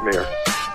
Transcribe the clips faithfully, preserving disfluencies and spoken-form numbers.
nightmare.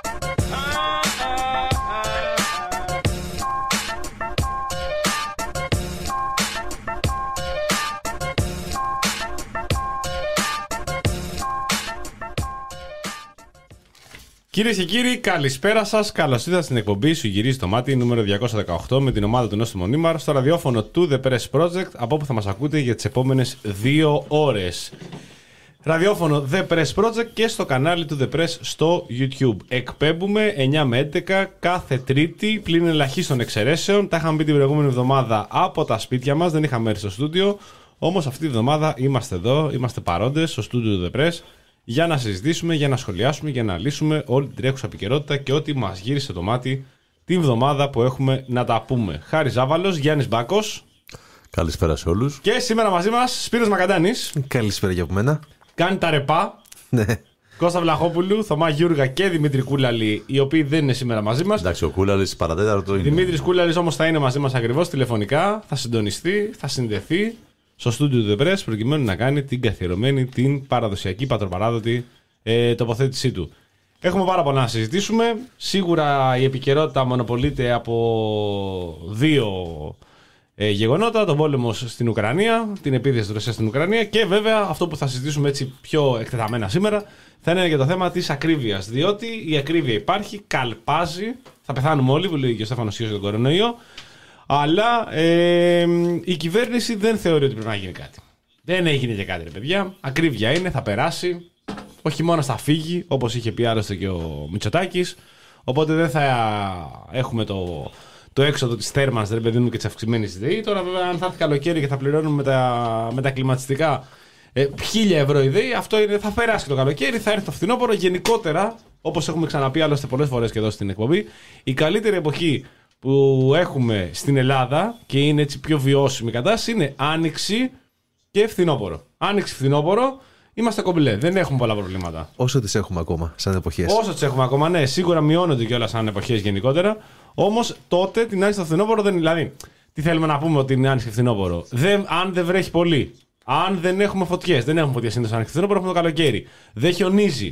Κυρίες και κύριοι, καλησπέρα σας. Καλώς ήρθατε στην εκπομπή Σου Γυρίζει το Μάτι νούμερο διακόσια δεκαοκτώ με την ομάδα του Νόστιμου Νίμαρ στο ραδιόφωνο του The Press Project, από όπου θα μας ακούτε για τις επόμενες δύο ώρες. Ραδιόφωνο The Press Project και στο κανάλι του The Press στο YouTube. Εκπέμπουμε εννιά με έντεκα κάθε Τρίτη, πλην ελαχίστων εξαιρέσεων. Τα είχαμε πει την προηγούμενη εβδομάδα από τα σπίτια μας, δεν είχαμε έρθει στο στούντιο. Όμως αυτή τη εβδομάδα είμαστε εδώ, είμαστε παρόντες στο στούντιο του The Press, για να συζητήσουμε, για να σχολιάσουμε, για να λύσουμε όλη την τρέχουσα επικαιρότητα και ό,τι μας γύρισε το μάτι την εβδομάδα που έχουμε να τα πούμε. Χάρης Ζάβαλος, Γιάννης Μπάκος. Καλησπέρα σε όλους. Και σήμερα μαζί μας Σπύρος Μακαντάνης. Καλησπέρα για από μένα. Κάνει τα ρεπά. Ναι. Κώστα Βλαχόπουλου, Θωμά Γιούργα και Δημήτρη Κούλαλη, οι οποίοι δεν είναι σήμερα μαζί μας. Εντάξει, ο Κούλαλης παρατέταρτο είναι. Δημήτρης Κούλαλης όμως θα είναι μαζί μας ακριβώς τηλεφωνικά, θα συντονιστεί, θα συνδεθεί στο στούντιο του The Press προκειμένου να κάνει την καθιερωμένη, την παραδοσιακή, πατροπαράδοτη ε, τοποθέτησή του. Έχουμε πάρα πολλά να συζητήσουμε. Σίγουρα η επικαιρότητα μονοπολείται από δύο ε, γεγονότα. Τον πόλεμο στην Ουκρανία, την επίθεση της Ρωσίας στην Ουκρανία και βέβαια αυτό που θα συζητήσουμε έτσι πιο εκτεταμένα σήμερα θα είναι για το θέμα της ακρίβειας. Διότι η ακρίβεια υπάρχει, καλπάζει, θα πεθάνουμε όλοι, που λέει και ο Στέφανος Σίος για τον κορονοϊό. Αλλά ε, η κυβέρνηση δεν θεωρεί ότι πρέπει να γίνει κάτι. Δεν έγινε και κάτι, ρε παιδιά. Ακρίβεια είναι, θα περάσει. Ο χειμώνας θα φύγει, όπως είχε πει άλλωστε και ο Μητσοτάκης. Οπότε δεν θα έχουμε το, το έξοδο της θέρμανσης, ρε παιδί μου, και της αυξημένης ΔΕΗ. Τώρα, βέβαια, αν θα έρθει καλοκαίρι και θα πληρώνουμε με τα, με τα κλιματιστικά ε, χίλια ευρώ η ΔΕΗ, αυτό είναι, θα περάσει και το καλοκαίρι, θα έρθει το φθινόπωρο. Γενικότερα, όπως έχουμε ξαναπεί άλλωστε πολλές φορές και εδώ στην εκπομπή, η καλύτερη εποχή που έχουμε στην Ελλάδα και είναι έτσι πιο βιώσιμη κατάσταση είναι άνοιξη και φθινόπωρο. Άνοιξη, φθινόπωρο, είμαστε κομπλέ. Δεν έχουμε πολλά προβλήματα. Όσο τις έχουμε ακόμα, σαν εποχές. Όσο τις έχουμε ακόμα, ναι, σίγουρα μειώνονται κιόλας σαν εποχές γενικότερα. Όμως τότε την άνοιξη στο φθινόπωρο δεν είναι. Δηλαδή, τι θέλουμε να πούμε ότι είναι άνοιξη και φθινόπωρο. Δεν, αν δεν βρέχει πολύ, αν δεν έχουμε φωτιές, δεν έχουμε φωτιές συνήθως άνοιξη φθινόπωρο, έχουμε το καλοκαίρι. Δεν χιονίζει.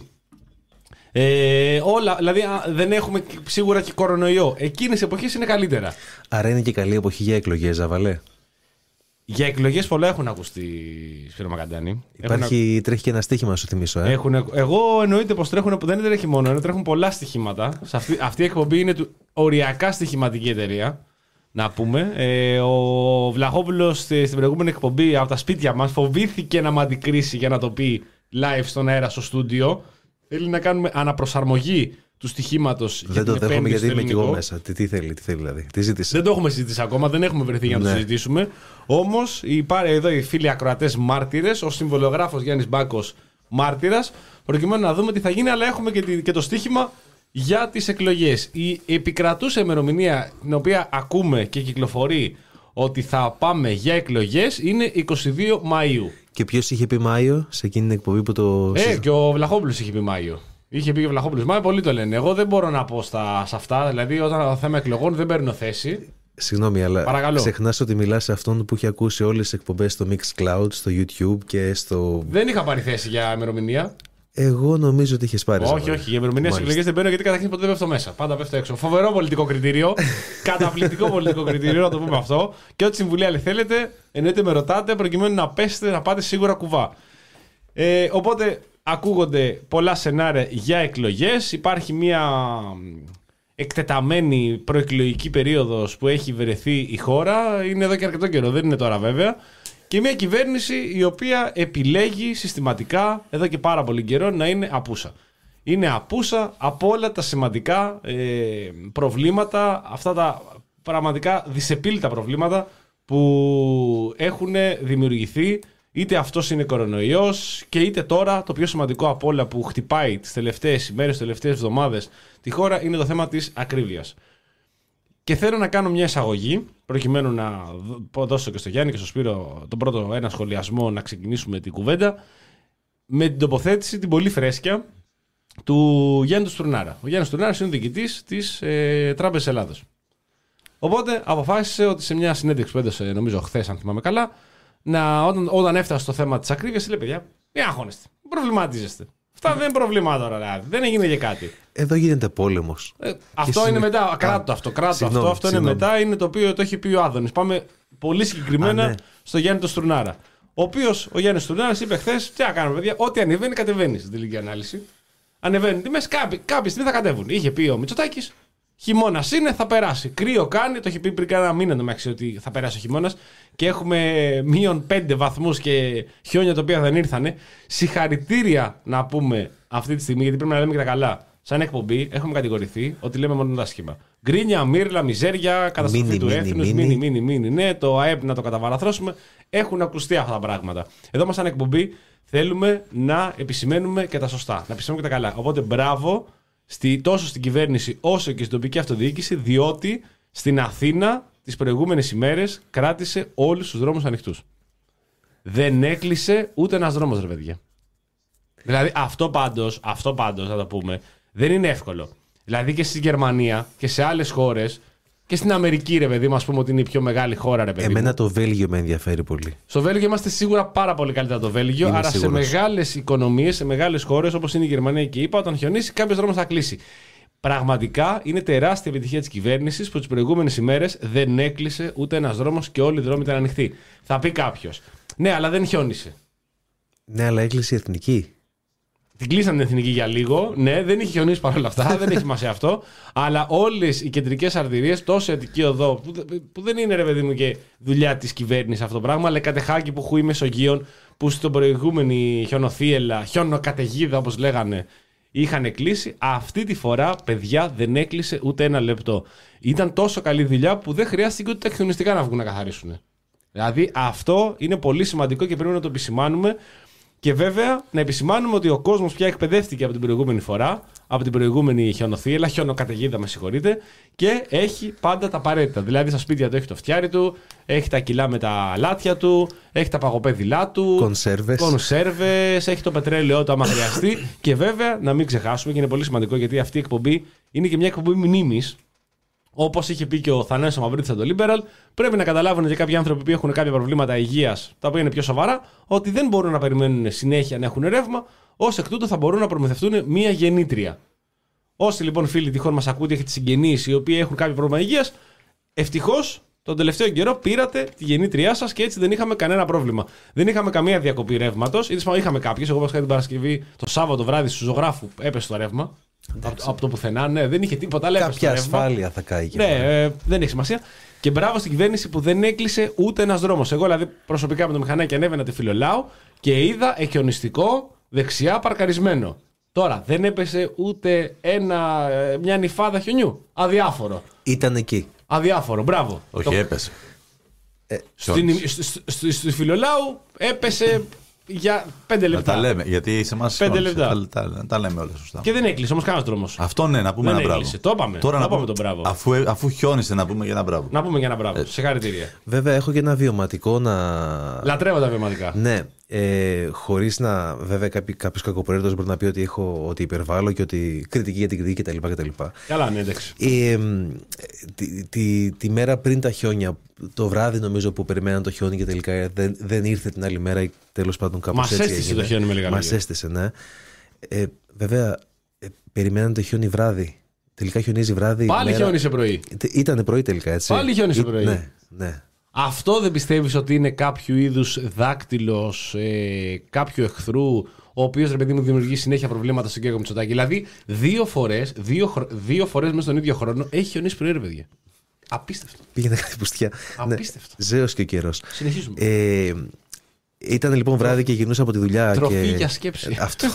Ε, όλα, δηλαδή δεν έχουμε σίγουρα και κορονοϊό. Εκείνες οι εποχές είναι καλύτερα. Άρα είναι και καλή εποχή για εκλογές, Ζαβαλέ. Για εκλογές πολλά έχουν ακουστεί, Σπύρο Μακαντάνη. Υπάρχει, έχουν... τρέχει και ένα στοίχημα, να σου θυμίσω. Ε. Έχουν... Εγώ εννοείται πως τρέχουν, δεν τρέχει μόνο, ενώ τρέχουν πολλά στοιχήματα. Σε αυτή, αυτή η εκπομπή είναι του, οριακά στοιχηματική εταιρεία. Να πούμε. Ε, ο Βλαχόπουλος στην προηγούμενη εκπομπή από τα σπίτια μας φοβήθηκε να με αντικρίσει για να το πει live στον αέρα στο στούντιο. Θέλει να κάνουμε αναπροσαρμογή του στοιχήματος. Δεν το δέχομαι γιατί είμαι και εγώ μέσα. Τι, τι θέλει, τι θέλει δηλαδή. Τι ζήτησε. Δεν το έχουμε συζητήσει ακόμα, δεν έχουμε βρεθεί για να ναι. το συζητήσουμε. Όμως υπάρχει εδώ οι φίλοι ακροατές μάρτυρες, ο συμβολογράφος Γιάννης Μπάκος μάρτυρας, προκειμένου να δούμε τι θα γίνει, αλλά έχουμε και, τη, και το στοίχημα για τις εκλογές. Η επικρατούσα ημερομηνία την οποία ακούμε και κυκλοφορεί ότι θα πάμε για εκλογές είναι εικοστή δεύτερη Μαΐου. Και ποιος είχε πει Μάιο σε εκείνη την εκπομπή που το. Ε, και ο Βλαχόπουλος είχε πει Μάιο. Είχε πει και ο Βλαχόπουλος Μάιο, πολλοί το λένε. Εγώ δεν μπορώ να πω στα, σε αυτά. Δηλαδή, όταν το θέμα εκλογών δεν παίρνω θέση. Συγγνώμη, αλλά ξεχνάς ότι μιλάς σε αυτόν που έχει ακούσει όλες τις εκπομπές στο Mixcloud, στο YouTube και στο. Δεν είχα πάρει θέση για ημερομηνία. Εγώ νομίζω ότι είχε πάρει. Όχι, όχι. Για ημερομηνία στι εκλογές δεν μπαίνω γιατί καταρχήν ποτέ δεν πέφτω μέσα. Πάντα πέφτω έξω. Φοβερό πολιτικό κριτήριο. Καταπληκτικό πολιτικό κριτήριο, να το πούμε αυτό. Και ό,τι συμβουλή άλλη θέλετε, εννοείται με ρωτάτε προκειμένου να πέσετε, να πάτε σίγουρα κουβά. Ε, οπότε ακούγονται πολλά σενάρια για εκλογές. Υπάρχει μια εκτεταμένη προεκλογική περίοδος που έχει βρεθεί η χώρα. Είναι εδώ και αρκετό καιρό, δεν είναι τώρα βέβαια. Και μια κυβέρνηση η οποία επιλέγει συστηματικά εδώ και πάρα πολύ καιρό να είναι απούσα. Είναι απούσα από όλα τα σημαντικά ε, προβλήματα, αυτά τα πραγματικά δυσεπίλητα προβλήματα που έχουν δημιουργηθεί, είτε αυτός είναι κορονοϊός και είτε τώρα το πιο σημαντικό από όλα που χτυπάει τις τελευταίες ημέρες, τις τελευταίες εβδομάδες τη χώρα είναι το θέμα της ακρίβειας. Και θέλω να κάνω μια εισαγωγή, προκειμένου να δώσω και στο Γιάννη και στο Σπύρο τον πρώτο ένα σχολιασμό, να ξεκινήσουμε την κουβέντα, με την τοποθέτηση την πολύ φρέσκια του Γιάννη του Στουρνάρα. Ο Γιάννης Στουρνάρας είναι ο διοικητής της ε, Τράπεζας Ελλάδος. Οπότε αποφάσισε ότι σε μια συνέντευξη που έδωσε, νομίζω χθες, αν θυμάμαι καλά, να, όταν, όταν έφτασε στο θέμα της ακρίβειας, λέει: παιδιά, μην αγχώνεστε, μην προβληματίζεστε. Αυτά δεν είναι προβλήματα τώρα, δηλαδή. Δεν έγινε και κάτι. Εδώ γίνεται πόλεμος. Ε, αυτό είναι συνε... μετά. Κράτο αυτό. Κράτο συγνώμη, αυτό. Αυτό είναι μετά. Είναι το οποίο το έχει πει ο Άδωνης. Πάμε πολύ συγκεκριμένα Α, ναι. στο Γιάννη το Στουρνάρα. Ο οποίος ο Γιάννης Στουρνάρας είπε χθες: τι να κάνουμε, παιδιά, ό,τι ανεβαίνει, κατεβαίνει στην τελική ανάλυση. Ανεβαίνουν τιμές, κάποιοι, κάποια στιγμή θα κατέβουν. Είχε πει ο Μητσοτάκης: χειμώνας είναι, θα περάσει. Κρύο κάνει, το είχε πει πριν κάνα μήνα νομάξει ότι θα περάσει ο χειμώνας. Και έχουμε μείον πέντε βαθμούς και χιόνια τα οποία δεν ήρθανε. Συγχαρητήρια να πούμε αυτή τη στιγμή, γιατί πρέπει να λέμε και τα καλά. Σαν εκπομπή έχουμε κατηγορηθεί ότι λέμε μόνο τα άσχημα. Γκρίνια, μύρλα, μιζέρια, καταστροφή μίνι, του έθνους, μίνι, μίνι, μίνι, ναι, το ΑΕΠ να το καταβαραθρώσουμε. Έχουν ακουστεί αυτά τα πράγματα. Εδώ μας σαν εκπομπή θέλουμε να επισημαίνουμε και τα σωστά, να επισημαίνουμε και τα καλά. Οπότε μπράβο στη, τόσο στην κυβέρνηση όσο και στην τοπική αυτοδιοίκηση, διότι στην Αθήνα τις προηγούμενες ημέρες κράτησε όλους τους δρόμους ανοιχτούς. Δεν έκλεισε ούτε ένας δρόμος, ρε παιδιά. Δηλαδή αυτό πάντως, αυτό πάντως να το πούμε, δεν είναι εύκολο. Δηλαδή και στη Γερμανία και σε άλλες χώρες και στην Αμερική, ρε παιδί μου, ας πούμε ότι είναι η πιο μεγάλη χώρα, ρε παιδί. Εμένα το Βέλγιο με ενδιαφέρει πολύ. Στο Βέλγιο είμαστε σίγουρα πάρα πολύ καλύτερα το Βέλγιο. Είμαι άρα σίγουρος. Σε μεγάλες οικονομίες, σε μεγάλες χώρες όπως είναι η Γερμανία και η ΗΠΑ, όταν χιονίσει, κάποιος δρόμος θα κλείσει. Πραγματικά είναι τεράστια επιτυχία της κυβέρνησης που τις προηγούμενες ημέρες δεν έκλεισε ούτε ένας δρόμος και όλοι οι δρόμοι ήταν ανοιχτοί. Θα πει κάποιος: ναι, αλλά δεν χιόνισε. Ναι, αλλά έκλεισε η εθνική. Την κλείσανε την εθνική για λίγο. Ναι, δεν είχε χιονίσει παρόλα αυτά, δεν έχει σημασία αυτό. Αλλά όλες οι κεντρικές αρτηρίες, τόσο η Αττική Οδό, που, που δεν είναι, ρε παιδί μου, και δουλειά της κυβέρνησης αυτό το πράγμα, αλλά κατεχάκι που χούει Μεσογείων, που στην προηγούμενη χιονοθύελα, χιονοκαταιγίδα όπως λέγανε, είχαν κλείσει. Αυτή τη φορά, παιδιά, δεν έκλεισε ούτε ένα λεπτό. Ήταν τόσο καλή δουλειά που δεν χρειάστηκε ούτε τα χιονιστικά να βγουν να καθαρίσουν. Δηλαδή αυτό είναι πολύ σημαντικό και πρέπει να το επισημάνουμε. Και βέβαια να επισημάνουμε ότι ο κόσμος πια εκπαιδεύτηκε από την προηγούμενη φορά, από την προηγούμενη χιονοθύελα, χιονοκαταιγίδα, με συγχωρείτε, και έχει πάντα τα απαραίτητα. Δηλαδή στα σπίτια του έχει το φτιάρι του, έχει τα κιλά με τα αλάτια του, έχει τα παγοπέδιλά του, κονσέρβες, κονσέρβες, έχει το πετρέλαιό του άμα χρειαστεί. Και βέβαια να μην ξεχάσουμε, και είναι πολύ σημαντικό γιατί αυτή η εκπομπή είναι και μια εκπομπή μνήμης. Όπως είχε πει και ο Θανάσης Μαυρίτης από το Liberal, πρέπει να καταλάβουν και κάποιοι άνθρωποι που έχουν κάποια προβλήματα υγείας, τα οποία είναι πιο σοβαρά, ότι δεν μπορούν να περιμένουν συνέχεια να έχουν ρεύμα, ως εκ τούτου θα μπορούν να προμηθευτούν μία γεννήτρια. Όσοι λοιπόν φίλοι τυχόν μας ακούτε, έχετε συγγενείς οι οποίοι έχουν κάποιο πρόβλημα υγείας, ευτυχώς τον τελευταίο καιρό πήρατε τη γεννήτριά σας και έτσι δεν είχαμε κανένα πρόβλημα. Δεν είχαμε καμία διακοπή ρεύματος, ή είχαμε κάποιες. Εγώ βασικά την Παρασκευή, το Σάββατο βράδυ στου Ζωγράφου έπεσε το ρεύμα. Από, από το πουθενά, ναι, δεν είχε τίποτα άλλο. Κάποια ασφάλεια θα κάει και ναι, ε, δεν έχει σημασία. Και μπράβο στην κυβέρνηση που δεν έκλεισε ούτε ένας δρόμος. Εγώ δηλαδή προσωπικά με το μηχανάκι ανέβαινα τη Φιλολάου και είδα εκχιονιστικό δεξιά παρκαρισμένο. Τώρα δεν έπεσε ούτε ένα, μια νυφάδα χιονιού. Αδιάφορο. Ήταν εκεί. Αδιάφορο, μπράβο. Όχι, το... έπεσε. Ε, στην, στη, στη, στη Φιλολάου έπεσε. Για πέντε λεπτά. Να τα λέμε, γιατί σε εμάς πέντε λεπτά. Τα, τα, τα λέμε όλα σωστά. Και δεν έκλεισε όμως κανένας δρόμος. Αυτό ναι, να πούμε δεν ένα έκλεισε. μπράβο. Το είπαμε. Τώρα να να πούμε πούμε τον μπράβο. Αφού, αφού χιόνισε, να πούμε για ένα μπράβο. Να πούμε για ένα μπράβο. Σε χαρητήρια. Βέβαια, έχω και ένα βιωματικό να. Λατρεύω τα βιωματικά. Ναι. Ε, χωρίς να. Βέβαια, κάποιο κακοπροαίρετος μπορεί να πει ότι, έχω, ότι υπερβάλλω και ότι κριτική για την κριτική κτλ. κτλ. Καλά, ναι, εντάξει. Ε, τη, τη, τη μέρα πριν τα χιόνια, το βράδυ νομίζω που περιμέναν το χιόνι και τελικά δεν, δεν ήρθε την άλλη μέρα, τέλος πάντων κάπως Μας έτσι. Μας έστησε το χιόνι με λίγα λόγια. Μας έστησε, ναι. Ε, βέβαια, ε, περιμέναν το χιόνι βράδυ. Τελικά χιονίζει βράδυ. Πάλι μέρα... χιόνισε πρωί. Ήτανε πρωί τελικά, έτσι. Πάλι χιόνισε πρωί. Ναι, ναι. Αυτό δεν πιστεύεις ότι είναι κάποιο είδους δάκτυλος ε, κάποιου εχθρού, ο οποίος, ρε παιδί μου, δημιουργεί συνέχεια προβλήματα στον κύριο Μητσοτάκη? Δηλαδή, δύο φορές, δύο, δύο φορές μέσα στον ίδιο χρόνο έχει χιονίσει πρωί, ρε παιδιά. Απίστευτο. Πήγαινε κάτι πουστιά. Απίστευτο. Ναι, ζέος και ο καιρός. Συνεχίζουμε. Ε, ήταν λοιπόν βράδυ και γυρνούσα από τη δουλειά. Τροφή και... για σκέψη. Αυτό.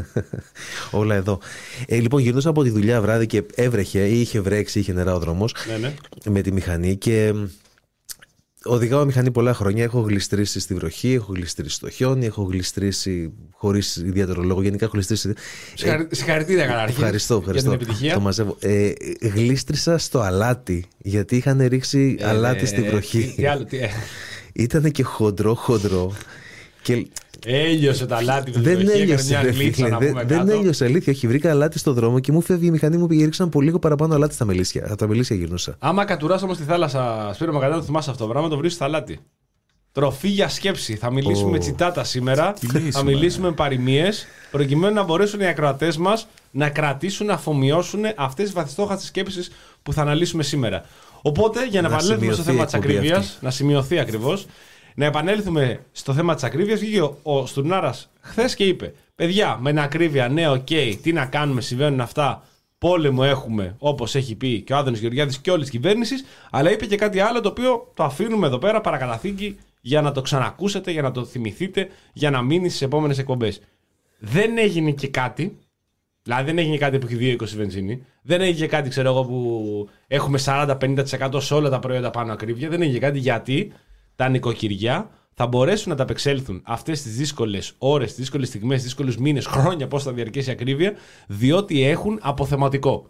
Όλα εδώ. Ε, λοιπόν, γυρνούσα από τη δουλειά βράδυ και έβρεχε ή είχε βρέξει, είχε νερά ο δρόμος, ναι, ναι. με τη μηχανή και. Οδηγάω μηχανή πολλά χρόνια. Έχω γλιστρήσει στη βροχή, έχω γλιστρήσει στο χιόνι, έχω γλιστρήσει χωρίς ιδιαίτερο λόγο. Γενικά έχω γλιστρήσει. Συγχαρητήρια καταρχήν. Ευχαριστώ, ευχαριστώ. Για την επιτυχία. Το μαζεύω. Ε, γλίστρισα στο αλάτι, γιατί είχαν ρίξει ε, αλάτι ε, στη βροχή. Τι άλλο, τι... Ήτανε και χοντρό, χοντρό. Και... Έλειωσε το αλάτι του. Δεν έλειωσε. Δεν, δεν έλειωσε, αλήθεια. Όχι, βρήκα αλάτι στο δρόμο και μου φεύγει η μηχανή μου. Ρίξαν πολύ λίγο παραπάνω αλάτι στα μελίσια. Από τα μελίσια γυρνούσα. Άμα κατουράς όμως στη θάλασσα, Σπύρο Μακατάνο, θυμάσαι αυτό το πράγμα, το βρίσκεις στο αλάτι. Τροφή για σκέψη. Θα μιλήσουμε Oh. με τσιτάτα σήμερα. Μιλήσουμε. Θα μιλήσουμε με παροιμίες, προκειμένου να μπορέσουν οι ακροατές μας να κρατήσουν, να αφομοιώσουν αυτές τις βαθιστόχαστες σκέψεις που θα αναλύσουμε σήμερα. Οπότε, για να, Να επανέλθουμε στο σημειωθεί θέμα η της εκπομπή ακρίβειας, αυτή. να σημειωθεί ακριβώς, να επανέλθουμε στο θέμα της ακρίβειας. Βγήκε ο, ο Στουρνάρας χθες και είπε: παιδιά, με την ακρίβεια, ναι, οκ, okay, τι να κάνουμε, συμβαίνουν αυτά. Πόλεμο έχουμε, όπως έχει πει και ο Άδωνης Γεωργιάδης και όλη τη κυβέρνηση. Αλλά είπε και κάτι άλλο το οποίο το αφήνουμε εδώ πέρα παρακαταθήκη για να το ξανακούσετε, για να το θυμηθείτε, για να μείνει στις επόμενες εκπομπές. Δεν έγινε και κάτι. Δηλαδή δεν έγινε κάτι που έχει δύο είκοσι βενζίνη. Δεν έγινε κάτι, ξέρω εγώ, που έχουμε σαράντα με πενήντα τοις εκατό σε όλα τα προϊόντα πάνω ακρίβεια. Δεν έγινε κάτι γιατί τα νοικοκυριά θα μπορέσουν να τα απεξέλθουν αυτές τις δύσκολες ώρες, τις δύσκολες στιγμές, τις δύσκολους μήνες, χρόνια, πώς θα διαρκέσει η ακρίβεια, διότι έχουν αποθεματικό.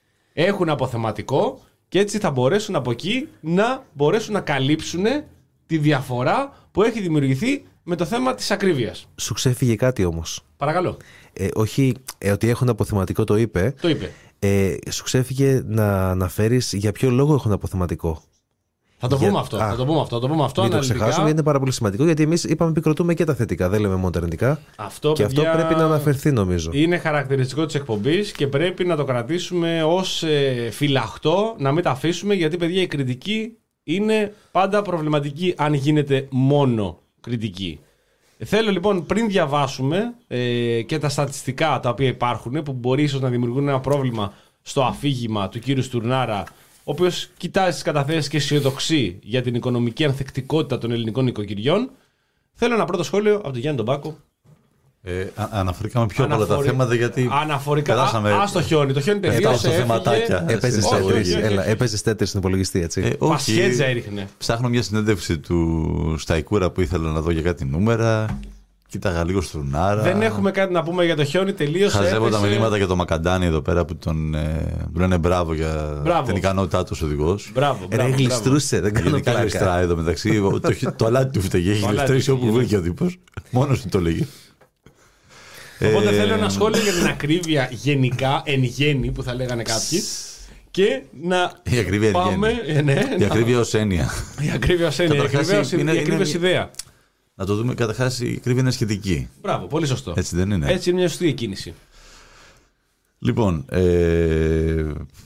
Έχουν αποθεματικό και έτσι θα μπορέσουν από εκεί να μπορέσουν να καλύψουν τη διαφορά που έχει δημιουργηθεί με το θέμα της ακρίβειας. Σου ξέφυγε κάτι όμως. Παρακαλώ. Ε, όχι ε, ότι έχουν αποθεματικό, το είπε. Το είπε. Ε, σου ξέφυγε να αναφέρεις για ποιο λόγο έχουν αποθεματικό. Θα το Για- πούμε αυτό. Α. Θα το πούμε αυτό. Θα το πούμε αυτό Μην το αναλυτικά. ξεχάσουμε γιατί είναι πάρα πολύ σημαντικό. Γιατί εμείς είπαμε επικροτούμε και τα θετικά, δεν λέμε μόνο τα αρνητικά. Αυτό, Και παιδιά, αυτό πρέπει να αναφερθεί, νομίζω. είναι χαρακτηριστικό της εκπομπής και πρέπει να το κρατήσουμε ως ε, φυλαχτό, να μην τα αφήσουμε, γιατί, παιδιά, η κριτική είναι πάντα προβληματική αν γίνεται μόνο κριτική. Θέλω λοιπόν, πριν διαβάσουμε ε, και τα στατιστικά τα οποία υπάρχουν, που μπορεί ίσως να δημιουργούν ένα πρόβλημα στο αφήγημα του κύριου Στουρνάρα, ο οποίος κοιτάζει τις καταθέσεις και αισιοδοξεί για την οικονομική ανθεκτικότητα των ελληνικών νοικοκυριών, θέλω ένα πρώτο σχόλιο από τον Γιάννη τον Πάκο. Ε, α- αναφορήκαμε πιο πολλά τα Αναφορι- θέματα γιατί. Αναφορικά. περάσαμε- Α, στο χιόνι. Το χιόνι Μετά τελείωσε. στο έφυγε. θεματάκια. Έπαιζε Όχι, τέτρις, όχι, όχι, έλα, όχι. έπαιζες τέτρις στην υπολογιστή, έτσι. Ε, όχι. Πασχέτζα έριχνε. Ψάχνω μια συνέντευξη του Σταϊκούρα που ήθελα να δω για κάτι νούμερα. Κοίταγα λίγο Στουρνάρα. Δεν έχουμε κάτι να πούμε για το χιόνι. Τελείωσε. Χαζεύω τα έπεσε. μηνύματα για τον Μακαντάνη εδώ πέρα που τον ε, του λένε μπράβο για Μπράβο. την ικανότητά του ως οδηγός. Μπράβο. Ρε, μπράβο, γλιστρούσε, δεν κάνω Γενικά πλάκα. γλιστράει εδώ μεταξύ. το, το, το αλάτι του φταίγει. Έχει Το αλάτι γλιστρήσει του όπου φύγει, βρήκε ο τύπος. Μόνος του το λέγει. μπράβο. Οπότε Ε, θέλω ένα σχόλιο για την ακρίβεια γενικά, εν γέννη που θα λέγανε κάποιοι. Και να Η ακρίβεια εν πάμε. γέννη. ε, ναι, Η να- ακρίβεια ως έννοια. Η ακρίβεια ως έννοια. Η Καταρχάς, ακρίβεια ως- είναι- η είναι ακρίβεια ως μια- ιδέα. Να το δούμε καταρχάς, η ακρίβεια είναι σχετική. Μπράβο, πολύ σωστό. Έτσι δεν είναι. Έτσι είναι μια σωστή εκκίνηση. Λοιπόν, ε,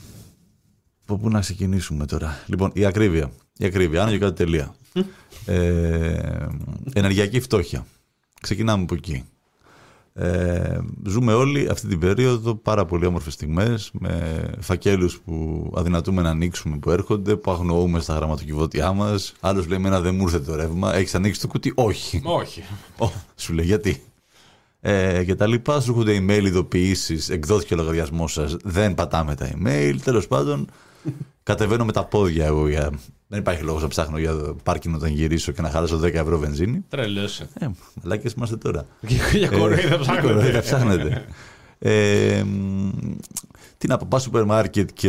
από πού να ξεκινήσουμε τώρα. Λοιπόν, η ακρίβεια. Η ακρίβεια, άνω και κάτω τελεία. ε, ενεργειακή φτώχεια. Ξεκινάμε από εκεί. Ε, ζούμε όλοι αυτή την περίοδο πάρα πολύ όμορφες στιγμές με φακέλους που αδυνατούμε να ανοίξουμε που έρχονται, που αγνοούμε στα γραμματοκιβώτια μας. Άλλος λέει: εμένα δεν μου ήρθε το ρεύμα. Έχεις ανοίξει το κουτί? Όχι. Όχι. Ω, σου λέει γιατί. Ε, και τα λοιπά. Σου έρχονται email ειδοποιήσεις. Εκδόθηκε ο λογαριασμός σας. Δεν πατάμε τα email. Τέλος πάντων, κατεβαίνω με τα πόδια εγώ. Για... Δεν υπάρχει λόγος να ψάχνω για πάρκινγκ όταν γυρίσω και να χαλάσω δέκα ευρώ βενζίνη. Τρελώσε. Ε, μαλάκες είμαστε τώρα. Για κοροϊδά Ε, κοροϊδά ψάχνετε. ψάχνετε. Ε, μ, τι να πω, πάω σούπερ μάρκετ και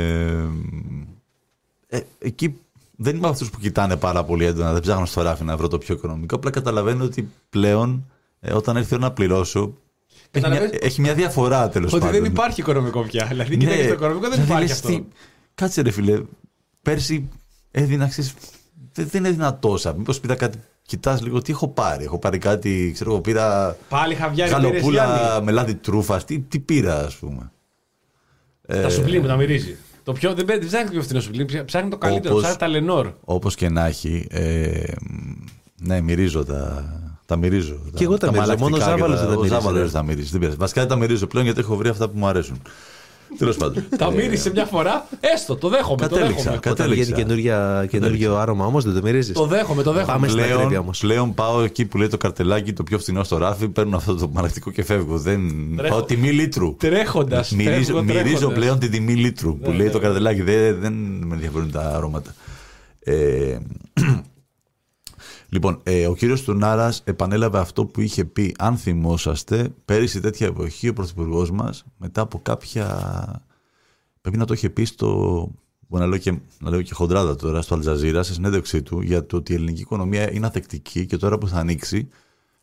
ε, εκεί δεν είμαι από αυτούς που κοιτάνε πάρα πολύ έντονα, δεν ψάχνω στο ράφι να βρω το πιο οικονομικό. Απλά καταλαβαίνω ότι πλέον ε, όταν έρθει η ώρα να πληρώσω έχει μια, Καταλαβαίνεις έχει μια διαφορά, τέλος Ότι πάντων. δεν υπάρχει οικονομικό πια. Δηλαδή, Ναι, κοιτάξτε, το οικονομικό δεν δηλαδή, υπάρχει λες, αυτό. τι- Κάτσε ρε φίλε, πέρσι έδινα, ξέρεις, δεν, δεν έδινα τόσα. Μήπως πήρα κάτι, κοιτάς λίγο τι έχω πάρει. Έχω πάρει κάτι, ξέρω εγώ, πήρα Πάλι χαβιάρι γαλοπούλα με λάδι τρούφας. Τι, τι πήρα, ας πούμε. Τα σουβλίμ που τα μυρίζει. Το πιο, δεν, δεν ψάχνει το πιο φθηνό σουβλίμ, ψάχνει το καλύτερο, Όπως- ψάχνει τα Λενόρ. Όπως και να έχει, ε, ναι, μυρίζω τα... Τα μυρίζω. Και εγώ τα μυρίζω, μαλακτικά μόνο ο και Ζάβαλος δεν τα Ο μυρίζει, Ζάβαλος ναι. δεν τα μυρίζει. Δεν πειράζει. Βασικά δεν τα μυρίζω πλέον γιατί έχω βρει αυτά που μου αρέσουν. Τέλος πάντων. Τα μύρισε μια φορά, έστω, το δέχομαι. Το Κατέληξα. δέχομαι. Όταν Κατέληξα. βγαίνει καινούρια- καινούργιο άρωμα όμως δεν το μυρίζεις. Το δέχομαι, το δέχομαι. Πάμε στην ακρίβεια Πλέον, όμως. πλέον πάω εκεί που λέει το καρτελάκι το πιο φθηνό στο ράφι, παίρνω αυτό το μαλακτικό και φεύγω. Δεν... Τρέχω. Πάω τιμή λίτρου. Τρέχοντα. Μυρίζω, μυρίζω πλέον την τιμή λίτρου που Ναι, λέει ναι. το καρτελάκι. Δεν, δεν με ενδιαφέρουν τα αρώματα. Ε, λοιπόν, ε, ο κύριος Στουρνάρας επανέλαβε αυτό που είχε πει, αν θυμόσαστε, πέρυσι τέτοια εποχή ο πρωθυπουργός μας, μετά από κάποια... Πρέπει να το είχε πει στο... Μπορεί να λέω, και, να λέω και χοντράδα τώρα στο Αλτζαζίρα, σε συνέντευξή του, για το ότι η ελληνική οικονομία είναι αθεκτική και τώρα που θα ανοίξει,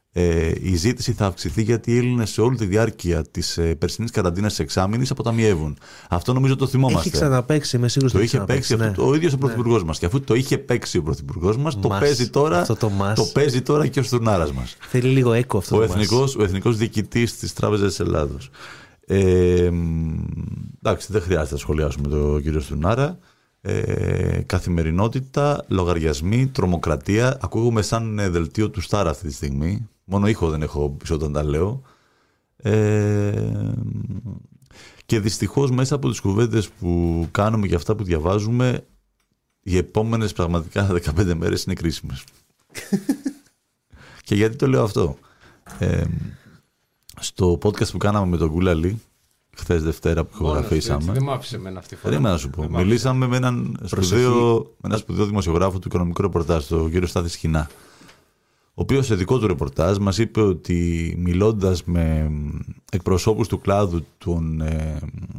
Ε, η ζήτηση θα αυξηθεί γιατί οι Έλληνες σε όλη τη διάρκεια της ε, περσινής καραντίνας της εξάμηνης αποταμιεύουν. Αυτό νομίζω το θυμόμαστε. Έχει ξαναπαίξει, είμαι σίγουρος. Το είχε παίξει ναι. αυτό, ο ίδιος ο Πρωθυπουργός ναι. μας. Και αφού το είχε παίξει ο Πρωθυπουργός μας, το, παίζει τώρα, το, το παίζει τώρα και ο Στουρνάρας μας. Θέλει λίγο έκο αυτό. Ο εθνικός, ο εθνικός διοικητής της Τράπεζας της Ελλάδος. Ε, εντάξει, δεν χρειάζεται να σχολιάσουμε τον κύριο Στουρνάρα. Ε, καθημερινότητα, λογαριασμοί, τρομοκρατία. Ακούγομαι σαν ε, δελτίο του Στάρα αυτή τη στιγμή. Μόνο ήχο δεν έχω πίσω όταν τα λέω. Ε, και δυστυχώς μέσα από τις κουβέντες που κάνουμε και αυτά που διαβάζουμε, οι επόμενες πραγματικά δεκαπέντε μέρες είναι κρίσιμες. Και γιατί το λέω αυτό? Ε, στο podcast που κάναμε με τον Γκούλαλη χθες Δευτέρα που ηχογραφήσαμε. Δεν μ' άφησε εμένα αυτή τη φορά. Δεν να σου πω. Μιλήσαμε με έναν σπουδαίο, με έναν σπουδαίο δημοσιογράφο του οικονομικού ρεπορτάζ, τον κύριο Στάθη Σχοινά. Ο οποίος σε δικό του ρεπορτάζ μας είπε ότι μιλώντας με εκπροσώπους του κλάδου, των, ε,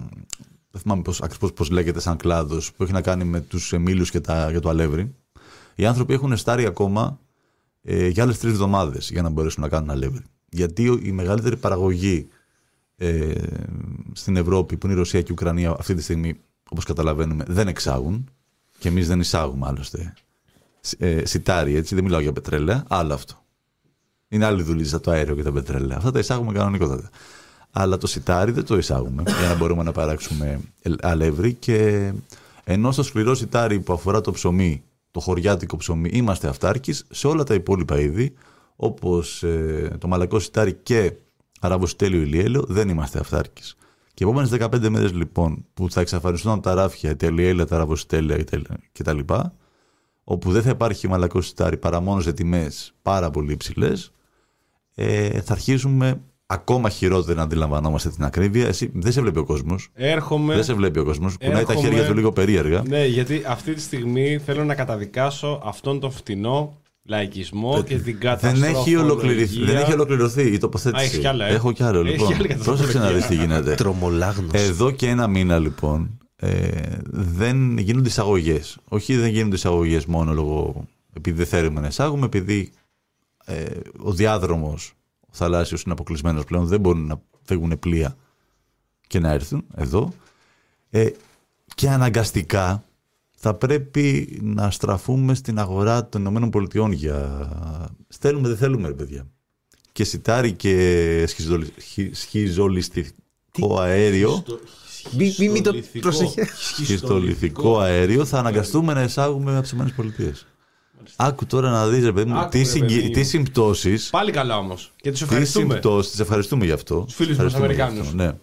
δεν θυμάμαι πώς, ακριβώς πώς λέγεται σαν κλάδος, που έχει να κάνει με τους εμίλους και, τα, και το αλεύρι, οι άνθρωποι έχουν στάρει ακόμα ε, για άλλες τρεις εβδομάδες για να μπορέσουν να κάνουν αλεύρι. Γιατί η μεγαλύτερη παραγωγή ε, στην Ευρώπη, που είναι η Ρωσία και η Ουκρανία, αυτή τη στιγμή, όπως καταλαβαίνουμε, δεν εξάγουν και εμείς δεν εισάγουμε άλλωστε. Ε, σιτάρι, έτσι, δεν μιλάω για πετρέλαια, άλλο αυτό. Είναι άλλη δουλειά το αέριο και τα πετρέλαια. Αυτά τα εισάγουμε κανονικότατα. Αλλά το σιτάρι δεν το εισάγουμε για να μπορούμε να παράξουμε αλεύρι. Και ενώ στο σκληρό σιτάρι που αφορά το ψωμί, το χωριάτικο ψωμί, είμαστε αυτάρκης, σε όλα τα υπόλοιπα είδη, όπως ε, το μαλακό σιτάρι και αραβοσιτέλειο ηλιέλαιο, δεν είμαστε αυτάρκης. Και οι επόμενες δεκαπέντε μέρες λοιπόν που θα εξαφανιστούν από τα ράφια τα ηλιέλαια, τα αραβοσιτέλεια κτλ., όπου δεν θα υπάρχει μαλακό σιτάρι παρά μόνο σε τιμές πάρα πολύ υψηλές, ε, θα αρχίσουμε ακόμα χειρότερα να αντιλαμβανόμαστε την ακρίβεια. Εσύ δεν σε βλέπει ο κόσμος. Έρχομαι. Δεν σε βλέπει ο κόσμος. Κουνάει τα χέρια του λίγο περίεργα. Ναι, γιατί αυτή τη στιγμή θέλω να καταδικάσω αυτόν τον φτηνό λαϊκισμό ε, και την καταστροφολογία. Δεν έχει ολοκληρωθεί, δεν έχει ολοκληρωθεί η τοποθέτηση. Α, έχει κι άλλα, ε. Έχω κι άλλο. Λοιπόν, πρόσεξε να δεις τι γίνεται. Τρομολάγνος. Εδώ και ένα μήνα λοιπόν. Ε, δεν γίνονται εισαγωγές. Όχι, δεν γίνονται εισαγωγές μόνο λόγω επειδή δεν θέλουμε να εισάγουμε, επειδή ε, ο διάδρομος ο θαλάσσιος είναι αποκλεισμένος πλέον, δεν μπορούν να φύγουν πλοία και να έρθουν εδώ. Ε, και αναγκαστικά θα πρέπει να στραφούμε στην αγορά των ΗΠΑ για στέλνουμε, δεν θέλουμε ρε παιδιά. Και σιτάρι και σχιζολιστικό αέριο. Μην μη το προσέχει. Σχιστολιθικό αέριο θα αναγκαστούμε να εισάγουμε από τις ΗΠΑ. Άκου τώρα να δεις, ρε παιδί μου, τι, συγκι... τι συμπτώσεις. Πάλι καλά όμως. Και τους ευχαριστούμε. Τι συμπτώσεις, τις ευχαριστούμε γι' αυτό. Τους φίλους μας Αμερικάνους. Ναι.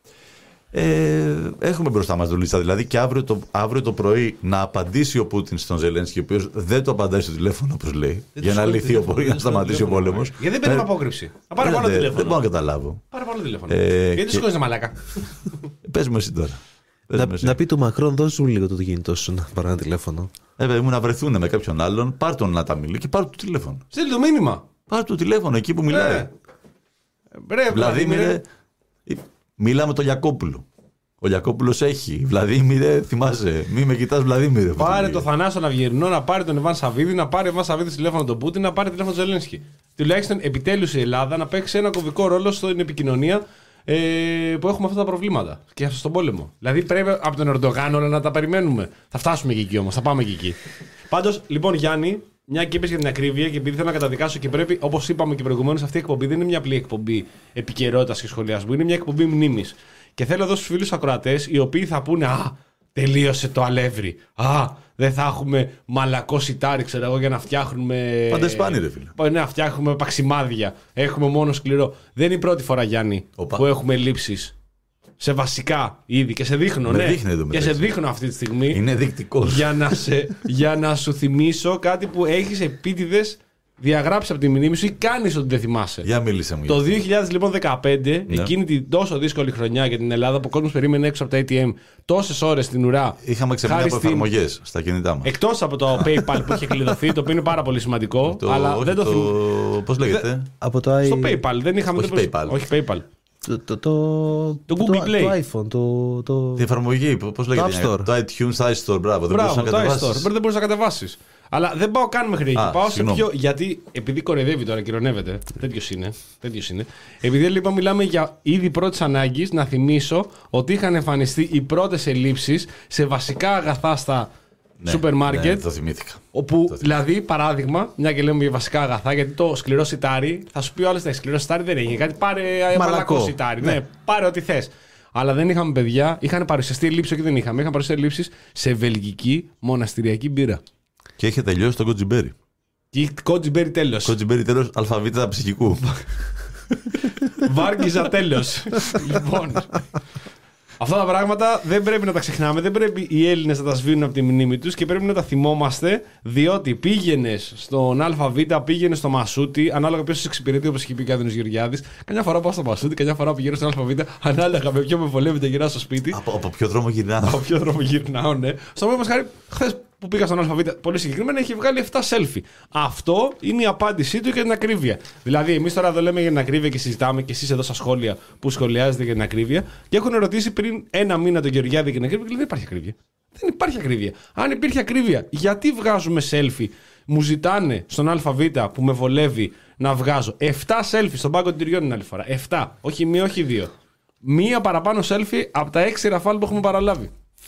Ε, έχουμε μπροστά μας δουλειά. Δηλαδή και αύριο το, αύριο το πρωί να απαντήσει ο Πούτιν στον Ζελένσκι, ο οποίος δεν το απαντάει στο τηλέφωνο όπως λέει, δεν για να λυθεί ο να σταματήσει ο πόλεμος. Γιατί δεν παίρνει απόκρυψη. Να πάρε πάνω τηλέφωνο. Δεν μπορώ να καταλάβω. Πάρε πάνω τηλέφωνο. Ε, Γιατί σκόζεσαι μαλάκα. Πες μου εσύ τώρα. Να, να πει του Μακρόν, δώσ' μου λίγο το κινητό σου να πάρει ένα τηλέφωνο. Ε, παιδί μου, να βρεθούν με κάποιον άλλον, πάρ' τον να τα μιλήσει και πάρ' το τηλέφωνο. Στείλει το μήνυμα. Πάρ' το τηλέφωνο εκεί που μιλάει. Βλαδίμηρε, μίλα με τον Λιακόπουλο. Ο Λιακόπουλος έχει. Βλαδίμηρε, θυμάσαι. Μη με κοιτάς, Βλαδίμηρε. Πάρε το Θανάσο Ναυγερινό, να πάρει τον Ιβάν Σαββίδη, να πάρει ο Ιβάν Σαββίδη τηλέφωνο τον Πούτιν, να πάρει τηλέφωνο τον Ζελένσκι. Τουλάχιστον επιτέλους η Ελλάδα να παίξει ένα κομβικό ρόλο στην επικοινωνία ε, που έχουμε αυτά τα προβλήματα και στον πόλεμο. Δηλαδή πρέπει από τον Ερντογάν όλα να τα περιμένουμε. Θα φτάσουμε και εκεί όμως, θα πάμε και εκεί. Πάντως, λοιπόν, Γιάννη, μια και είπες για την ακρίβεια και επειδή θέλω να καταδικάσω και πρέπει, όπως είπαμε και προηγουμένως, αυτή η εκπομπή δεν είναι μια απλή εκπομπή επικαιρότητας και σχολιασμού, είναι μια εκπομπή μνήμης. Και θέλω εδώ στους φίλους ακροατές, οι οποίοι θα πούνε «Α, τελείωσε το αλεύρι. Α, δεν θα έχουμε μαλακό σιτάρι, ξέρω εγώ, για να φτιάχνουμε. Πάντα σπάνι, ρε φίλε. Ναι, να φτιάχνουμε παξιμάδια. Έχουμε μόνο σκληρό». Δεν είναι η πρώτη φορά, Γιάννη, Οπα. που έχουμε λήψεις σε βασικά είδη και σε δείχνω, με ναι. Δείχνει και σε δείχνω αυτή τη στιγμή. Είναι δεικτικός. Για να, σε, για να σου θυμίσω κάτι που έχεις επίτηδες διαγράψει από τη μνήμη σου ή κάνεις ότι δεν θυμάσαι. Για μίλησε μου. Το δύο χιλιάδες δεκαπέντε, ναι. εκείνη την τόσο δύσκολη χρονιά για την Ελλάδα που ο κόσμος περίμενε έξω από τα έι τι εμ τόσες ώρες στην ουρά. Είχαμε ξεμείνει από εφαρμογές στα κινητά μας. Εκτός από το PayPal που είχε κλειδωθεί, το οποίο είναι πάρα πολύ σημαντικό. το, αλλά όχι, δεν το, το θυμάμαι. Πώς λέγεται? Δε, από το I... Στο PayPal. Δεν είχαμε όχι, το... PayPal. όχι PayPal. Το, το, το, το Google το, Play. Το iPhone. Το, το... Την εφαρμογή, πώς λέγεται? Το, το iTunes iStore, μπράβο. Μπράβο, δεν μπορείς να κατεβάσεις. Δεν μπορείς να κατεβάσεις. Αλλά δεν πάω καν μέχρι εκεί. Α, Πάω συγγνώμη. σε πιο. Γιατί επειδή κοροϊδεύει τώρα, κυρωνεύεται. Τέτοιος είναι. Τέτοιος είναι. Επειδή λοιπόν μιλάμε για είδη πρώτης ανάγκης, να θυμίσω ότι είχαν εμφανιστεί οι πρώτες ελλείψεις σε βασικά αγαθά στα Ναι, σούπερ μάρκετ. Ναι, το θυμήθηκα. Όπου, Το δηλαδή, παράδειγμα, μια και λέμε για βασικά αγαθά, γιατί το σκληρό σιτάρι, θα σου πει ο άλλος, τα σκληρό σιτάρι δεν έγινε κάτι. Πάρε μαλακό σιτάρι. Ναι. ναι, πάρε ό,τι θες. Αλλά δεν είχαμε παιδιά, είχαν παρουσιαστεί ελλείψεις, όχι δεν είχαμε. Είχαν παρουσιαστεί ελλείψεις σε βελγική μοναστηριακή μπύρα. Και είχε τελειώσει το κοτζιμπέρι. Και κότζιμπέρι τέλος. Κοτζιμπέρι τέλος αλφαβήτα ψυχικού. Βάργκιζα τέλος. Λοιπόν. Αυτά τα πράγματα δεν πρέπει να τα ξεχνάμε, δεν πρέπει οι Έλληνες να τα σβήνουν από τη μνήμη τους και πρέπει να τα θυμόμαστε, διότι πήγαινες στον ΑΒ, πήγαινες στο Μασούτι, ανάλογα ποιος σε εξυπηρετεί, όπως είχε πει ο Άδωνης Γεωργιάδης. Καμιά φορά πάω στο Μασούτι, καμιά φορά πηγαίνω στον ΑΒ, ανάλογα με ποιο με βολεύεται γυρνάω στο σπίτι. από, από ποιο δρόμο γυρνάω. Από ποιο δρόμο γυρνάω, ναι. Στο moment χάρη, χθες που πήγα στον ΑΒ, πολύ συγκεκριμένα, είχε βγάλει επτά selfie. Αυτό είναι η απάντησή του για την ακρίβεια. Δηλαδή, εμείς τώρα εδώ λέμε για την ακρίβεια και συζητάμε, και εσείς εδώ στα σχόλια που σχολιάζετε για την ακρίβεια, και έχουν ρωτήσει πριν ένα μήνα τον Γεωργιάδη για την ακρίβεια και λέει: δεν υπάρχει ακρίβεια. Δεν υπάρχει ακρίβεια. Αν υπήρχε ακρίβεια, γιατί βγάζουμε selfie? Μου ζητάνε στον ΑΒ που με βολεύει να βγάζω επτά selfie στον πάγκο των τυριών την άλλη φορά. επτά. Όχι μία, όχι δύο. Μία παραπάνω selfie από τα έξι ραφάλ που έχουμε παραλάβει.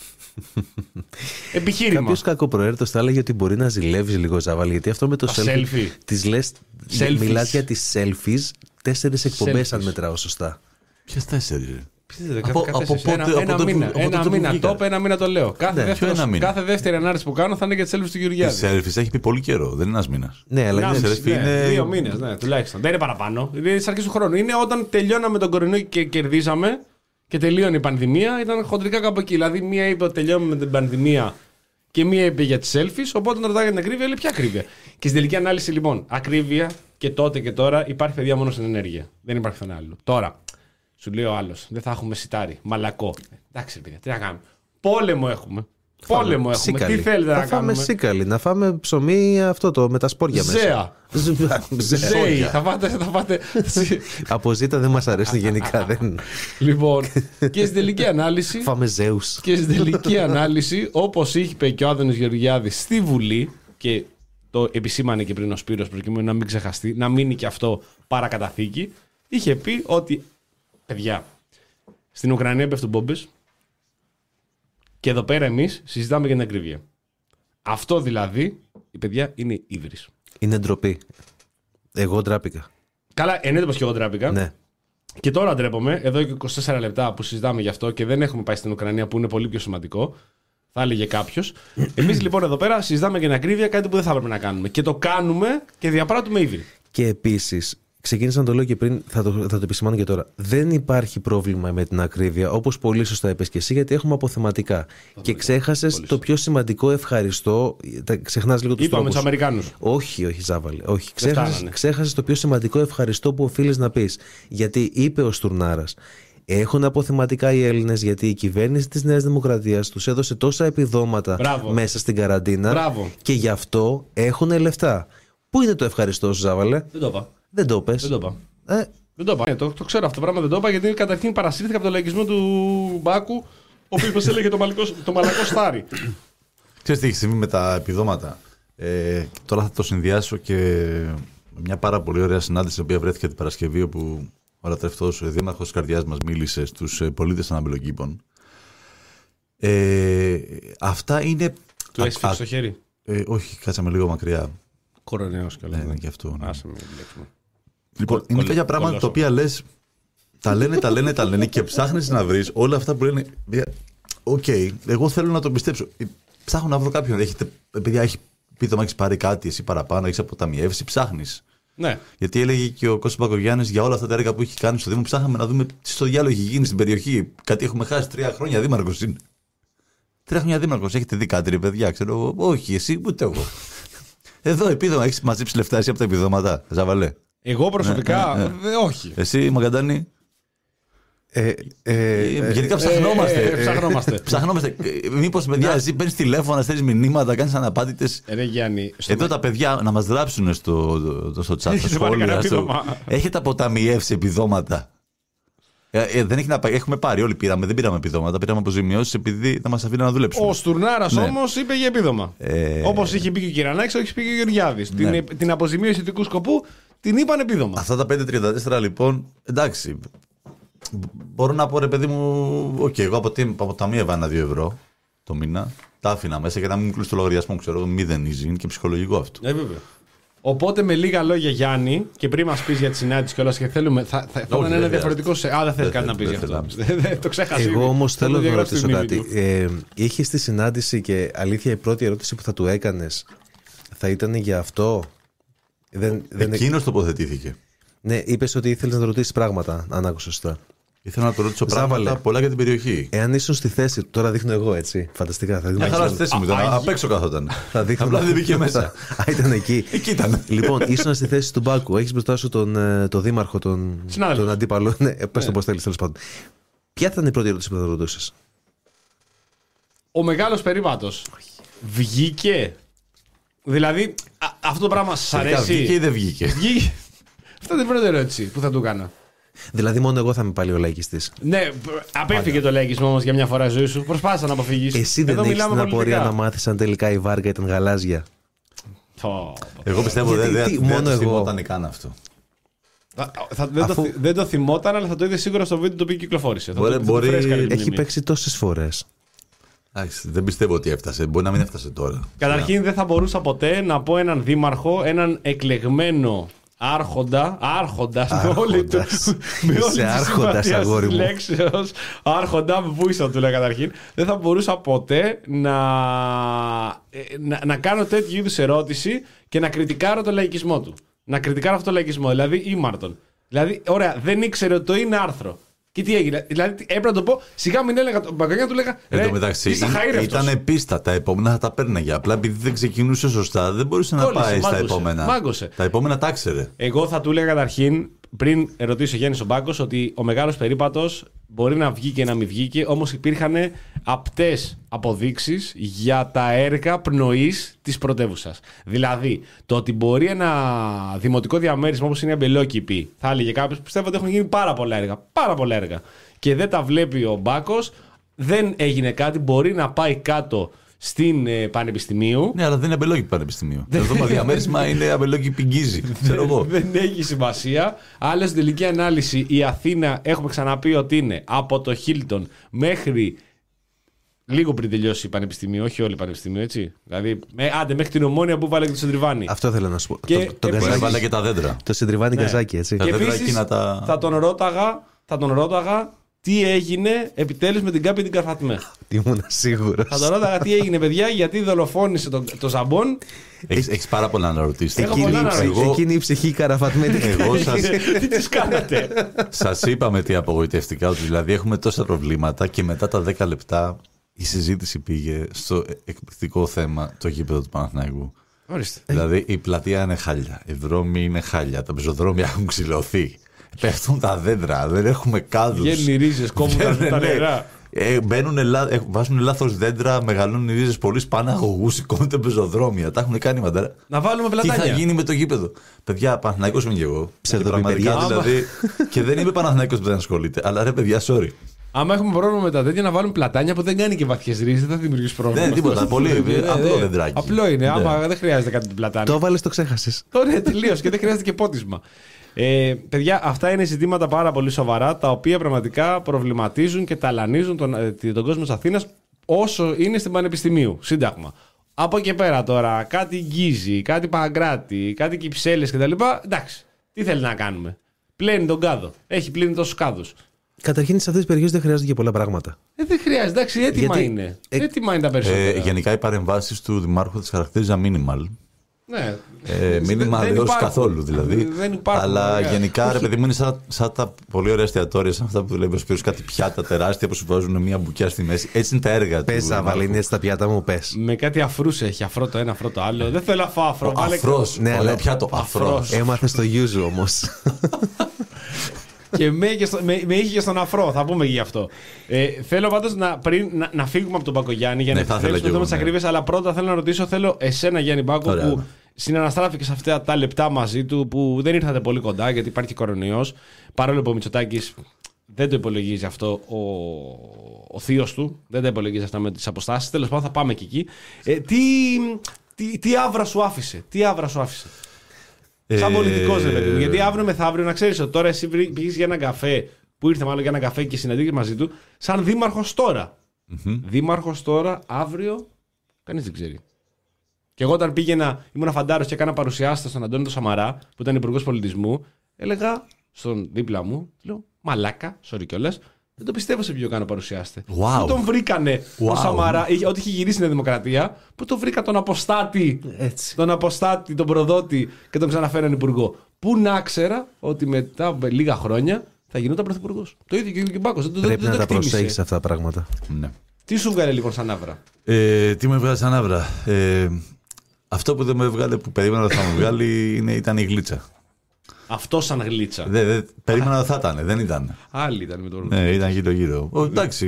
Επιχείρημα. Κάποιος κακοπροαίρετος θα έλεγε ότι μπορεί να ζηλεύεις λίγο, Ζάβαλη, γιατί αυτό με το Τα selfie. selfie. Τις λες, Selfies. μιλάς για τις selfies, τέσσερις εκπομπές Selfies. αν μετράω σωστά. Ποιες τέσσερις. Από, Από- από πότε- ένα, από ένα τότε που- μήνα, από ένα τότε που μήνα βγήκα. το είπε, ένα μήνα το λέω. Κάθε, Ναι, δεύτερο, ποιο ένα μήνα? κάθε δεύτερη ανάρτηση που κάνω θα είναι για τις selfies του Γεωργιάδη. Τις selfies έχει πει πολύ καιρό, δεν είναι ένας μήνας. Ναι, αλλά είναι Ενάμιση, selfie ναι, είναι- Δύο μήνες, ναι, τουλάχιστον. Δεν είναι παραπάνω. Είναι στις αρχές του χρόνου. Είναι όταν τελειώναμε τον κορονοϊό και κερδίσαμε και τελείωνε η πανδημία, ήταν χοντρικά κάπου εκεί. Δηλαδή, μία είπε ότι τελειώνουμε με την πανδημία και μία είπε για τις selfies. Οπότε όταν ρωτάει για την ακρίβεια, λέει ποια ακρίβεια. Και στην τελική ανάλυση, λοιπόν, ακρίβεια και τότε και τώρα υπάρχει παιδιά μόνο στην ενέργεια. Δεν υπάρχει πουθενά άλλο. Τώρα, σου λέει ο άλλος, δεν θα έχουμε σιτάρι. Μαλακό. Εντάξει, παιδιά, τι να κάνουμε. Πόλεμο έχουμε. Πόλεμο έχουμε. Σίκαλη. Τι θέλετε θα να φάμε κάνουμε. σίκαλη, να φάμε ψωμί αυτό το με τα σπόρια μέσα. Ζέα. Ζέα. Ζέι, θα πάτε. Θα πάτε... Από ζήτα δεν μας αρέσουν γενικά. Δεν... Λοιπόν, και στην τελική ανάλυση. Φάμε ζέους. Και στην τελική ανάλυση, όπως είπε και ο Άδωνης Γεωργιάδης στη Βουλή, και το επισήμανε και πριν ο Σπύρος προκειμένου να μην ξεχαστεί, να μείνει και αυτό παρακαταθήκη, είχε πει ότι, παιδιά, στην Ουκρανία πέφτουν μπόμπες και εδώ πέρα εμείς συζητάμε για την ακρίβεια. Αυτό δηλαδή, η παιδιά, είναι ύβρις. Είναι ντροπή. Εγώ ντράπηκα. Καλά, εννοείται πως και εγώ τράπηκα. Ναι. Και τώρα ντρέπομαι, εδώ και είκοσι τέσσερα λεπτά που συζητάμε γι' αυτό και δεν έχουμε πάει στην Ουκρανία που είναι πολύ πιο σημαντικό, θα έλεγε κάποιο. Εμείς λοιπόν εδώ πέρα συζητάμε για την ακρίβεια, κάτι που δεν θα έπρεπε να κάνουμε. Και το κάνουμε και διαπράττουμε ήδη. Και επίσης, ξεκίνησα να το λέω και πριν, θα το, θα το επισημάνω και τώρα. Δεν υπάρχει πρόβλημα με την ακρίβεια, όπως πολύ σωστά είπες και εσύ, γιατί έχουμε αποθεματικά. Και ξέχασες το πιο σημαντικό ευχαριστώ. Τα ξεχνάς λίγο τους Είπαμε τρόπους. τους Αμερικάνους. Όχι, όχι, Ζάβαλε. Όχι. Ξέχασες, φτάνανε. ξέχασες το πιο σημαντικό ευχαριστώ που οφείλεις να πεις. Γιατί είπε ο Στουρνάρας. Έχουν αποθεματικά οι Έλληνες γιατί η κυβέρνηση της Νέας Δημοκρατίας τους έδωσε τόσα επιδόματα Μπράβο. μέσα στην καραντίνα. Μπράβο. Και γι' αυτό έχουν λεφτά. Πού είναι το ευχαριστώ σου, Ζάβαλε? Δεν το είπα. Δεν το πες. Δεν το είπα. Ε, Δεν το είπα. Ναι, το, το ξέρω αυτό το πράγμα, δεν το είπα γιατί καταρχήν παρασύρθηκα από το λαϊκισμό του Μπάκου, ο οποίος μας έλεγε το, μαλικό, το μαλακό στάρι. Ξέρεις τι έχει συμβεί με τα επιδόματα. Ε, τώρα θα το συνδυάσω και με μια πάρα πολύ ωραία συνάντηση, η οποία βρέθηκε την Παρασκευή, όπου ο λατρευτός δήμαρχος της καρδιάς μας μίλησε στους πολίτες των Αμπελοκήπων. Ε, αυτά είναι. Του α- έσφιξε α- στο χέρι. ε, όχι, κάτσαμε λίγο μακριά. Κορονοϊός κιόλας. Ναι, ναι, και αυτό. Ναι. Άσε με, μπλέξουμε. Λοιπόν, Κολ- είναι κολ- κάποια πράγματα τα κολόσο. οποία λες. Τα λένε, τα λένε, τα λένε και ψάχνεις να βρεις όλα αυτά που λένε. Οκ, εγώ θέλω να το πιστέψω. Ε, Ψάχνω να βρω κάποιον. Έχετε, επειδή έχει επίδομα, έχεις πάρει κάτι εσύ παραπάνω, έχεις αποταμιεύσει, ψάχνεις. Ναι. Γιατί έλεγε και ο Κώστας Μπακογιάννης για όλα αυτά τα έργα που έχει κάνει στο Δήμο. Ψάχναμε να δούμε τι στο διάλογο έχει γίνει στην περιοχή. Κάτι έχουμε χάσει. Τρία χρόνια δήμαρχος είναι. Τρία χρόνια δήμαρχος. Έχετε δει κάτι, ρε παιδιά, ξέρω εγώ. Όχι, εσύ ούτε εγώ. Εδώ επίδομα. Έχεις μαζέψει λεφτά εσύ από τα επιδόματα, Ζαβαλέ. Εγώ προσωπικά, Ναι, ναι, δε- όχι. Εσύ, Μαγκαντάνη. ε, ε, Ε, Γενικά ψαχνόμαστε. ε, ε, ψαχνόμαστε. Ψαχνόμαστε. Μήπως, παιδιά, εσύ παίρνεις τηλέφωνα, στέλνεις μηνύματα, κάνεις αναπάντητες. Ρε Γιάννη, στο Εδώ τα παιδιά να μας γράψουν στο, στο, στο chat, στα Έχετε πάρει σχόλια. κανένα στο- επίδομα? Έχετε αποταμιεύσει επιδόματα. Ε, ε, δεν έχει να πάει. Έχουμε πάρει, όλοι πήραμε. Δεν πήραμε επιδόματα. Πήραμε αποζημιώσεις επειδή θα μας αφήνουν να δουλέψουμε. Ο Στουρνάρας ναι. όμως είπε για επίδομα. Ε... Όπως είχε πει και ο Κυρανάκης, έχει πει και ο Γεωργιάδης. Ναι. Την, την αποζημίωση ειδικού σκοπού την είπαν επίδομα. Αυτά τα πέντε τριάντα τέσσερα λοιπόν, εντάξει. Μπορώ να πω ρε παιδί μου, οκ, okay, εγώ από, από ταμεία έβανα δύο ευρώ το μήνα. Τα άφηνα μέσα για να μην μου κλείσει το λογαριασμό, ξέρω, μηδέν easy, είναι και ψυχολογικό αυτό. Ε, βέβαια. Οπότε με λίγα λόγια, Γιάννη, και πριν μας πεις για τη συνάντηση και όλα και θέλουμε. Θα, θα, θα ήταν ένα διαφορετικό. Σε... Α, δεν θέλει κάτι να πεις γι' αυτό. Το ξέχασα. Εγώ όμως θέλω να ρωτήσω κάτι. Ε, είχε τη συνάντηση και αλήθεια η πρώτη ερώτηση που θα του έκανες θα ήταν για αυτό. Δεν, δεν... Εκείνος τοποθετήθηκε. Ναι, είπες ότι ήθελες να το ρωτήσεις πράγματα, αν άκουσα σωστά. Ήθελα να το ρωτήσω πράγματα πολλά για την περιοχή. Εάν ήσουν στη θέση του, τώρα δείχνω εγώ έτσι. Φανταστικά. Θα δείχνω. Μια στη θέση μου ήταν. Απ' έξω καθόταν. Θα δείχνω. Απλά δεν μπήκε μέσα. Α, ήταν εκεί. Εκεί ήταν. Λοιπόν, ήσουν στη θέση του Μπάκου. Έχεις μπροστά σου τον, τον δήμαρχο, τον, τον αντίπαλο. Ναι, πες το πώς θέλεις, τέλος πάντων. Ποια θα ήταν η πρώτη ερώτηση που θα ρωτούσες? Ο μεγάλος περίπατος βγήκε. Δηλαδή, α, αυτό το πράγμα σας αρέσει? Βγήκε ή δεν βγήκε? Βγήκε. Αυτή είναι η πρώτη ερώτηση που θα του έκανα. Δηλαδή, μόνο εγώ θα είμαι πάλι ο λαϊκιστής. Ναι, απέφυγε το λαϊκισμό όμως για μια φορά ζωή σου. Προσπάθησα να αποφύγεις. Εσύ δεν έχεις την απορία να μάθεις αν τελικά η Βάργα ήταν γαλάζια? Εγώ πιστεύω ότι δεν το θυμόταν καν αυτό. Θα, θα, δεν, Αφού... το, δεν το θυμόταν, αλλά θα το είδε σίγουρα στο βίντεο το οποίο κυκλοφόρησε. Μπορεί, θα το, μπορεί... θα το έχει παίξει τόσες φορές. Άξι, δεν πιστεύω ότι έφτασε. Μπορεί να μην έφτασε τώρα. Καταρχήν, δεν θα μπορούσα ποτέ να πω έναν δήμαρχο, έναν εκλεγμένο άρχοντα, άρχοντας με όλη του. Με όλη τη συμπαθία της λέξεως άρχοντα, με βούησα του λέει καταρχήν. Δεν θα μπορούσα ποτέ να, να, να κάνω τέτοιου είδους ερώτηση και να κριτικάρω το λαϊκισμό του. Να κριτικάρω αυτό το λαϊκισμό, δηλαδή ήμαρτον. Δηλαδή, ωραία, δεν ήξερε ότι το είναι άρθρο. Και τι έγινε, δηλαδή έπρεπε να το πω, σιγά μην έλεγα τον Μπαγκανιά, του λέγα. Εν τω μεταξύ, ήταν πίστα. Τα επόμενα θα τα παίρναγε. Απλά επειδή δεν ξεκινούσε σωστά, δεν μπορούσε να πάει στα επόμενα. Μάγκωσε. Τα επόμενα τα ήξερε. Εγώ θα του έλεγα καταρχήν, πριν ρωτήσει ο Γιάννης ο Μπάκος, ότι ο μεγάλος περίπατος μπορεί να βγει και να μην βγήκε, όμως υπήρχαν απτές αποδείξεις για τα έργα πνοής της πρωτεύουσας. Δηλαδή, το ότι μπορεί ένα δημοτικό διαμέρισμα όπως είναι η Αμπελόκηπη, θα έλεγε κάποιος, πιστεύω ότι έχουν γίνει πάρα πολλά έργα. Πάρα πολλά έργα. Και δεν τα βλέπει ο Μπάκος, δεν έγινε κάτι, μπορεί να πάει κάτω στην ε, Πανεπιστημίου. Ναι, αλλά δεν είναι Αμπελόκηπη Πανεπιστημίου. Εδώ το διαμέρισμα είναι Αμπελόκηπη Γκίζη. Δεν έχει σημασία. Άλλωστε, στην τελική ανάλυση, η Αθήνα έχουμε ξαναπεί ότι είναι από το Χίλτον μέχρι. Λίγο πριν τελειώσει η Πανεπιστημίου, όχι όλη η Πανεπιστημίου, έτσι. Δηλαδή, με, άντε μέχρι την Ομόνια που βάλε και το Σεντριβάνι. Αυτό θέλω να σου πω. Και το το επίσης, βάλε και τα δέντρα. Το Σεντριβάνι γκαζάκι, έτσι. Και επίσης, τα... θα τον ρώταγα, θα τον ρώταγα τι έγινε επιτέλους με την Κάπη την Καρφατμέ. Ήμουν σίγουρος. Θα τον ρώταγα τι έγινε, παιδιά, γιατί δολοφόνησε το, το Ζαμπόν. Έχεις, έχεις πάρα πολλά να ρωτήσεις. Εκείνη, εγώ... Εκείνη η ψυχή Καραφατμένη. Εγώ σας... Τι τις κάνατε? Σας είπαμε τι απογοητευτικά, ότι δηλαδή έχουμε τόσα προβλήματα και μετά τα δέκα λεπτά η συζήτηση πήγε στο εκπληκτικό θέμα το γήπεδο του Παναθηναϊκού. Ορίστε. Δηλαδή η πλατεία είναι χάλια, οι δρόμοι είναι χάλια, τα πεζοδρόμια έχουν ξυλωθεί. Πέφτουν τα δέντρα, δεν έχουμε κάδους. Βγαίνουν οι ρίζες, κόβουν τα νερά. Ε, μπαίνουν, βάζουν λάθος δέντρα, μεγαλώνουν οι ρίζες πολύ, σπάνε αγωγούς, σηκώνονται πεζοδρόμια. Τα έχουν κάνει μαντάρα. Να βάλουμε πλατάνια. Τι θα γίνει με το γήπεδο? Παιδιά, Παναθηναϊκός είμαι και εγώ. Πραγματικά δηλαδή. Και δεν είμαι Παναθηναϊκός που δεν ασχολείται. Αλλά ρε παιδιά, sorry. Άμα έχουμε πρόβλημα με τα τέτοια, να βάλουμε πλατάνια που δεν κάνει και βαθιές ρίζες, δεν θα δημιουργήσει πρόβλημα. Δεν τίποτα. Πολύ απλό δεντράκι. Απλό είναι. Άμα δεν χρειάζεται κάτι την πλατάνια. Το βάλες, το ξέχασες. Τώρα τελείως και δεν χρειάζεται και πότισμα. Ε, παιδιά, αυτά είναι ζητήματα πάρα πολύ σοβαρά, τα οποία πραγματικά προβληματίζουν και ταλανίζουν τον, τον κόσμο της Αθήνας όσο είναι στην Πανεπιστημίου. Σύνταγμα. Από εκεί πέρα τώρα, κάτι Γκίζη, κάτι Παγκράτη, κάτι Κυψέλες κτλ. Εντάξει, τι θέλει να κάνουμε? Πλένει τον κάδο. Έχει πλύνει τόσους κάδους. Καταρχήν, σε αυτές τις περιοχές δεν χρειάζονται και πολλά πράγματα. Ε, δεν χρειάζεται, εντάξει, έτοιμα Γιατί... είναι. Ε... Έτοιμα είναι τα περισσότερα. Ε, γενικά, οι παρεμβάσεις του Δημάρχου τις χαρακτήριζα minimal. Ναι. Ε, μήνυμα έως καθόλου δηλαδή. Δεν υπάρχουν, αλλά yeah. γενικά ρε παιδί μου είναι σαν, σαν τα πολύ ωραία εστιατόρια, σαν αυτά που λέει ο Σπύρος, κάτι πιάτα τεράστια που σου βάζουν μια μπουκιά στη μέση. Έτσι είναι τα έργα του. Πες Αβαλίνη, έτσι τα πιάτα μου, πες. Με κάτι αφρούς έχει, αφρό το ένα, αφρό το άλλο. Δεν θέλω αφό αφρό. Αφρός, ναι, αλλά πιάτο αφρός. Έμαθε στο Γιούζου όμως. Και με, και στο, με, με είχε και στον αφρό, θα πούμε γι' αυτό. Ε, θέλω πάντως να, πριν, να, να φύγουμε από τον Μπακογιάννη για να ναι, επιτρέψουμε το θέμα της ακρίβειας, αλλά πρώτα θέλω να ρωτήσω, θέλω εσένα Γιάννη Μπάκο, Ωραία. που συναναστράφηκε σε αυτά τα λεπτά μαζί του, που δεν ήρθατε πολύ κοντά γιατί υπάρχει κορονοϊός, παρόλο που ο Μητσοτάκης Δεν το υπολογίζει αυτό ο, ο θείος του. Δεν τα υπολογίζει αυτά με τις αποστάσεις. Τέλος πάντων, θα πάμε και εκεί. Ε, τι, τι, τι άβρα σου άφησε. Τι άβρα σου άφησε. Ε, Σαν πολιτικός, ρε παιδί μου. Γιατί αύριο μεθαύριο να ξέρεις ότι τώρα εσύ πήγες για έναν καφέ, που ήρθε μάλλον για έναν καφέ και συναντήκες μαζί του, σαν δήμαρχος τώρα. Mm-hmm. Δήμαρχος τώρα, αύριο, κανείς δεν ξέρει. Και εγώ όταν πήγαινα, ήμουν φαντάρος και έκανα παρουσιάστα στον Αντώνη τον Σαμαρά, που ήταν υπουργός πολιτισμού, έλεγα στον δίπλα μου, λέω, μαλάκα, sorry κιόλας, δεν το πιστεύω σε ποιο κάνω παρουσιάστε. Wow. Πού τον βρήκανε wow. τον Σαμαρά, ό,τι είχε γυρίσει στην Δημοκρατία, πού τον βρήκα τον αποστάτη, Έτσι. τον αποστάτη, τον προδότη και τον ξαναφέραν υπουργό. Πού να ξέρα ότι μετά από λίγα χρόνια θα γινόταν πρωθυπουργός. Το ίδιο και ο Κυμπάκος. Πρέπει δεν, δεν να τα προσέχεις αυτά τα πράγματα. Ναι. Τι σου βγάλε λοιπόν σαν άβρα? Ε, τι μου έβγαλε σαν άβρα. Ε, αυτό που δεν με έβγαλε, που περίμενα ότι θα μου βγάλει, είναι, ήταν η γλίτσα. Αυτό σαν γλίτσα. Δε, δε, περίμενα ότι θα ήταν, δεν ήταν. Άλλη ήταν με τον. Ναι, ήταν γύρω-γύρω. Ο, εντάξει.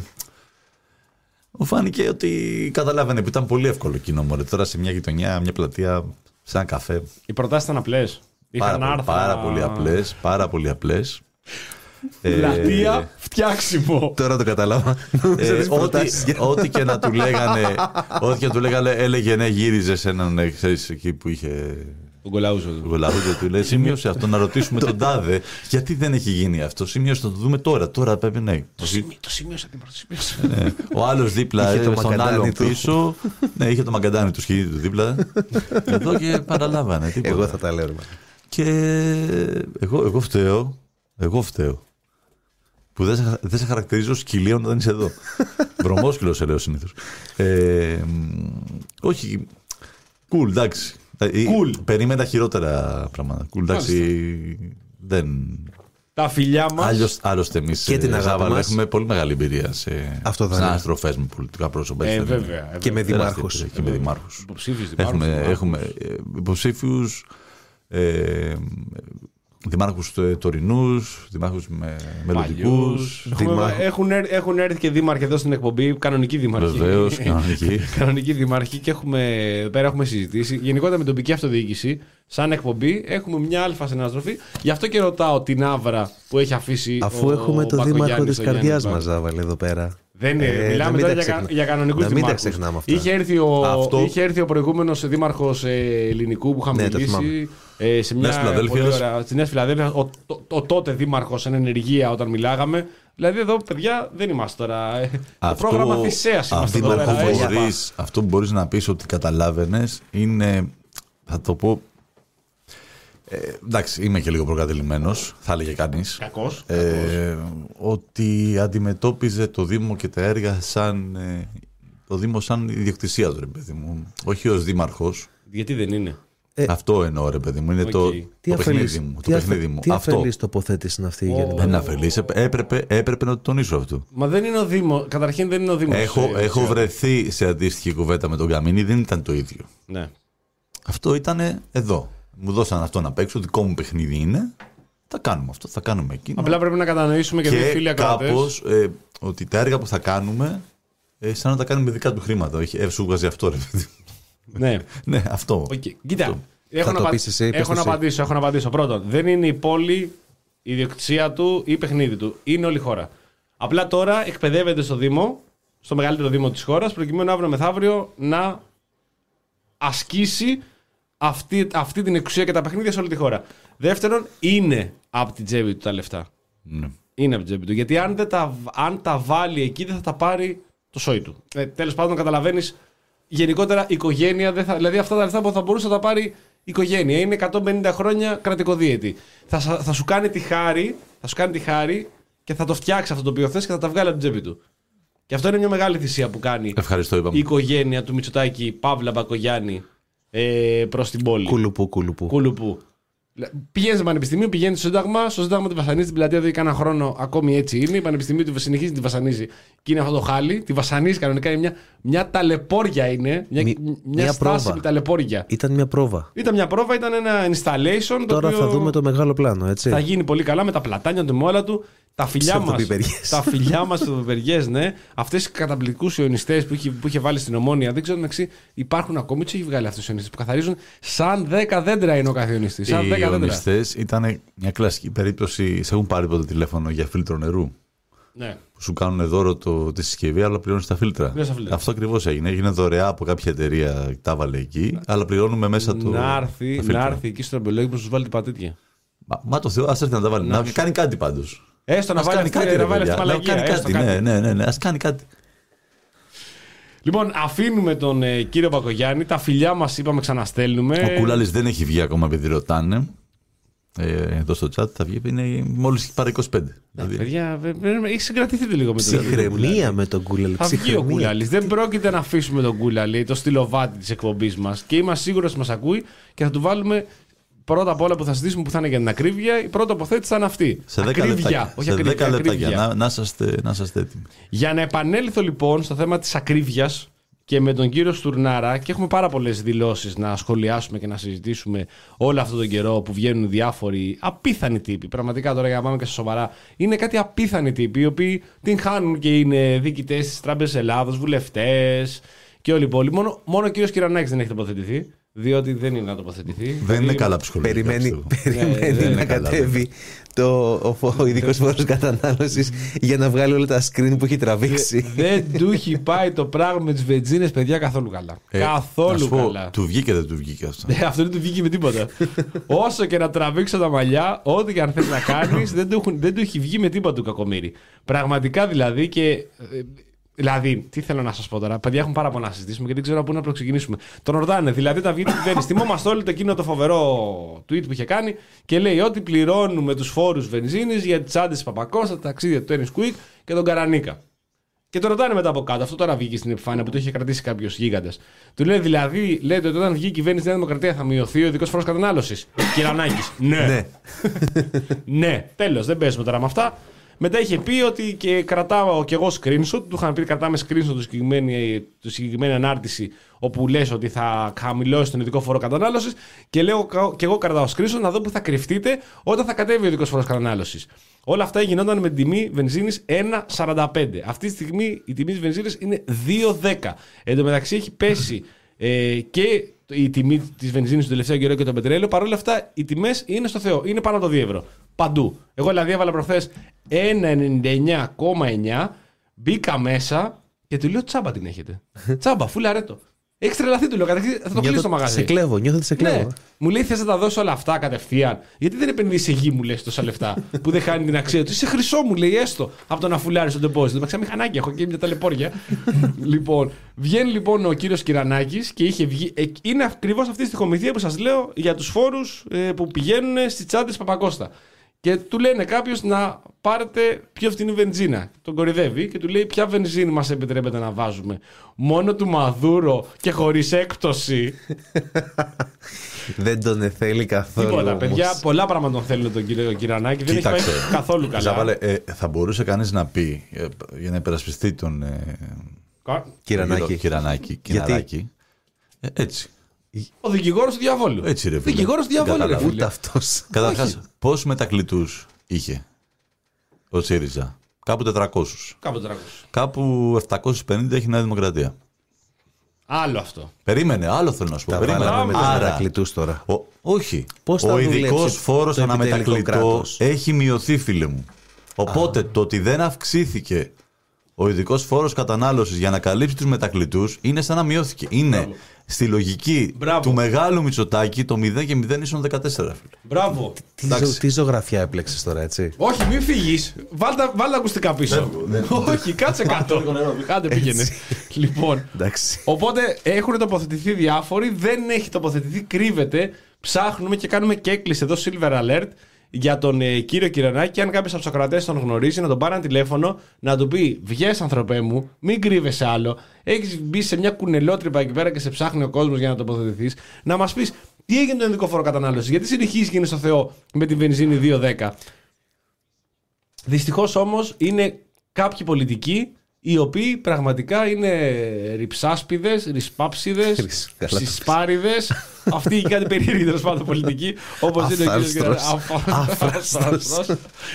Μου φάνηκε ότι καταλάβαινε που ήταν πολύ εύκολο κοινό μωρέ. Τώρα σε μια γειτονιά, μια πλατεία, σε ένα καφέ. Οι προτάσεις ήταν απλές. Πάρα, πάρα, πάρα πολύ απλές. Πάρα πολύ απλές. Πλατεία, ε, φτιάξιμο. Τώρα το καταλάβα. ε, ό,τι, ό,τι και να του λέγανε, ό,τι και να του λέγανε, έλεγε ναι, γύριζε σε έναν, ε, ξέρεις, εκεί που είχε. Τον Κολαούζο. Τον Κολαούζο του λέει: σημείωσε αυτό, να ρωτήσουμε τον τάδε, γιατί δεν έχει γίνει αυτό. Σημείωσε, θα το δούμε τώρα. Τώρα πρέπει να. Το σημείωσα, το σημείωσα. Ναι. Ο άλλος δίπλα, είχε το στον άλλον του. πίσω. Ναι, είχε το μαγκαντάνι του σκηνή του δίπλα. Εδώ και παραλάβανε. Τίποτα. Εγώ θα τα λέω. Και εγώ, εγώ φταίω. Εγώ φταίω. Που δεν σε, δεν σε χαρακτηρίζω σκυλίων όταν είσαι εδώ. Βρωμόσκυλος σε λέω συνήθως. Ε, όχι. Cool, εντάξει. Cool. Περίμενα χειρότερα πράγματα. Cool, εντάξει. Δεν. Τα φιλιά μας. Άλλος, άλλωστε εμείς και την αγάπη μας έχουμε πολύ μεγάλη εμπειρία σε αναστροφές με πολιτικά πρόσωπα. Ε, βέβαια, ε, και με δημάρχους. Και με δημάρχους. Υποψήφιους Έχουμε, δημάρχους. έχουμε υποψήφιους. Ε, δημάρχους τωρινούς, δημάρχους με μελλοντικούς. Δημάρχους. Έχουν, έχουν έρθει και δήμαρχοι εδώ στην εκπομπή, κανονικοί δήμαρχοι. Βεβαίως, κανονικοί. Κανονικοί δήμαρχοι και έχουμε, πέρα έχουμε συζητήσει. Γενικότερα με την τοπική αυτοδιοίκηση, σαν εκπομπή, έχουμε μια αλφα συναστροφή. Γι' αυτό και ρωτάω την άβρα που έχει αφήσει. Αφού ο, έχουμε ο το δήμαρχο της καρδιάς μας, Ζάβαλε, εδώ πέρα. Δεν είναι. Ε, μιλάμε τώρα για, για κανονικούς δημάρχους. Να μην τα ξεχνάμε αυτά. Είχε έρθει ο, Αυτό... είχε έρθει ο προηγούμενος δήμαρχος ε, ελληνικού που είχαμε ναι, μιλήσει ε, σε μια πολύ ωραία, στη Νέα Φιλαδέλφεια. Ο, το, ο τότε δήμαρχος εν ενεργεία όταν μιλάγαμε. Δηλαδή εδώ, παιδιά, δεν είμαστε τώρα. Αυτό, το πρόγραμμα Θησέας είμαστε αυτό, εδώ πέρα. Μπορείς, αυτό που μπορείς να πεις ότι καταλάβαινες είναι, θα το πω. Ε, εντάξει, είμαι και λίγο προκατελημένος, θα έλεγε κανείς. Κακός. Ε, ότι αντιμετώπιζε το Δήμο και τα έργα σαν. Ε, το Δήμο σαν ιδιοκτησία του, ρε παιδί μου. Όχι ως δήμαρχος. Γιατί δεν είναι. Ε, αυτό εννοώ, ρε παιδί μου. Είναι okay. το, τι το αφελής, παιχνίδι μου. Τι, το αφε, παιχνίδι μου. τι αυτό. αφελής τοποθέτηση είναι αυτή. Oh. Για Δεν αφελής. Έπρεπε, έπρεπε να το τονίσω αυτό. Μα δεν είναι ο Δήμος. Καταρχήν δεν είναι ο Δήμος. Έχω, ε, έχω βρεθεί σε αντίστοιχη κουβέντα με τον Καμίνη, δεν ήταν το ίδιο. Ναι. Αυτό ήταν εδώ. Μου δώσαν αυτό να παίξω, δικό μου παιχνίδι είναι. Θα κάνουμε αυτό, θα κάνουμε εκείνο. Απλά πρέπει να κατανοήσουμε και, και δύο φίλοι ακροατές. Κάπως ε, ότι τα έργα που θα κάνουμε, ε, σαν να τα κάνουμε με δικά του χρήματα. Ε, σου βγάζει αυτό, ρε παιδί. Ναι. Ναι, αυτό. Okay. Κοίτα. Αυτό. Έχω, να, το πα... πεις εσύ, έχω να απαντήσω, έχω να απαντήσω. Πρώτον, δεν είναι η πόλη η ιδιοκτησία του ή παιχνίδι του. Είναι όλη η χώρα. Απλά τώρα εκπαιδεύεται στο Δήμο, στο μεγαλύτερο Δήμο της χώρας, προκειμένου αύριο μεθαύριο να ασκήσει αυτή, αυτή την εξουσία και τα παιχνίδια σε όλη τη χώρα. Δεύτερον, είναι από την τσέπη του τα λεφτά. Ναι. Είναι από την τσέπη του. Γιατί αν, δεν τα, αν τα βάλει εκεί, δεν θα τα πάρει το σόι του. Ε, τέλος πάντων, καταλαβαίνεις. Γενικότερα η οικογένεια, δεν θα, δηλαδή αυτά τα λεφτά που θα μπορούσε να τα πάρει η οικογένεια. Είναι εκατόν πενήντα χρόνια κρατικοδίαιτη. Θα, θα, σου κάνει τη χάρη, θα σου κάνει τη χάρη και θα το φτιάξει αυτό το οποίο θες και θα τα βγάλει από την τσέπη του. Και αυτό είναι μια μεγάλη θυσία που κάνει Ευχαριστώ, η οικογένεια του Μητσοτάκη Παύλα Μπακογιάννη ε, προς την πόλη. Κουλουπού, κουλουπού. Κουλουπού. Πηγαίνει στο πανεπιστημίο, πηγαίνει στο Σύνταγμα, στο Σύνταγμα τη βασανίζει την πλατεία εδώ και ένα χρόνο, ακόμη έτσι είναι. Η πανεπιστημίου του συνεχίζει τη βασανίζει. Και είναι αυτό το χάλι, τη βασανίζει κανονικά. Είναι μια, μια ταλαιπώρια είναι. Μια, Μη, μια, μια στάση με ταλαιπώρια. Ήταν μια πρόβα. Ήταν μια πρόβα, ήταν ένα installation. Τώρα το οποίο θα δούμε το μεγάλο πλάνο, έτσι. Θα γίνει πολύ καλά με τα πλατάνια του, με όλα του. Τα φιλιά μας, τα φιλιά μας στο Πιπεριές, ναι. Αυτές οι καταπληκτικούς ιονιστές που είχε, που είχε βάλει στην Ομόνια, δεν ξέρω μεταξύ, υπάρχουν ακόμη. Τι έχει βγάλει αυτούς τους ιονιστές που καθαρίζουν σαν δέκα δέντρα είναι ο κάθε ιονιστής. Σαν οι ιονιστές ήταν μια κλασική περίπτωση. Σε έχουν πάρει ποτέ τηλέφωνο για φίλτρο νερού. Ναι. Που σου κάνουν δώρο το, τη συσκευή, αλλά πληρώνεις τα φίλτρα. φίλτρα. Αυτό ακριβώς έγινε. Έγινε δωρεά από κάποια εταιρεία, τα βάλε εκεί, αλλά πληρώνουμε μέσα το. Να έρθει, να έρθει εκεί στο αμπελόγιο που σου βάλει την πατήτια. Μα, μα το Θεό, ας έρθει να τα βάλει. Να, να κάνει κάτι πάντως. Έστω να βάλει κάτι, αυτή, να βάλει αυτή μαλακία. Να κάνει κάτι, ναι, ναι, ναι, ναι, ας κάνει κάτι. Λοιπόν, αφήνουμε τον ε, κύριο Μπακογιάννη. Τα φιλιά μας είπαμε ξαναστέλνουμε. Ο Κουλάλης δεν έχει βγει ακόμα επειδή ρωτάνε. Ε, εδώ στο chat θα βγει, είναι μόλις πάρε είκοσι πέντε. Ναι, δηλαδή. Παιδιά, έχει συγκρατηθείτε λίγο με τον Ψυχραιμία με τον Κούλαλη. Θα βγει ο Κούλαλης. Δεν πρόκειται να αφήσουμε τον Κούλαλη, το στυλοβάτι της εκπομπής μας. Και είμαστε σίγουροι ότι μας ακούει και θα του βάλουμε. Πρώτα απ' όλα που θα συζητήσουμε που θα είναι για την ακρίβεια, η πρώτη αποθέτηση θα είναι αυτή. Σε δέκα λεπτάκια. Σε δέκα λεπτάκια. Να, να, είσαστε, να είσαστε έτοιμοι. Για να επανέλθω λοιπόν στο θέμα της ακρίβειας και με τον κύριο Στουρνάρα, και έχουμε πάρα πολλές δηλώσεις να σχολιάσουμε και να συζητήσουμε όλο αυτόν τον καιρό που βγαίνουν διάφοροι απίθανοι τύποι. Πραγματικά τώρα για να πάμε και σε σοβαρά, είναι κάτι απίθανοι τύποι, οι οποίοι την χάνουν και είναι διοικητές της Τράπεζας Ελλάδος, βουλευτές και όλοι οι υπόλοιποι. Μόνο, μόνο ο κύριος Κυρανάκης δεν έχει τοποθετηθεί. Διότι δεν είναι να τοποθετηθεί. Δεν δηλαδή, είναι καλά ψυχολογικά. Περιμένει, περιμένει ναι, να κατέβει το, ο, ο ειδικός φόρος κατανάλωσης για να βγάλει όλα τα screen που έχει τραβήξει. Δεν του έχει πάει το πράγμα με τις βενζίνες, παιδιά, καθόλου καλά. Ε, καθόλου πω, καλά. Του βγήκε δεν του βγήκε αυτό. Ναι, αυτό δεν του βγήκε με τίποτα. Όσο και να τραβήξω τα μαλλιά, ό,τι και αν θες να κάνεις, δεν, δεν του έχει βγει με τίποτα του κακομοίρη. Πραγματικά δηλαδή και. Δηλαδή, τι θέλω να σας πω τώρα. Παιδιά, έχουν πάρα πολλά να συζητήσουμε και δεν ξέρω από πού να ξεκινήσουμε. Τον ρωτάνε, δηλαδή, τα βγει την κυβέρνηση. Θυμόμαστε όλοι το εκείνο το φοβερό tweet που είχε κάνει και λέει ότι πληρώνουμε τους φόρους βενζίνης για τις τσάντες της Παπακώστα, τα ταξίδια του Tennis Quick και τον Καρανίκα. Και τον ρωτάνε μετά από κάτω. Αυτό τώρα βγήκε στην επιφάνεια που το είχε κρατήσει κάποιος γίγαντας. Του λέει, δηλαδή, λέτε ότι όταν βγει η κυβέρνηση της Νέα Δημοκρατία θα μειωθεί ο ειδικός φόρος κατανάλωσης. Κυρανάκης. Ναι. Ναι. Τέλος, δεν παίζουμε τώρα με αυτά. Μετά είχε πει ότι και κρατάω κι εγώ screenshot, του είχαν πει κρατάμε screenshot του συγκεκριμένη, του συγκεκριμένη ανάρτηση όπου λες ότι θα χαμηλώσει τον ειδικό φόρο κατανάλωσης και λέω κι εγώ κρατάω screenshot να δω που θα κρυφτείτε όταν θα κατέβει ο ειδικός φόρος κατανάλωσης. Όλα αυτά γινόταν με την τιμή βενζίνης ένα σαράντα πέντε. Αυτή τη στιγμή η τιμή της βενζίνης είναι δύο δέκα. Εν τω μεταξύ έχει πέσει ε, και η τιμή της βενζίνης του τελευταίο καιρό και το πετρέλαιο. Παρ' όλα αυτά οι τιμές είναι στο Θεό. Είναι πάνω από το δύο ευρώ. Παντού. Εγώ δηλαδή έβαλα προχθές ένα ενενήντα εννιά κόμμα εννιά, μπήκα μέσα και του λέω τσάμπα την έχετε. Τσάμπα, φούλα ρέτο. Έχεις τρελαθεί, του λέω. Καταρχήν θα το κλείσω το μαγαζί. Σε κλέβω, νιώθω ότι σε κλέβω. Ναι. Μου λέει θες να τα δώσω όλα αυτά κατευθείαν. Γιατί δεν επενδύεις σε γη, μου λες τόσα λεφτά που δεν χάνει την αξία του. Είσαι χρυσό, μου λέει, έστω από το να φουλάρει στο ντεπόζιτο. Με μηχανάκι, έχω και μια ταλαιπώρια. Λοιπόν, βγαίνει λοιπόν ο κύριος Κυρανάκης και είχε βγει. Είναι ακριβώς αυτή η στοιχομηθεία που σας λέω για τους φόρους ε, που πηγαίνουν στις τσάντες Παπακώστα. Και του λένε κάποιος να πάρετε πιο φθηνή βενζίνα. Τον κορυδεύει και του λέει ποια βενζίνη μας επιτρέπεται να βάζουμε. Μόνο του Μαδούρο και χωρίς έκπτωση. Δεν τον θέλει καθόλου. Τίποτα, όμως. παιδιά, πολλά πράγματα τον θέλουν τον κύριο Κυρανάκη. Δεν έχει πάει καθόλου καλά. Ζάβαλε, ε, θα μπορούσε κανείς να πει ε, για να υπερασπιστεί τον ε, Κα... Κυρανάκη. Κυρανάκη, Κυρανάκη ε, έτσι. Ο δικηγόρος του διαβόλου. Έτσι ρε φίλε. Δικηγόρος του διαβόλου ρε φίλε. Ούτε αυτός. Καταρχάς, πόσους μετακλητούς είχε ο ΣΥΡΙΖΑ? Κάπου τετρακόσιους. Κάπου τετρακόσιους. Κάπου επτακόσιους πενήντα έχει η Νέα Δημοκρατία. Άλλο αυτό. Περίμενε, άλλο θέλω να σου πω. Τα Περίμενε. βάλαμε με τους Άρα, μετακλητούς τώρα. Ο, όχι. Πώς θα ο ειδικός δουλέψει φόρος το αναμετακλητό επιτελικό κράτος? έχει μειωθεί, φίλε μου. Οπότε το ότι δεν αυξήθηκε ο ειδικός φόρος κατανάλωσης για να καλύψει τους μετακλητούς είναι σαν να μειώθηκε. Είναι Μπράβο. Στη λογική Μπράβο. του μεγάλου Μητσοτάκη το μηδέν και μηδέν ίσον δεκατέσσερα. Φίλε. Μπράβο. Τι, ζω, τι ζωγραφιά έπλεξες τώρα, έτσι. Όχι, μην φύγεις. Βάλτε τα ακουστικά πίσω. Όχι, κάτσε κάτω. Κάντε πήγαινε. Λοιπόν, εντάξει. Οπότε έχουν τοποθετηθεί διάφοροι, δεν έχει τοποθετηθεί, κρύβεται. Ψάχνουμε και κάνουμε και έκκληση εδώ, Silver Alert, για τον ε, κύριο Κυρανάκη. Αν κάποιος από τους ακροατές τον γνωρίζει, να τον πάρει ένα τηλέφωνο, να του πει: βγες, ανθρωπέ μου, μην κρύβεσαι άλλο. Έχεις μπει σε μια κουνελότρυπα εκεί πέρα και σε ψάχνει ο κόσμος για να τοποθετηθείς. Να μας πεις τι έγινε το ειδικό φόρο κατανάλωση, γιατί συνεχίζει και είναι στο Θεό με τη βενζίνη δύο δέκα. Δυστυχώς όμως είναι κάποιοι πολιτικοί οι οποίοι πραγματικά είναι ρυψάσπιδες, ρυσπάψιδες, ψισπάριδες. Αυτή η κάτι περίεργη τέλος πάντων πολιτική, όπως είναι ο κύριος Αφράστρος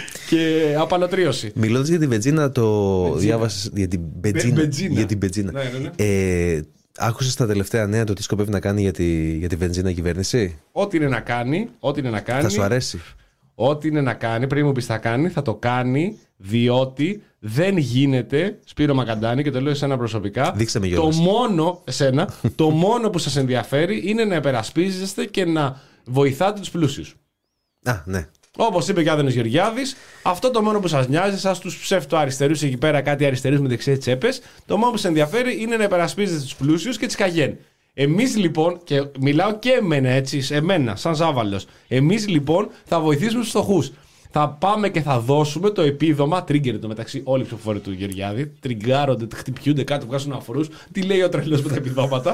και απαλωτρίωση. Μιλώντας για την βενζίνα, το διάβασες για την μπετζίνα. Για την μπετζίνα. Ναι, ναι, ναι. Ε, άκουσες τα τελευταία νέα το τι σκοπεύει να κάνει για τη, για τη βενζίνα η κυβέρνηση? Ό,τι είναι να κάνει, ό,τι είναι να κάνει. Θα σου αρέσει? Ό,τι είναι να κάνει, πριν μου πεις θα κάνει, θα το κάνει, διότι δεν γίνεται, Σπύρο Μακαντάνη, και το λέω εσένα προσωπικά, Δείξτε με, το μόνο, εσένα, το μόνο που σας ενδιαφέρει είναι να υπερασπίζεστε και να βοηθάτε τους πλούσιους. Α, ναι. Όπως είπε και ο Άδωνης Γεωργιάδης, αυτό το μόνο που σας νοιάζει, σας τους ψευτοαριστερούς εκεί πέρα, κάτι αριστερούς με δεξιές τσέπες, το μόνο που σας ενδιαφέρει είναι να υπερασπίζεστε τους πλούσιους και τις καγέν. Εμείς λοιπόν, και μιλάω και εμένα έτσι, σε εμένα, σαν Ζάβαλος, εμείς λοιπόν θα βοηθήσουμε τους φτωχούς. Θα πάμε και θα δώσουμε το επίδομα. Τρίγκερ το μεταξύ, όλοι οι ψηφοφόροι του Γεωργιάδη. Τριγκάρονται, χτυπιούνται κάτω, βγάζουν αφορούς. Τι λέει ο τρελός με τα επιδόματα.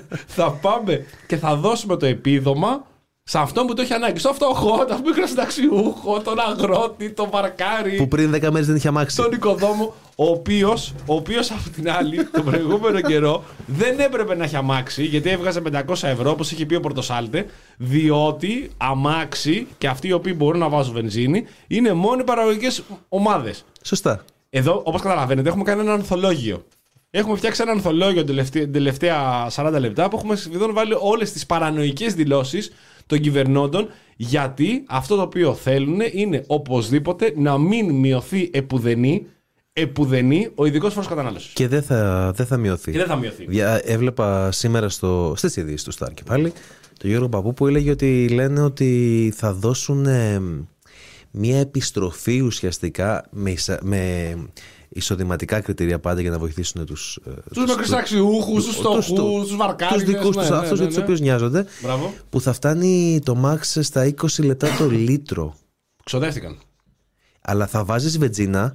Θα πάμε και θα δώσουμε το επίδομα σε αυτόν που το έχει ανάγκη. Στο φτωχό, τον μικρό συνταξιούχο, τον αγρότη, τον βαρκάρι. Που πριν δέκα μέρες δεν είχε αμάξει. Τον οικοδόμο, ο οποίος, ο οποίος από την άλλη, τον προηγούμενο καιρό, δεν έπρεπε να έχει αμάξει, γιατί έβγαζε πεντακόσια ευρώ, όπως είχε πει ο Πορτοσάλτε, διότι αμάξι και αυτοί οι οποίοι μπορούν να βάζουν βενζίνη είναι μόνο οι παραγωγικές ομάδες. Σωστά. Εδώ, όπως καταλαβαίνετε, έχουμε κάνει ένα ανθολόγιο. Έχουμε φτιάξει ένα ανθολόγιο την τελευταία σαράντα λεπτά που έχουμε σχεδόν βάλει όλες τις παρανοϊκές δηλώσεις των κυβερνώντων, γιατί αυτό το οποίο θέλουν είναι οπωσδήποτε να μην μειωθεί επουδενή, επουδενή ο ειδικός φόρος κατανάλωσης. Και δεν θα, δεν θα μειωθεί. Και δεν θα μειωθεί. Δια, έβλεπα σήμερα στο, στις ειδήσεις του Σταρ και πάλι τον Γιώργο Παππού που έλεγε ότι λένε ότι θα δώσουν ε, μια επιστροφή ουσιαστικά με, με εισοδηματικά κριτήρια πάντα για να βοηθήσουν τους τους μικροσυνταξιούχους, τους φτωχούς, τους βαρκάριδες, τους δικούς ναι, τους, ναι, αυτούς ναι, για τους ναι. οποίους νοιάζονται. Μπράβο. Που θα φτάνει το μάξ στα είκοσι λεπτά το λίτρο. Ξοδεύτηκαν. Αλλά θα βάζεις βενζίνα,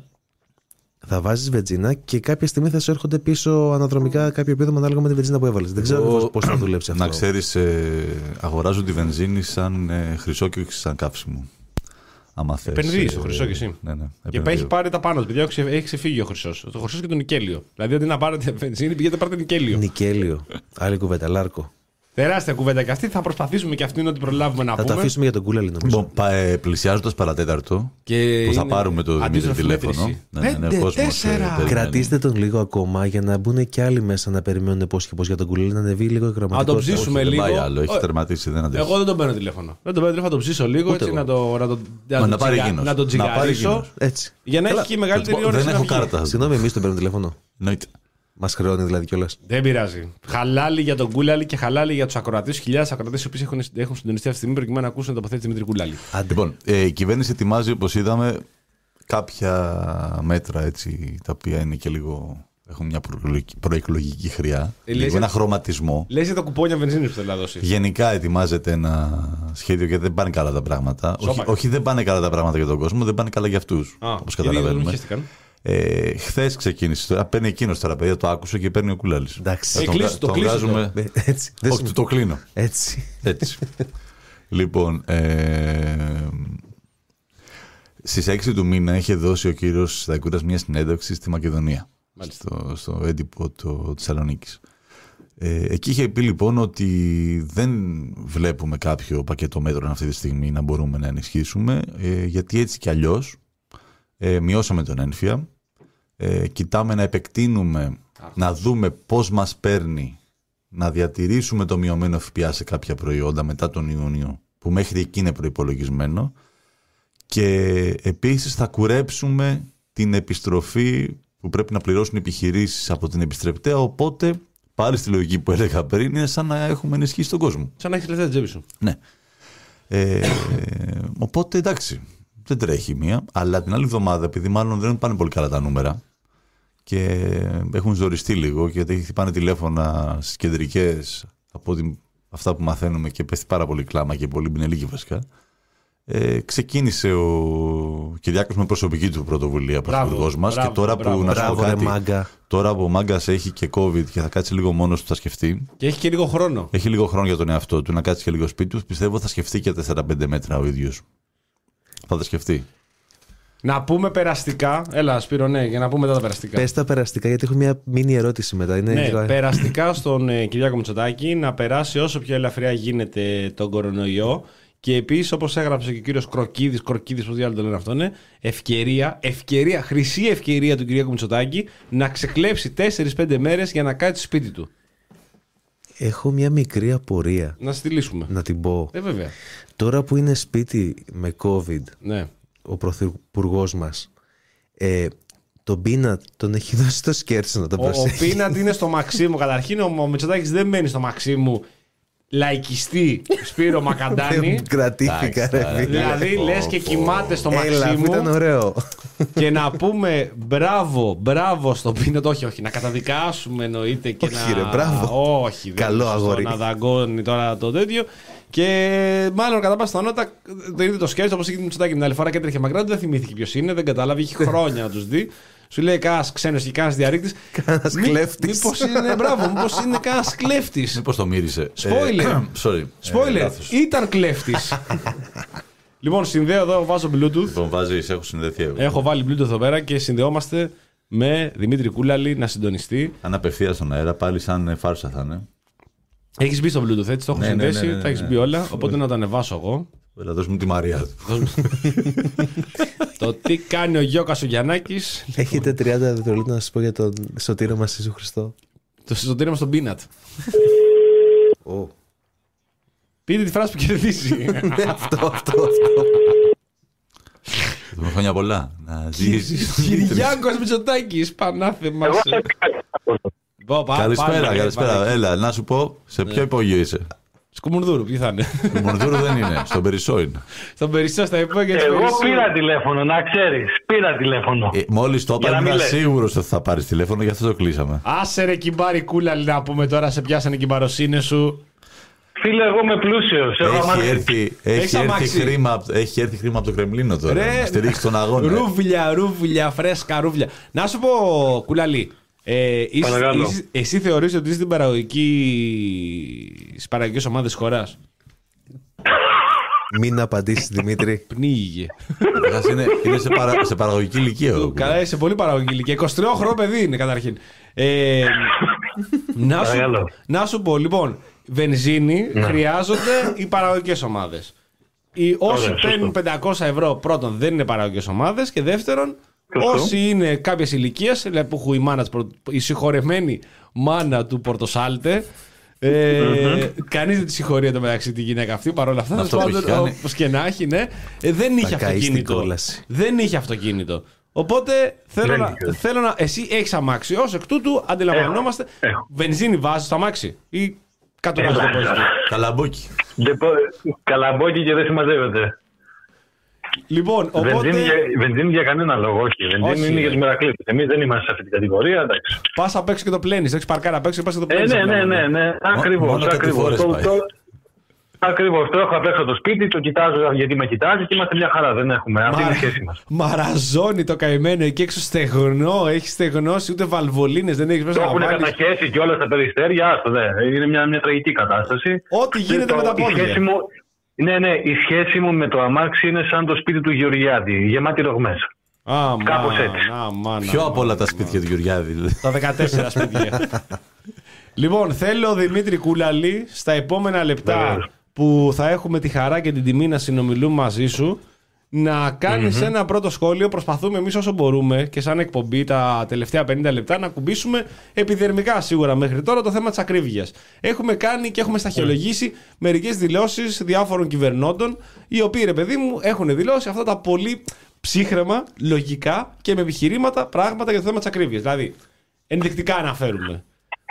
θα βάζεις βενζίνα και κάποια στιγμή θα σου έρχονται πίσω αναδρομικά κάποιο επίδομα ανάλογα με τη βενζίνα που έβαλες. Δεν ξέρω πώς θα δουλέψει αυτό. Να ξέρεις, ε, αγοράζουν τη βενζίνη σαν ε, χρυσό και όχι σαν καύσιμο. Επενδύει στο χρυσό και εσύ. Ναι, ναι, και έχει πάρει τα πάνω του. Παιδιά, έχει ξεφύγει ο χρυσός. Το χρυσός και το νικέλιο. Δηλαδή, αντί να πάρετε βενζίνη, πηγαίνετε πάρετε νικέλιο. Νικέλιο. Άλλη κουβέντα, λάρκο. Τεράστια κουβέντα και αυτή. Θα προσπαθήσουμε και αυτήν ό,τι προλάβουμε να θα πούμε. Θα το αφήσουμε για τον Κούλαλη, νομίζω. Bon, ε, πλησιάζοντας παρατέταρτο, και που θα πάρουμε το Δημήτρη τηλέφωνο. Ναι, ναι, ναι, κόσμος, ε, κρατήστε τον λίγο ακόμα για να μπουν και άλλοι μέσα να περιμένουν πώς και πώς για τον Κούλαλη να ανεβεί λίγο η γραμματικότητα. Να τον ψήσουμε όχι, λίγο. Δεν πάει άλλο, έχει τερματίσει, δεν αντέχει. Εγώ δεν τον παίρνω τηλέφωνο. Δεν τον παίρνω τηλέφωνο, θα τον ψήσω λίγο. Ούτε έτσι, να, το, να, το, να, να, πάρει τζιγα, να τον τζιγαρίσω. Για να έχει και μεγαλύτερη όρεξη. Δεν έχω κάρτα. Συγγνώμη, εμείς τον παίρνουμε τηλέφωνο. Εννοείται. Μας χρεώνει δηλαδή κιόλας. Δεν πειράζει. Χαλάλι για τον Κούλαλη και χαλάλι για τους ακροατές. Χιλιάδες ακροατές οι οποίοι έχουν, έχουν συντονιστεί αυτή τη στιγμή προκειμένου να ακούσουν την τοποθέτηση Δημήτρη Κούλαλη. Λοιπόν, ε, η κυβέρνηση ετοιμάζει, όπως είδαμε, κάποια μέτρα έτσι, τα οποία είναι και λίγο. Έχουν μια προεκλογική χρειά. Ε, λίγο ένα χρωματισμό. Λες για τα κουπόνια βενζίνης που θέλει να δώσει. Γενικά ετοιμάζεται ένα σχέδιο και δεν πάνε καλά τα πράγματα. Όχι, όχι, δεν πάνε καλά τα πράγματα για τον κόσμο, δεν πάνε καλά για αυτούς. Όπως καταλαβαίνουμε. Ε, Χθε ξεκίνησε. Τώρα παίρνει εκείνο τώρα, παιδιά, το άκουσε και παίρνει ο Κούλαλης. Εντάξει, ε, τον, κλείσω, το, το βγάζουμε. Έτσι. Όχι, το, το κλείνω. Έτσι. Έτσι. Λοιπόν, ε, στις έξι του μήνα είχε δώσει ο κύριος Σταϊκούρας μια συνέντευξη στη Μακεδονία. Στο, στο έντυπο το Θεσσαλονίκης. Ε, εκεί είχε πει λοιπόν ότι δεν βλέπουμε κάποιο πακέτο μέτρων αυτή τη στιγμή να μπορούμε να ενισχύσουμε, ε, γιατί έτσι κι αλλιώς ε, μειώσαμε τον ένφια, ε, κοιτάμε να επεκτείνουμε, να δούμε πώς μας παίρνει να διατηρήσουμε το μειωμένο ΦΠΑ σε κάποια προϊόντα μετά τον Ιούνιο, που μέχρι εκεί είναι προϋπολογισμένο, και επίσης θα κουρέψουμε την επιστροφή που πρέπει να πληρώσουν οι επιχειρήσεις από την επιστρεπτέα, οπότε πάλι στη λογική που έλεγα πριν είναι σαν να έχουμε ενισχύσει τον κόσμο. Σαν να έχεις λεφτά στην τσέπη σου. Ναι. Ε, οπότε εντάξει, δεν τρέχει μία, αλλά την άλλη εβδομάδα, επειδή μάλλον δεν πάνε πολύ καλά τα νούμερα και έχουν ζοριστεί λίγο, γιατί χτυπάνε τηλέφωνα στις κεντρικές από την, αυτά που μαθαίνουμε και πέφτει πάρα πολύ κλάμα και πολύ μπινελίκη βασικά. Ε, ξεκίνησε ο Κυριάκος με προσωπική του πρωτοβουλία, πρωθυπουργός μας, και τώρα μπράβο, που να μπράβο, σου πω κάτι, μάγκα. τώρα που ο Μάγκας έχει και COVID και θα κάτσει λίγο μόνος του, θα σκεφτεί. Και έχει και λίγο χρόνο. Έχει λίγο χρόνο για τον εαυτό του να κάτσει και λίγο σπίτι του. Πιστεύω θα σκεφτεί και τέσσερα πέντε μέτρα ο ίδιος. Θα τα σκεφτεί. Να πούμε περαστικά. Έλα, Σπύρο, ναι, για να πούμε μετά τα περαστικά. Πες τα περαστικά, γιατί έχω μια μίνι ερώτηση μετά. Είναι ναι, λίγο... περαστικά στον ε, Κυριάκο Μητσοτάκη να περάσει όσο πιο ελαφριά γίνεται τον κορονοϊό. Και επίσης, όπως έγραψε και ο κύριος Κροκίδης, Κροκίδης, πώς διάλογο το λένε αυτό, ναι, ευκαιρία, ευκαιρία, χρυσή ευκαιρία του Κυριάκου Μητσοτάκη να ξεκλέψει τέσσερις πέντε μέρες για να κάτσει σπίτι του. Έχω μια μικρή απορία. Να στυλίσουμε. Να την πω. Ε, βέβαια. Τώρα που είναι σπίτι με COVID, ναι. ο πρωθυπουργός μας, ε, τον Πίνατ τον έχει δώσει το σκέρτσο να τον προσέχει. Ο Πίνατ είναι στο Μαξίμου. Καταρχήν ο Μητσοτάκης δεν μένει στο Μαξίμου. Λαϊκιστή Σπύρο Μακαντάνη. Κρατήθηκα, ρε φίλε. Δηλαδή λες και κοιμάται στο Μαξίμου. Έλα, αυτό ήταν ωραίο. Και να πούμε μπράβο, μπράβο στον Πίνατ. Όχι, όχι, να καταδικάσουμε εννοείται και όχι, να. Ρε, μπράβο. Όχι, δεν καλό αγόρι. Να δαγκώνει τώρα το τέτοιο. Και μάλλον κατά πάσα πιθανότητα δεν είδε το σκέτς όπως είχε την Μητσοτάκη την άλλη φορά και έτρεχε μακριά του. Δεν θυμήθηκε ποιος είναι, δεν κατάλαβε. Είχε χρόνια να τους δει. Σου λέει κανένα ξένο και κανένα διαρρήκτη. Κανένα κλέφτη. Μήπως είναι, μπράβο, μήπως είναι κανένα κλέφτη. Μήπως το μύρισε. Spoiler. Sorry. Spoiler. Ήταν κλέφτη. Λοιπόν, συνδέω εδώ, βάζω Bluetooth. Λοιπόν, βάζεις, έχω συνδεθεί εγώ. Έχω βάλει Bluetooth εδώ πέρα και συνδεόμαστε με Δημήτρη Κούλαλη να συντονιστεί. Αν απευθείας στον αέρα, πάλι σαν φάρσα θα είναι. Έχει μπει στο Bluetooth, έτσι, το έχω ναι, συνδέσει, ναι, ναι, ναι, τα έχει ναι. μπει όλα. Οπότε να τα ανεβάσω εγώ. Έλα, δώσ' μου τη Μαρία του. Το τι κάνει ο Γιώκας ο Γιαννάκης. Έχετε τριάντα δευτερόλεπτα να σας πω για τον σωτήρα μας Ιησού Χριστό. Το σωτήρα μας στον Πίνατ. Oh. Πείτε τη φράση που κερδίσει. αυτό, αυτό, αυτό. Με χρόνια πολλά. Να ζήσεις. Κυριάκος Μητσοτάκης, Πανάθεμα. Καλησπέρα, καλησπέρα. Έλα, να σου πω, σε ποιο υπόγειο είσαι. Σκουμουνδούρου, ποιο θα είναι. Σκουμουνδούρου δεν είναι, στον Περισσό είναι. Στον Περισσό, στα υπόγεια της Εγώ Περισσού. πήρα τηλέφωνο, να ξέρεις. Πήρα τηλέφωνο. Ε, μόλις το Για να είπα, μην ήμουν λες. σίγουρος ότι θα πάρεις τηλέφωνο, γι' αυτό το κλείσαμε. Άσε ρε κυμπάρι Κούλαλη να πούμε τώρα, σε πιάσανε κυμπαροσύνες σου. Φίλε, εγώ είμαι πλούσιος. Έχω Έχει αμάξι. έρθει, έχει, Έχεις έρθει αμάξι. χρήμα, έχει έρθει χρήμα από το Κρεμλίνο τώρα. Ρε, να στηρίξει τον αγώνα. Ρούβλια, ρούβλια, φρέσκα ρούβλια. Να σου πω, Κούλαλη, ε, είσαι, Παρακαλώ. είσαι, εσύ θεωρείς ότι είσαι στην παραγωγική, στις παραγωγικές ομάδες της χώρας. Μην απαντήσεις, Δημήτρη. Πνίγηκε. Καταρχάς είναι, είναι σε, παρα, σε παραγωγική ηλικία. ο Καλά, είσαι πολύ παραγωγική ηλικία. είκοσι τρία χρονών παιδί είναι καταρχήν. Ε, να, σου, Παρακαλώ. να σου πω, λοιπόν, βενζίνη χρειάζονται οι παραγωγικές ομάδες. Οι, όσοι Ωραία, παίρνουν σωστό. πεντακόσια ευρώ, πρώτον δεν είναι παραγωγικές ομάδες και δεύτερον, Σωστό. όσοι είναι κάποιες ηλικίες, δηλαδή που έχουν η, μάνα, της προ- η συγχωρεμένη μάνα του Πορτοσάλτε. Ε, κανείς δεν τη συγχωρεί το μεταξύ τη γυναίκα αυτή παρόλα αυτά. Αυτό τέλος που έχει πάντων, κάνει. όπως και να έχει, ναι, ε, δεν είχε Θα καεί στην αυτοκίνητο. κόλαση. Δεν είχε αυτοκίνητο. Οπότε θέλω Δεν να, είχε. θέλω να. Εσύ έχει αμάξι. Ως εκ τούτου αντιλαμβανόμαστε. Έχω. Βενζίνη βάζει στο αμάξι ή κάτω Έχω. βάζει το πόστο. Καλαμπόκι. Депο- Καλαμπόκι και δεν συμμαζεύεται. Λοιπόν, οπότε. Βενζίνη για, βενζίνη για κανένα λόγο, όχι. Βενζίνη Όχι, είναι ρε. για τους μερακλείτες. Εμείς δεν είμαστε σε αυτή την κατηγορία, εντάξει. Πα απ' έξω και το πλένει. Έχει παρκάρα απ' έξω και πα και το Ε, πλένει. ναι, ναι, ναι, ναι. Ακριβώς, μόνο κάτι ακριβώς. φορές Το- πάει. το- Ακριβώς. Το έχω απ' έξω το σπίτι, το κοιτάζω γιατί με κοιτάζει και είμαστε μια χαρά. Δεν έχουμε. Αυτή είναι η σχέση μας. Μαραζώνει το καημένο εκεί έξω στεγνό. Έχει στεγνώσει ούτε βαλβολίνες δεν έχει Το μέσα να έχουν βάλεις. καταχέσει και όλα στα περιστέρια. Άστο, δε. Είναι μια, μια τραγική κατάσταση. Ό,τι γίνεται Το- με τα η σχέση πόδια. μου, ναι, ναι, η σχέση μου με το αμάξι είναι σαν το σπίτι του Γεωργιάδη, γεμάτη ρογμές. Α, Κάπως μάνα, έτσι. α, μάνα, Ποιο από μάνα, όλα τα μάνα. σπίτια του Γεωργιάδη. δηλαδή. Τα δεκατέσσερα σπίτια. Λοιπόν, θέλω Δημήτρη Κούλαλη στα επόμενα λεπτά Βεβαίως. που θα έχουμε τη χαρά και την τιμή να συνομιλούμε μαζί σου να κάνεις ένα πρώτο σχόλιο. Προσπαθούμε εμείς όσο μπορούμε και σαν εκπομπή τα τελευταία πενήντα λεπτά να κουμπίσουμε επιδερμικά σίγουρα μέχρι τώρα το θέμα της ακρίβειας. Έχουμε κάνει και έχουμε σταχυολογήσει μερικές δηλώσεις διάφορων κυβερνώντων οι οποίοι, ρε παιδί μου, έχουν δηλώσει αυτά τα πολύ ψύχρεμα, λογικά και με επιχειρήματα πράγματα για το θέμα της ακρίβειας. Δηλαδή, ενδεικτικά αναφέρουμε.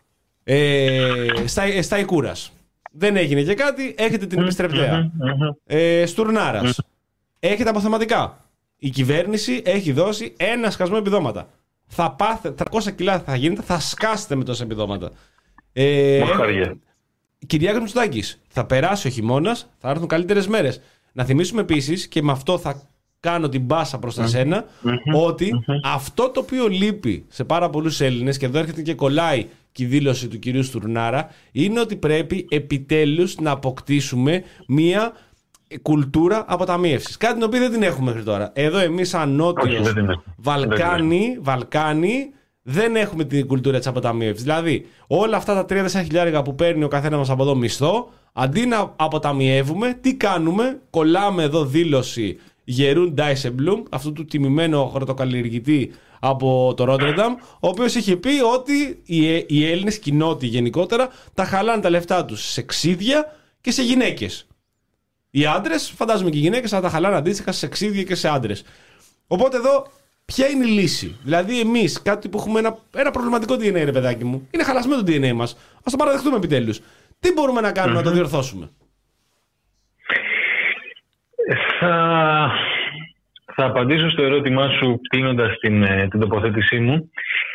Ε, στα, ε, στα Ικούρας. Δεν έγινε και κάτι, έχετε την επιστρεπτέα. Ε, Στουρνάρας. Έχετε αποθεματικά. Η κυβέρνηση έχει δώσει ένα σκασμό επιδόματα. Θα πάθε, τριακόσια κιλά θα γίνετε, θα σκάσετε με τόσα επιδόματα. Ε, Μοσχαριά. Κυριάκος Μητσοτάκης, θα περάσει ο χειμώνας, θα έρθουν καλύτερες μέρες. Να θυμίσουμε επίσης, και με αυτό θα κάνω την μπάσα προς τα σένα, ότι αυτό το οποίο λείπει σε πάρα πολλούς Έλληνες, και εδώ έρχεται και κολλάει και η δήλωση του κυρίου Στουρνάρα, είναι ότι πρέπει επιτέλους να αποκτήσουμε μία κουλτούρα αποταμίευσης. Κάτι την οποία δεν την έχουμε μέχρι τώρα. Εδώ εμείς σαν Νότιος Βαλκάνι, Βαλκάνι δεν έχουμε την κουλτούρα της αποταμίευσης. Δηλαδή όλα αυτά τα τρία τέσσερα χιλιάρικα που παίρνει ο καθένας μας από εδώ μισθό, αντί να αποταμιεύουμε, τι κάνουμε? Κολλάμε εδώ δήλωση Γερούν Ντάισεμπλουμ, αυτού του τιμημένου χορτοκαλλιεργητή από το Ρότερνταμ, ο οποίος είχε πει ότι οι Έλληνες κοινότητες γενικότερα τα χαλάνε τα λεφτά τους σε ξύδια και σε γυναίκες. Οι άντρες, φαντάζομαι και οι γυναίκες, θα τα χαλάνε αντίστοιχα σε ξύδια και σε άντρες. Οπότε εδώ, ποια είναι η λύση? Δηλαδή, εμείς, κάτι που έχουμε ένα, ένα προβληματικό ντι εν έι, ρε παιδάκι μου, είναι χαλασμένο το ντι εν έι μας. Ας το παραδεχτούμε επιτέλους. Τι μπορούμε να κάνουμε mm-hmm. να το διορθώσουμε? Θα, θα απαντήσω στο ερώτημά σου κλείνοντας την, την τοποθέτησή μου.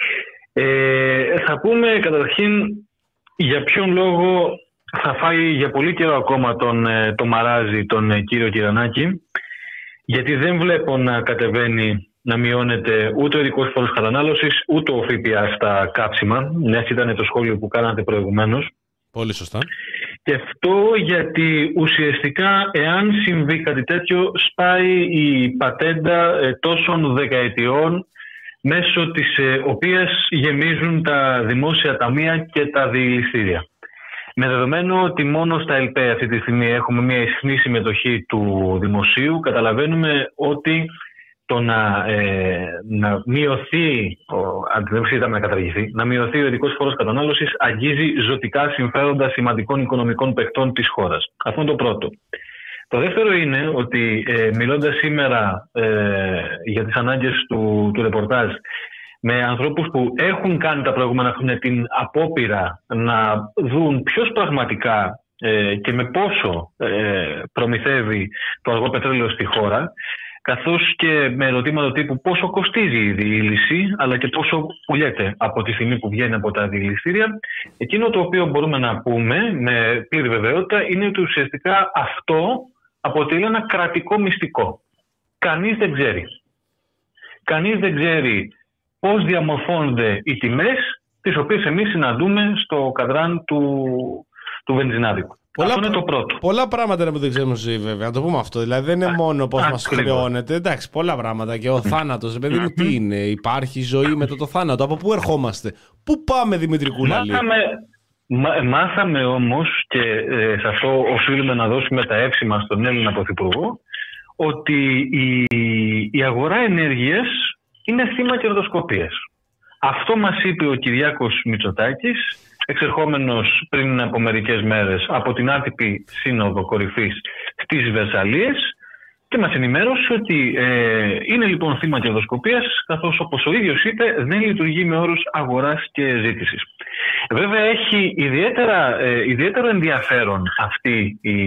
Ε, θα πούμε καταρχήν για ποιον λόγο θα φάει για πολύ καιρό ακόμα τον, το μαράζι τον κύριο Κυρανάκη, γιατί δεν βλέπω να κατεβαίνει, να μειώνεται ούτε ο ειδικός φόρος κατανάλωσης ούτε ο ΦΠΑ στα κάψιμα. Ναι, ήταν το σχόλιο που κάνατε προηγουμένως. Πολύ σωστά. Και αυτό γιατί ουσιαστικά εάν συμβεί κάτι τέτοιο σπάει η πατέντα ε, τόσων δεκαετιών μέσω της ε, οποίας γεμίζουν τα δημόσια ταμεία και τα διηληστήρια. Με δεδομένο ότι μόνο στα ΕΛΠΕ αυτή τη στιγμή έχουμε μια ισχνή συμμετοχή του δημοσίου, καταλαβαίνουμε ότι το να, ε, να μειωθεί, δεν είδαμε να καταργηθεί, να μειωθεί ο ειδικός φόρος κατανάλωσης αγγίζει ζωτικά συμφέροντα σημαντικών οικονομικών παικτών της χώρας. Αυτό είναι το πρώτο. Το δεύτερο είναι ότι ε, μιλώντας σήμερα ε, για τις ανάγκες του, του ρεπορτάζ με ανθρώπους που έχουν κάνει τα προηγούμενα χρόνια την απόπειρα να δουν ποιος πραγματικά ε, και με πόσο ε, προμηθεύει το αργό πετρέλαιο στη χώρα, καθώς και με ερωτήματα τύπου πόσο κοστίζει η διήλυση, αλλά και πόσο πουλιέται από τη στιγμή που βγαίνει από τα διηληστήρια. Εκείνο το οποίο μπορούμε να πούμε με πλήρη βεβαιότητα είναι ότι ουσιαστικά αυτό αποτελεί ένα κρατικό μυστικό. Κανείς δεν ξέρει. Κανείς δεν ξέρει πώς διαμορφώνονται οι τιμές, τις οποίες εμείς συναντούμε στο καδράν του, του βενζινάδικου. Πολλά, αυτό είναι το πρώτο. Πολλά πράγματα που δεν ξέρουμε ζωή, βέβαια. Να το πούμε αυτό. Δηλαδή δεν είναι μόνο πώς μας χρεώνεται. Εντάξει, πολλά πράγματα. Και ο θάνατος, παιδί μου, τι είναι? Υπάρχει ζωή μετά το θάνατο? Από πού ερχόμαστε? Πού πάμε, Δημήτρη Κούλαλη? Μάθαμε, μά, μάθαμε όμως, και ε, σε αυτό οφείλουμε να δώσουμε τα εύσημα στον Έλληνα Πρωθυπουργό, ότι η, η αγορά ενέργειας είναι θύμα κερδοσκοπίας. Αυτό μας είπε ο Κυριάκος Μητσοτάκης, εξερχόμενος πριν από μερικές μέρες από την άτυπη σύνοδο κορυφής στις Βερσαλίες, και μας ενημέρωσε ότι ε, είναι λοιπόν θύμα κερδοσκοπίας, καθώς όπως ο ίδιος είπε δεν λειτουργεί με όρους αγοράς και ζήτησης. Βέβαια έχει ιδιαίτερα, ε, ιδιαίτερο ενδιαφέρον αυτή η,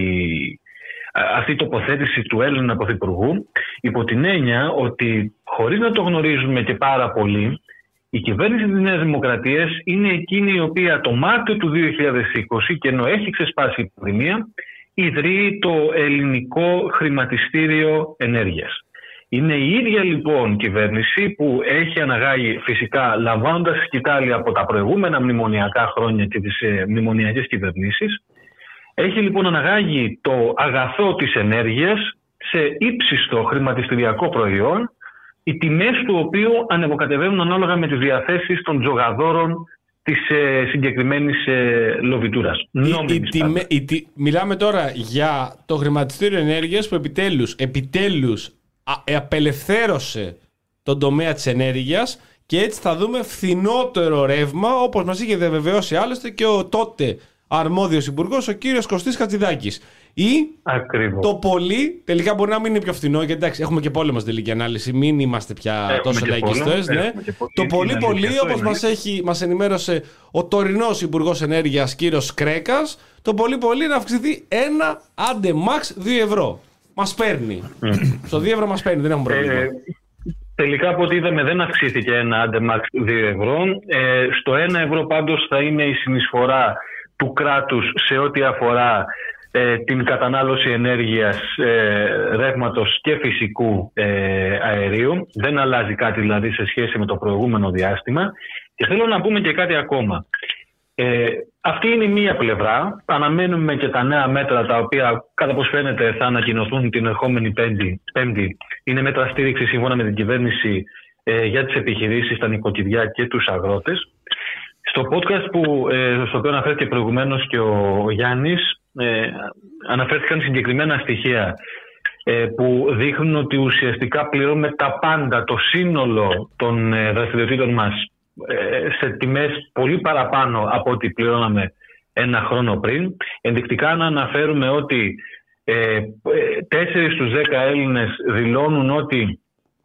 αυτή η τοποθέτηση του Έλληνα Πρωθυπουργού, υπό την έννοια ότι χωρίς να το γνωρίζουμε και πάρα πολύ, η κυβέρνηση της Νέας Δημοκρατίας είναι εκείνη η οποία το Μάρτιο του δύο χιλιάδες είκοσι, και ενώ έχει ξεσπάσει η πανδημία, ιδρύει το Ελληνικό Χρηματιστήριο Ενέργειας. Είναι η ίδια λοιπόν κυβέρνηση που έχει αναγάγει, φυσικά λαμβάνοντας σκητάλη από τα προηγούμενα μνημονιακά χρόνια και τις ε, μνημονιακές κυβερνήσεις, έχει λοιπόν αναγάγει το αγαθό της ενέργειας σε ύψιστο χρηματιστηριακό προϊόν, οι τιμές του οποίου ανεβοκατεβαίνουν ανάλογα με τις διαθέσεις των τζογαδόρων της ε, συγκεκριμένης ε, λοβιτούρας. Η, η τιμέ, η, τι, μιλάμε τώρα για το χρηματιστήριο ενέργειας που επιτέλους, επιτέλους α, απελευθέρωσε τον τομέα της ενέργειας, και έτσι θα δούμε φθηνότερο ρεύμα, όπως μας είχε διαβεβαιώσει άλλωστε και ο τότε αρμόδιος υπουργός, ο κύριος Κωστής Χατζηδάκης. Ή ακριβώς. Το πολύ, τελικά μπορεί να μην είναι πιο φθηνό, γιατί εντάξει, έχουμε και πόλεμο στην τελική ανάλυση, μην είμαστε πια έχουμε τόσο λαϊκιστές. Ναι. Το πολύ πολύ, όπως μας, έχει, μας ενημέρωσε ο τωρινός Υπουργός Ενέργειας, κύριος Κρέκας, το πολύ πολύ να αυξηθεί ένα, άντε max δύο ευρώ. Μας παίρνει. Στο δύο ευρώ μας παίρνει, δεν έχουμε πρόβλημα. Ε, τελικά από ό,τι είδαμε δεν αυξήθηκε ένα άντε max δύο ευρώ. Ε, στο ένα ευρώ πάντως θα είναι η συνεισφορά του κράτους σε ό,τι αφορά ε, την κατανάλωση ενέργειας, ε, ρεύματος και φυσικού ε, αερίου. Δεν αλλάζει κάτι δηλαδή σε σχέση με το προηγούμενο διάστημα. Και θέλω να πούμε και κάτι ακόμα. Ε, αυτή είναι η μία πλευρά. Αναμένουμε και τα νέα μέτρα, τα οποία κατά πώς φαίνεται θα ανακοινωθούν την ερχόμενη πέμπτη. πέμπτη. Είναι μέτρα στήριξη σύμφωνα με την κυβέρνηση ε, για τις επιχειρήσεις, τα νοικοκυριά και τους αγρότες. Στο podcast που, ε, στο οποίο αναφέρθηκε προηγουμένως και ο Γιάννης, ε, αναφέρθηκαν συγκεκριμένα στοιχεία ε, που δείχνουν ότι ουσιαστικά πληρώνουμε τα πάντα, το σύνολο των ε, δραστηριοτήτων μας ε, σε τιμές πολύ παραπάνω από ό,τι πληρώναμε ένα χρόνο πριν. Ενδεικτικά να αναφέρουμε ότι ε, τέσσερις στους δέκα Έλληνες δηλώνουν ότι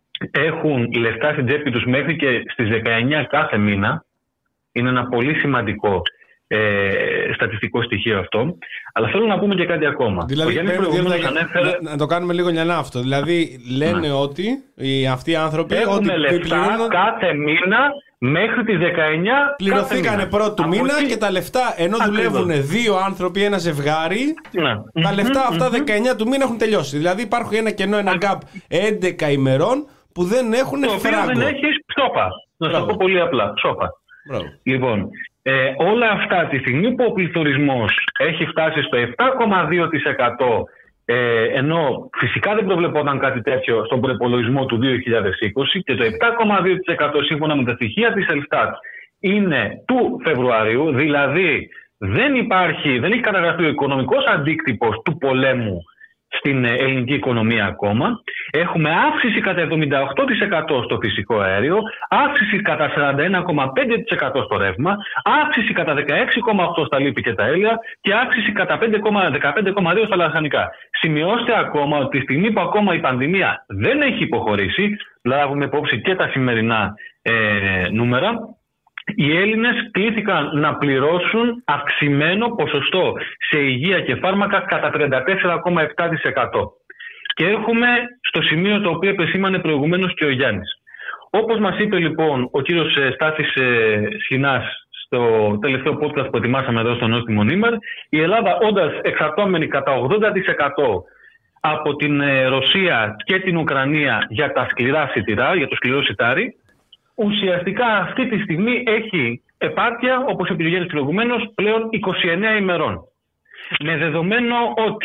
έχουν λεφτά στην τσέπη τους μέχρι και στις δεκαεννιά κάθε μήνα. Είναι ένα πολύ σημαντικό ε, στατιστικό στοιχείο αυτό. Αλλά θέλω να πούμε και κάτι ακόμα. Δηλαδή, πρέπει, δηλαδή ανέφερε... να, να το κάνουμε λίγο νιανά αυτό. Δηλαδή, λένε ναι. ότι οι, αυτοί οι άνθρωποι έχουν ότι λεφτά πληρώνουν... κάθε μήνα μέχρι τις δεκαεννιά. Πληρωθήκανε πρώτου μήνα εκεί... και τα λεφτά, ενώ δουλεύουν δύο άνθρωποι, ένα ζευγάρι, ναι. τα λεφτά αυτά δεκαεννιά του μήνα έχουν τελειώσει. Δηλαδή, υπάρχει ένα κενό, ένα gap έντεκα ημερών που δεν έχουν φράγκο. Το οποίο δεν έχει ψόπα. Να το πω πολύ απλά. Ψόπα. Μπράβο. Λοιπόν, ε, όλα αυτά τη στιγμή που ο πληθωρισμός έχει φτάσει στο επτά κόμμα δύο τοις εκατό, ε, ενώ φυσικά δεν προβλεπόταν κάτι τέτοιο στον προϋπολογισμό του δύο χιλιάδες είκοσι, και το επτά κόμμα δύο τοις εκατό σύμφωνα με τα στοιχεία της Ελστάτ είναι του Φεβρουαρίου, δηλαδή δεν υπάρχει, δεν έχει καταγραφεί ο οικονομικός αντίκτυπος του πολέμου στην ελληνική οικονομία ακόμα. Έχουμε αύξηση κατά εβδομήντα οκτώ τοις εκατό στο φυσικό αέριο, αύξηση κατά σαράντα ένα κόμμα πέντε τοις εκατό στο ρεύμα, αύξηση κατά δεκαέξι κόμμα οκτώ τοις εκατό στα λίπη και τα έλαια και αύξηση κατά δεκαπέντε κόμμα δύο τοις εκατό στα λαχανικά. Σημειώστε ακόμα ότι τη στιγμή που ακόμα η πανδημία δεν έχει υποχωρήσει, λάβουμε υπόψη και τα σημερινά ε, νούμερα, οι Έλληνες κλήθηκαν να πληρώσουν αυξημένο ποσοστό σε υγεία και φάρμακα κατά τριάντα τέσσερα κόμμα επτά τοις εκατό. Και έρχομαι στο σημείο το οποίο επεσήμανε προηγουμένως και ο Γιάννης. Όπως μας είπε λοιπόν ο κύριος Στάθης Σχοινάς στο τελευταίο podcast που ετοιμάσαμε εδώ στο Νόστιμο Νήμερ, η Ελλάδα, όντας εξαρτώμενη κατά ογδόντα τοις εκατό από την Ρωσία και την Ουκρανία για τα σκληρά σιτηρά, για το σκληρό σιτάρι, ουσιαστικά αυτή τη στιγμή έχει επάρκεια, όπως είπε ο Γιάννης προηγουμένως, πλέον είκοσι εννέα ημερών. Με δεδομένο ότι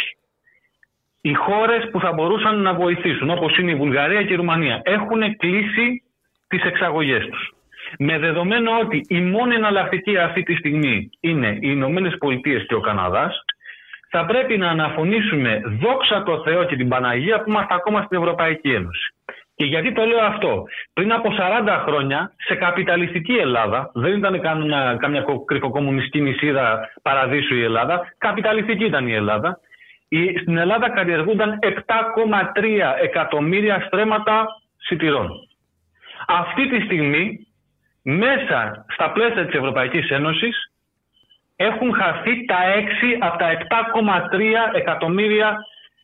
οι χώρες που θα μπορούσαν να βοηθήσουν, όπως είναι η Βουλγαρία και η Ρουμανία, έχουν κλείσει τις εξαγωγές τους. Με δεδομένο ότι η μόνη εναλλακτική αυτή τη στιγμή είναι οι Ηνωμένες Πολιτείες και ο Καναδάς, θα πρέπει να αναφωνήσουμε δόξα τω Θεώ και την Παναγία που είμαστε ακόμα στην Ευρωπαϊκή Ένωση. Και γιατί το λέω αυτό? Πριν από σαράντα χρόνια, σε καπιταλιστική Ελλάδα, δεν ήταν καμιά, καμιά κρυφοκομμουνιστική νησίδα παραδείσου η Ελλάδα, καπιταλιστική ήταν η Ελλάδα. Η, στην Ελλάδα καλλιεργούνταν επτά κόμμα τρία εκατομμύρια στρέμματα σιτηρών. Αυτή τη στιγμή, μέσα στα πλαίσια της Ευρωπαϊκής Ένωσης, έχουν χαθεί τα έξι από τα επτά κόμμα τρία εκατομμύρια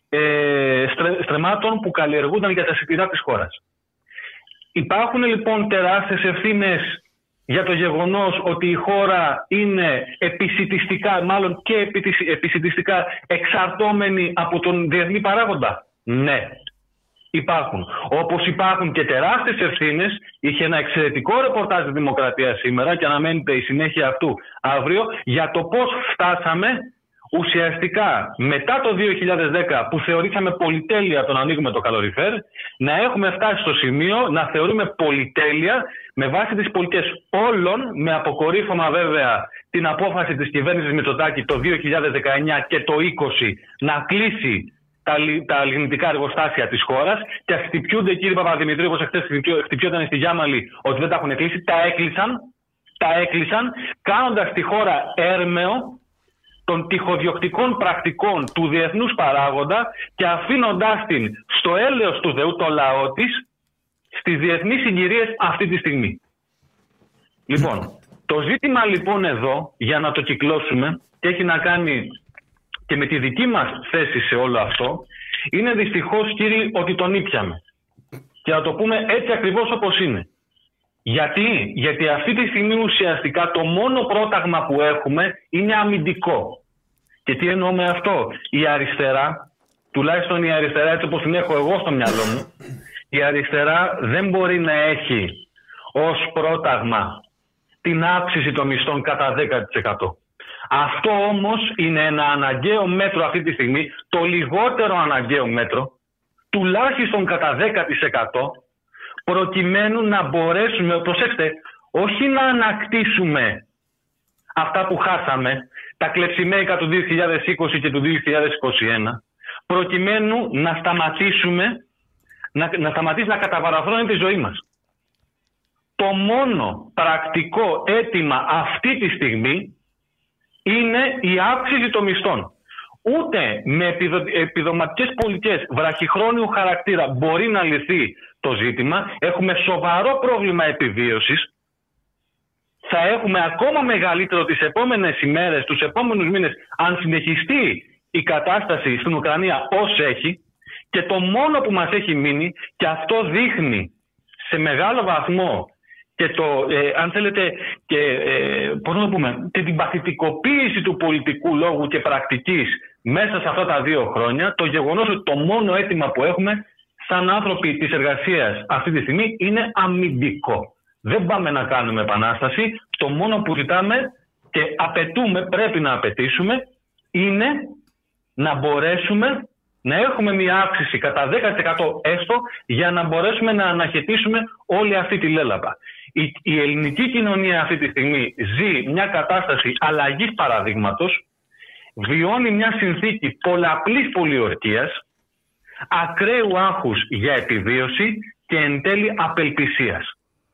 ε, στρε, στρεμμάτων που καλλιεργούνταν για τα σιτηρά της χώρας. Υπάρχουν λοιπόν τεράστιες ευθύνες για το γεγονός ότι η χώρα είναι επισιτιστικά, μάλλον και επισιτιστικά εξαρτώμενη από τον διεθνή παράγοντα. Ναι, υπάρχουν. Όπως υπάρχουν και τεράστιες ευθύνες, είχε ένα εξαιρετικό ρεπορτάζ της Δημοκρατίας σήμερα και αναμένεται η συνέχεια αυτού αύριο, για το πώς φτάσαμε ουσιαστικά μετά το δύο χιλιάδες δέκα που θεωρήσαμε πολυτέλεια το να ανοίγουμε το καλοριφέρ, να έχουμε φτάσει στο σημείο να θεωρούμε πολυτέλεια με βάση τις πολιτικές όλων, με αποκορύφωμα βέβαια την απόφαση της κυβέρνησης Μητσοτάκη το δύο χιλιάδες δεκαεννιά και το είκοσι να κλείσει τα, τα λιγνητικά εργοστάσια της χώρας, και χτυπιούνται, κύριε Παπαδημητρίου, όπως εχθές χτυπιόταν στη Γιάμαλη ότι δεν τα έχουν κλείσει, τα έκλεισαν, τα έκλεισαν κάνοντας τη χώρα έρμεο των τυχοδιοκτικών πρακτικών του διεθνούς παράγοντα και αφήνοντάς την στο έλεος του Θεού, το λαό της, στις διεθνείς συγκυρίες αυτή τη στιγμή. Λοιπόν, το ζήτημα λοιπόν εδώ, για να το κυκλώσουμε, και έχει να κάνει και με τη δική μας θέση σε όλο αυτό, είναι δυστυχώς, κύριοι, ότι τον ήπιαμε. Και να το πούμε έτσι ακριβώς όπως είναι. Γιατί? Γιατί αυτή τη στιγμή ουσιαστικά το μόνο πρόταγμα που έχουμε είναι αμυντικό. Και τι εννοώ με αυτό? Η αριστερά, τουλάχιστον η αριστερά έτσι όπως την έχω εγώ στο μυαλό μου, η αριστερά δεν μπορεί να έχει ως πρόταγμα την αύξηση των μισθών κατά δέκα τοις εκατό. Αυτό όμως είναι ένα αναγκαίο μέτρο αυτή τη στιγμή, το λιγότερο αναγκαίο μέτρο, τουλάχιστον κατά δέκα τοις εκατό, προκειμένου να μπορέσουμε, προσέξτε, όχι να ανακτήσουμε αυτά που χάσαμε, τα κλεψιμέικα του δύο χιλιάδες είκοσι και του δύο χιλιάδες είκοσι ένα, προκειμένου να σταματήσουμε να, να σταματήσει να καταβαραθρώνει τη ζωή μας. Το μόνο πρακτικό αίτημα αυτή τη στιγμή είναι η αύξηση των μισθών. Ούτε με επιδο, επιδοματικές πολιτικές βραχυχρόνιου χαρακτήρα μπορεί να λυθεί το ζήτημα. Έχουμε σοβαρό πρόβλημα επιβίωσης. Θα έχουμε ακόμα μεγαλύτερο τις επόμενες ημέρες, τους επόμενους μήνες, αν συνεχιστεί η κατάσταση στην Ουκρανία ως έχει. Και το μόνο που μας έχει μείνει, και αυτό δείχνει σε μεγάλο βαθμό και το, ε, αν θέλετε, και, ε, πώς να το πούμε, και την παθητικοποίηση του πολιτικού λόγου και πρακτικής μέσα σε αυτά τα δύο χρόνια, το γεγονός ότι το μόνο αίτημα που έχουμε σαν άνθρωποι της εργασίας αυτή τη στιγμή είναι αμυντικό. Δεν πάμε να κάνουμε επανάσταση. Το μόνο που ζητάμε και απαιτούμε, πρέπει να απαιτήσουμε, είναι να μπορέσουμε να έχουμε μια αύξηση κατά δέκα τοις εκατό έστω, για να μπορέσουμε να αναχαιτήσουμε όλη αυτή τη λέλαπα. Η, η ελληνική κοινωνία αυτή τη στιγμή ζει μια κατάσταση αλλαγής παραδείγματος, βιώνει μια συνθήκη πολλαπλής πολιορκίας, ακραίου άγχους για επιβίωση και εν τέλει απελπισίας.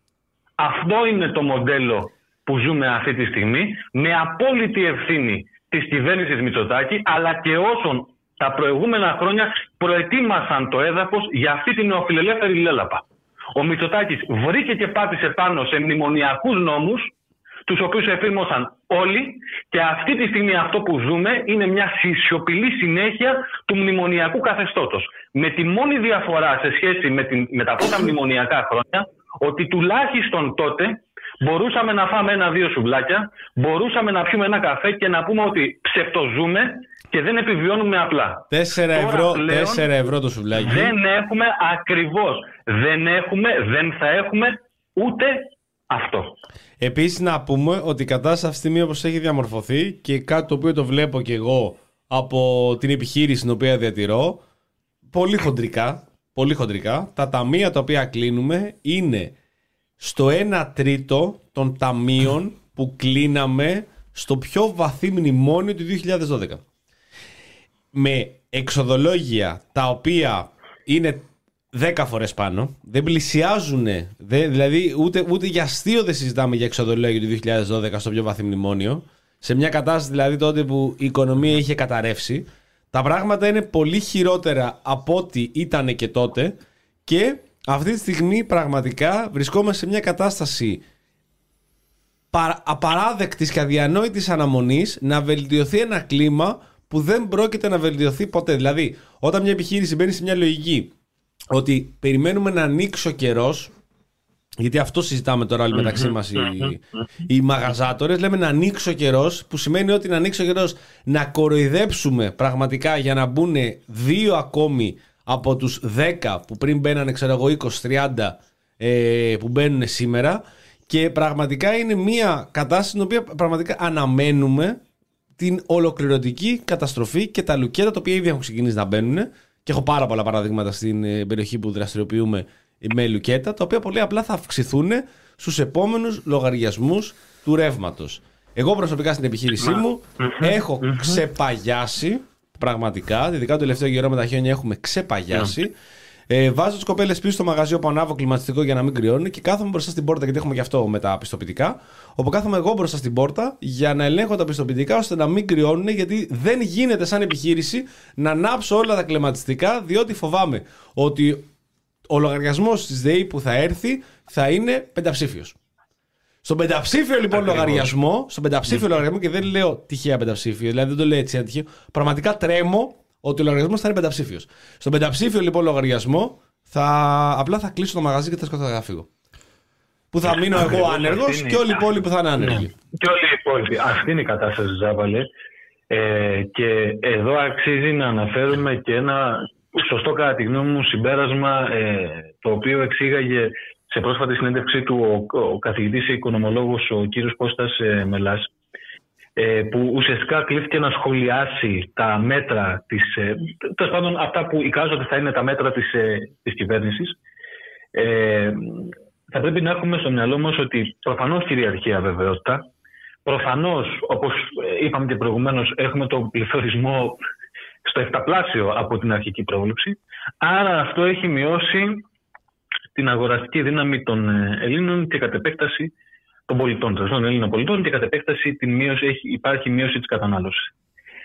Αυτό είναι το μοντέλο που ζούμε αυτή τη στιγμή, με απόλυτη ευθύνη της κυβέρνησης Μητσοτάκη, αλλά και όσων τα προηγούμενα χρόνια προετοίμασαν το έδαφος για αυτή την νεοφιλελεύθερη λέλαπα. Ο Μητσοτάκης βρήκε και πάτησε πάνω σε μνημονιακούς νόμους, τους οποίους εφήρμοσαν όλοι, και αυτή τη στιγμή αυτό που ζούμε είναι μια σιωπηλή συνέχεια του μνημονιακού καθεστώτος. Με τη μόνη διαφορά σε σχέση με, την, με τα πρώτα μνημονιακά χρόνια, ότι τουλάχιστον τότε μπορούσαμε να φάμε ένα-δύο σουβλάκια, μπορούσαμε να πιούμε ένα καφέ και να πούμε ότι ψευτοζούμε και δεν επιβιώνουμε απλά. Τέσσερα ευρώ, τέσσερα ευρώ το σουβλάκι. Δεν έχουμε ακριβώς. Δεν έχουμε, δεν θα έχουμε ούτε αυτό. Επίσης να πούμε ότι η κατάσταση αυτή τη στιγμή όπως έχει διαμορφωθεί, και κάτι το οποίο το βλέπω και εγώ από την επιχείρηση την οποία διατηρώ, πολύ χοντρικά, πολύ χοντρικά, τα ταμεία τα οποία κλείνουμε είναι στο ένα τρίτο των ταμείων που κλείναμε στο πιο βαθύ μνημόνιο του δύο χιλιάδες δώδεκα. Με εξοδολόγια τα οποία είναι δέκα φορές πάνω, δεν πλησιάζουν, δε, δηλαδή ούτε, ούτε για αστείο δεν συζητάμε για εξοδολόγιο του δύο χιλιάδες δώδεκα στο πιο βαθύ μνημόνιο, σε μια κατάσταση δηλαδή τότε που η οικονομία είχε καταρρεύσει. Τα πράγματα είναι πολύ χειρότερα από ό,τι ήταν και τότε, και αυτή τη στιγμή πραγματικά βρισκόμαστε σε μια κατάσταση απαράδεκτης και αδιανόητης αναμονής να βελτιωθεί ένα κλίμα που δεν πρόκειται να βελτιωθεί ποτέ. Δηλαδή, όταν μια επιχείρηση μπαίνει σε μια λογική ότι περιμένουμε να ανοίξει ο καιρός, γιατί αυτό συζητάμε τώρα όλοι μεταξύ μας οι, οι μαγαζάτορες, λέμε να ανοίξει ο καιρός, που σημαίνει ότι να ανοίξει ο καιρός να κοροϊδέψουμε πραγματικά για να μπουν δύο ακόμη από τους δέκα που πριν μπαίνανε, ξέρω εγώ, είκοσι τριάντα ε, που μπαίνουν σήμερα, και πραγματικά είναι μια κατάσταση στην οποία πραγματικά αναμένουμε την ολοκληρωτική καταστροφή και τα λουκέτα τα οποία ήδη έχουν ξεκινήσει να μπαίνουν, και έχω πάρα πολλά παραδείγματα στην περιοχή που δραστηριοποιούμε με λουκέτα, τα οποία πολύ απλά θα αυξηθούν στους επόμενους λογαριασμούς του ρεύματος. Εγώ προσωπικά στην επιχείρησή μου έχω ξεπαγιάσει πραγματικά, ειδικά το τελευταίο καιρό με τα χιόνια έχουμε ξεπαγιάσει. Ε, βάζω τις κοπέλες πίσω στο μαγαζί όπου ανάβω κλιματιστικό για να μην κρυώνει, και κάθομαι μπροστά στην πόρτα, γιατί έχουμε και αυτό με τα πιστοποιητικά. Όπου κάθομαι εγώ μπροστά στην πόρτα για να ελέγχω τα πιστοποιητικά ώστε να μην κρυώνουν, γιατί δεν γίνεται σαν επιχείρηση να ανάψω όλα τα κλιματιστικά, διότι φοβάμαι ότι ο λογαριασμός της ΔΕΗ που θα έρθει θα είναι πενταψήφιος. Στον πενταψήφιο λοιπόν Ακριβώς. λογαριασμό, στον πενταψήφιο λογαριασμό, και δεν λέω τυχαία πενταψήφιο, δηλαδή δεν το λέω έτσι ένα τυχαίο, πραγματικά τρέμω ότι ο λογαριασμός θα είναι πενταψήφιος. Στον πενταψήφιο λοιπόν λογαριασμό θα, απλά θα κλείσω το μαγαζί και θα σκοτώ, θα φύγω. Που θα μείνω εγώ άνεργος και όλοι οι υπόλοιποι που θα είναι άνεργοι. Και όλοι οι υπόλοιποι. Αυτή είναι η κατάσταση, Ζάβαλε. Ε, και εδώ αξίζει να αναφέρουμε και ένα σωστό, κατά τη γνώμη μου, συμπέρασμα, ε, το οποίο εξήγαγε σε πρόσφατη συνέντευξή του ο, ο καθηγητής οικονομολόγος ο κύριος Κώστας ε, Μελάς. που ουσιαστικά κλείθηκε να σχολιάσει τα μέτρα της, τέλος πάντων αυτά που εικάζονται θα είναι τα μέτρα της, της κυβέρνησης. Ε, θα πρέπει να έχουμε στο μυαλό μας ότι προφανώς κυριαρχεί αβεβαιότητα. Προφανώς, όπως είπαμε και προηγουμένως, έχουμε τον πληθωρισμό στο εφταπλάσιο από την αρχική πρόβλεψη. Άρα αυτό έχει μειώσει την αγοραστική δύναμη των Ελλήνων και κατ' επέκταση των πολιτών, των Ελλήνων πολιτών, και κατ' επέκταση την μείωση, έχει, υπάρχει μείωση της κατανάλωσης.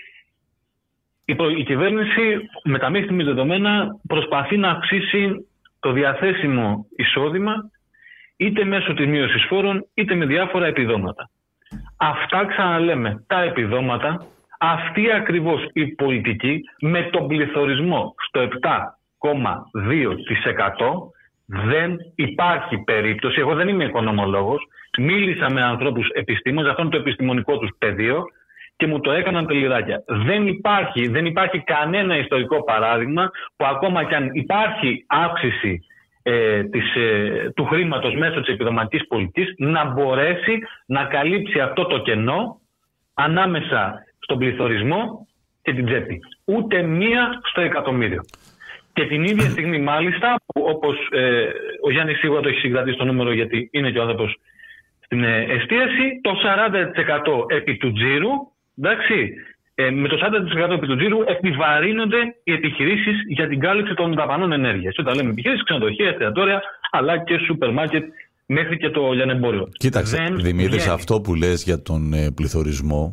Η, προ, η κυβέρνηση με τα μέχρι δεδομένα προσπαθεί να αυξήσει το διαθέσιμο εισόδημα είτε μέσω της μείωσης φόρων είτε με διάφορα επιδόματα. Αυτά, ξαναλέμε, τα επιδόματα, αυτή ακριβώς η πολιτική με τον πληθωρισμό στο επτά κόμμα δύο τοις εκατό δεν υπάρχει περίπτωση. Εγώ δεν είμαι οικονομολόγος, μίλησα με ανθρώπους επιστήμονες, αυτό είναι το επιστημονικό τους πεδίο και μου το έκαναν τελειράκια. Δεν υπάρχει, δεν υπάρχει κανένα ιστορικό παράδειγμα που ακόμα κι αν υπάρχει αύξηση ε, της, ε, του χρήματος μέσω της επιδοματικής πολιτικής να μπορέσει να καλύψει αυτό το κενό ανάμεσα στον πληθωρισμό και την τσέπη. Ούτε μία στο εκατομμύριο. Και την ίδια στιγμή μάλιστα, που όπως ε, ο Γιάννης σίγουρα το έχει συγκρατήσει το νούμερο γιατί είναι και ο άνθρωπος στην ε, εστίαση, το σαράντα τοις εκατό επί του τζίρου, εντάξει, ε, με το σαράντα τοις εκατό επί του τζίρου επιβαρύνονται οι επιχειρήσεις για την κάλυψη των δαπανών ενέργειας. Όταν λέμε επιχειρήσεις, ξενοδοχεία, εστιατόρια, αλλά και σούπερ μάρκετ μέχρι και το λιανεμπόριο. Κοίταξε, Δημήτρη, αυτό που λες για τον ε, πληθωρισμό,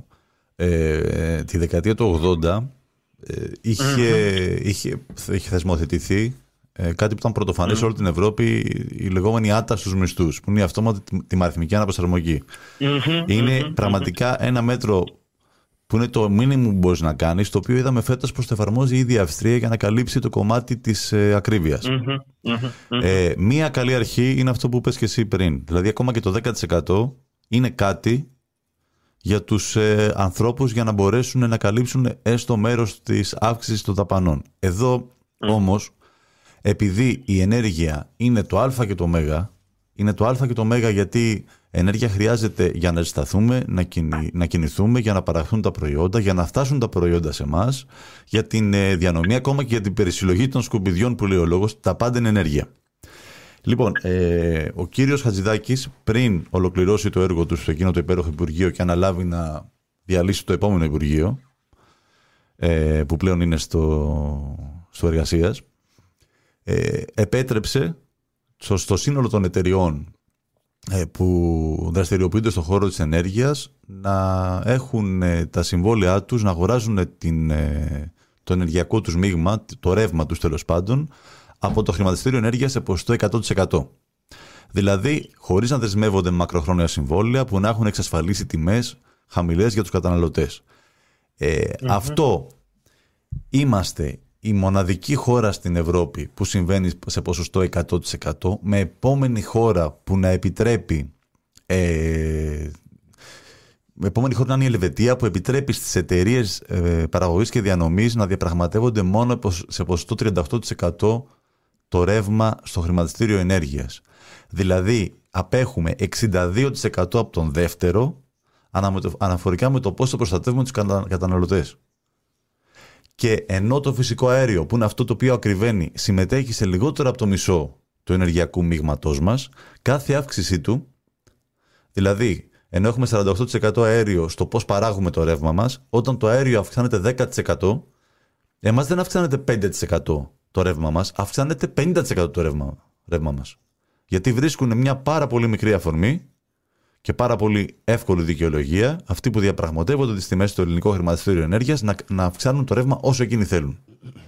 ε, τη δεκαετία του ογδόντα ε, είχε, mm-hmm. είχε, είχε θεσμοθετηθεί ε, κάτι που ήταν πρωτοφανές mm-hmm. σε όλη την Ευρώπη, η λεγόμενη άτα στους μισθούς, που είναι η αυτόματη τιμαριθμική αναπροσαρμογή. Mm-hmm. Είναι mm-hmm. πραγματικά ένα μέτρο που είναι το μίνιμουμ που μπορείς να κάνεις, το οποίο είδαμε φέτος πως το εφαρμόζει η ίδια Αυστρία για να καλύψει το κομμάτι της ε, ακρίβειας. Mm-hmm. Mm-hmm. Ε, μία καλή αρχή είναι αυτό που είπες και εσύ πριν. Δηλαδή ακόμα και το δέκα τοις εκατό είναι κάτι για τους ε, ανθρώπους για να μπορέσουν να καλύψουν έστω μέρος της αύξησης των δαπανών. Εδώ mm. όμως, επειδή η ενέργεια είναι το α και το ω, είναι το α και το ω γιατί ενέργεια χρειάζεται για να ζεσταθούμε, να, κινη, να κινηθούμε, για να παραχθούν τα προϊόντα, για να φτάσουν τα προϊόντα σε εμάς, για την ε, διανομή, ακόμα και για την περισυλλογή των σκουπιδιών που λέει ο λόγος, τα πάντα είναι ενέργεια. Λοιπόν, ε, ο κύριος Χατζηδάκης, πριν ολοκληρώσει το έργο του στο εκείνο το υπέροχο Υπουργείο και αναλάβει να διαλύσει το επόμενο Υπουργείο, ε, που πλέον είναι στο, στο εργασίας, ε, επέτρεψε στο, στο σύνολο των εταιριών ε, που δραστηριοποιούνται στον χώρο της ενέργειας να έχουν ε, τα συμβόλαιά τους, να αγοράζουν την, ε, το ενεργειακό τους μείγμα, το ρεύμα τους τέλος πάντων, από το χρηματιστήριο ενέργειας σε ποσοστό εκατό τοις εκατό. Δηλαδή, χωρίς να δεσμεύονται με μακροχρόνια συμβόλαια που να έχουν εξασφαλίσει τιμές χαμηλές για τους καταναλωτές. Ε, mm-hmm. Αυτό είμαστε η μοναδική χώρα στην Ευρώπη που συμβαίνει σε ποσοστό εκατό τοις εκατό, με επόμενη χώρα που να επιτρέπει ε, με επόμενη χώρα να είναι η Ελβετία, που επιτρέπει στις εταιρείες ε, παραγωγής και διανομής να διαπραγματεύονται μόνο σε ποσοστό τριάντα οκτώ τοις εκατό το ρεύμα στο χρηματιστήριο ενέργειας. Δηλαδή απέχουμε εξήντα δύο τοις εκατό από τον δεύτερο αναφορικά με το πώς θα προστατεύουμε τους καταναλωτές. Και ενώ το φυσικό αέριο, που είναι αυτό το οποίο ακριβένει, συμμετέχει σε λιγότερο από το μισό του ενεργειακού μείγματός μας, κάθε αύξησή του, δηλαδή ενώ έχουμε σαράντα οκτώ τοις εκατό αέριο στο πώς παράγουμε το ρεύμα μας, όταν το αέριο αυξάνεται δέκα τοις εκατό, εμάς δεν αυξάνεται πέντε τοις εκατό το ρεύμα μας, αυξάνεται πενήντα τοις εκατό το ρεύμα, ρεύμα μας. Γιατί βρίσκουν μια πάρα πολύ μικρή αφορμή και πάρα πολύ εύκολη δικαιολογία αυτοί που διαπραγματεύονται τις τιμές στο ελληνικό χρηματιστήριο ενέργειας να, να αυξάνουν το ρεύμα όσο εκείνοι θέλουν.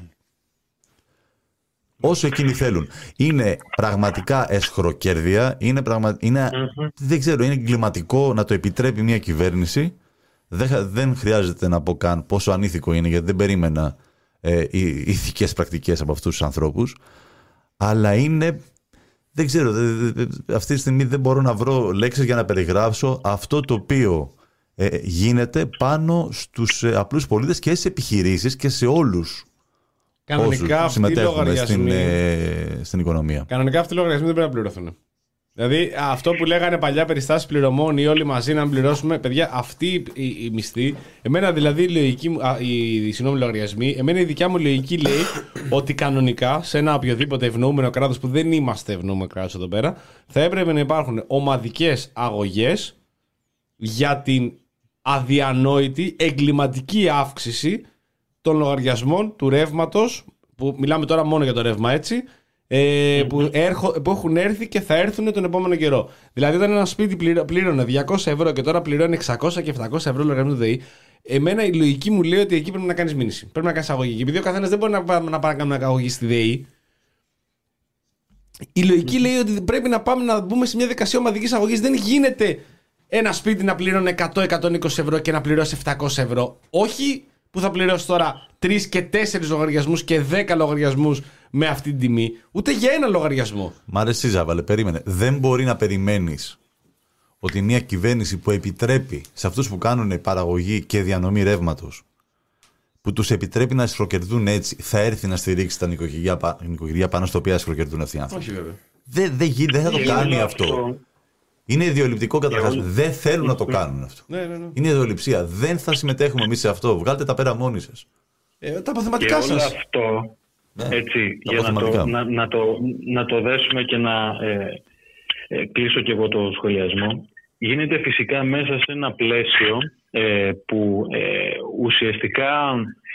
Όσο εκείνοι θέλουν. Είναι πραγματικά εσχροκέρδεια, είναι, πραγμα... είναι... Mm-hmm. δεν ξέρω, είναι εγκληματικό να το επιτρέπει μια κυβέρνηση. Δεν, δεν χρειάζεται να πω καν πόσο ανήθικο είναι, γιατί δεν περίμενα ε, ηθικές πρακτικές από αυτούς τους ανθρώπους. Αλλά είναι, δεν ξέρω, δε, δε, δε, αυτή τη στιγμή δεν μπορώ να βρω λέξεις για να περιγράψω αυτό το οποίο ε, γίνεται πάνω στους ε, απλούς πολίτες και στις επιχειρήσεις και σε όλους. Κανονικά αυτοί οι λογαριασμοί στην, ε, στην οικονομία. Κανονικά αυτοί οι λογαριασμοί δεν πρέπει να πληρωθούν. Δηλαδή αυτό που λέγανε παλιά περιστάσεις πληρωμών ή όλοι μαζί να πληρώσουμε, παιδιά, αυτή η, η μισθή, εμένα δηλαδή η λογική μου, α, οι συγγνώμη λογαριασμοί, εμένα η δικιά μου λογική λέει ότι κανονικά σε ένα οποιοδήποτε ευνοούμενο κράτος που δεν είμαστε ευνοούμενο κράτος εδώ πέρα, θα έπρεπε να υπάρχουν ομαδικές αγωγές για την αδιανόητη εγκληματική αύξηση των λογαριασμών του ρεύματος, που μιλάμε τώρα μόνο για το ρεύμα, έτσι, ε, που, έρχο, που έχουν έρθει και θα έρθουν τον επόμενο καιρό. Δηλαδή, όταν ένα σπίτι πληρώ, πλήρωνε διακόσια ευρώ και τώρα πληρώνει εξακόσια και επτακόσια ευρώ λογαριασμό του ΔΕΗ, εμένα η λογική μου λέει ότι εκεί πρέπει να κάνεις μήνυση. Πρέπει να κάνεις αγωγή. Και επειδή ο καθένας δεν μπορεί να πάει να, να κάνουμε αγωγή στη ΔΕΗ, η λογική λέει ότι πρέπει να πάμε να μπούμε σε μια δικασία ομαδικής αγωγής. Δεν γίνεται ένα σπίτι να πληρώνει εκατό με εκατόν είκοσι ευρώ και να πληρώσει επτακόσια ευρώ. Όχι που θα πληρώσει τώρα τρεις και τέσσερις λογαριασμούς και δέκα λογαριασμούς με αυτή την τιμή, ούτε για ένα λογαριασμό. Μ' αρέσει, Ζάβαλε, περίμενε. Δεν μπορεί να περιμένεις ότι μια κυβέρνηση που επιτρέπει σε αυτούς που κάνουν παραγωγή και διανομή ρεύματος, που τους επιτρέπει να σφροκερδούν έτσι, θα έρθει να στηρίξει τα νοικοκυριά πάνω στα οποία σφροκερδούν αυτοί οι άνθρωποι. Όχι, βέβαια. Δεν δε, δε θα το κάνει αυτό. Είναι ιδεολειπτικό καταρχάς. Yeah. Δεν θέλουν να το κάνουν αυτό. Ναι, ναι, ναι. Είναι ιδεολειψία. Δεν θα συμμετέχουμε εμείς σε αυτό. Βγάλτε τα πέρα μόνοι σας. Ε, τα αποθεματικά σας. Και όλο αυτό, ναι, έτσι, για να το, να, να, το, να το δέσουμε και να ε, ε, κλείσω και εγώ το σχολιασμό, γίνεται φυσικά μέσα σε ένα πλαίσιο ε, που ε, ουσιαστικά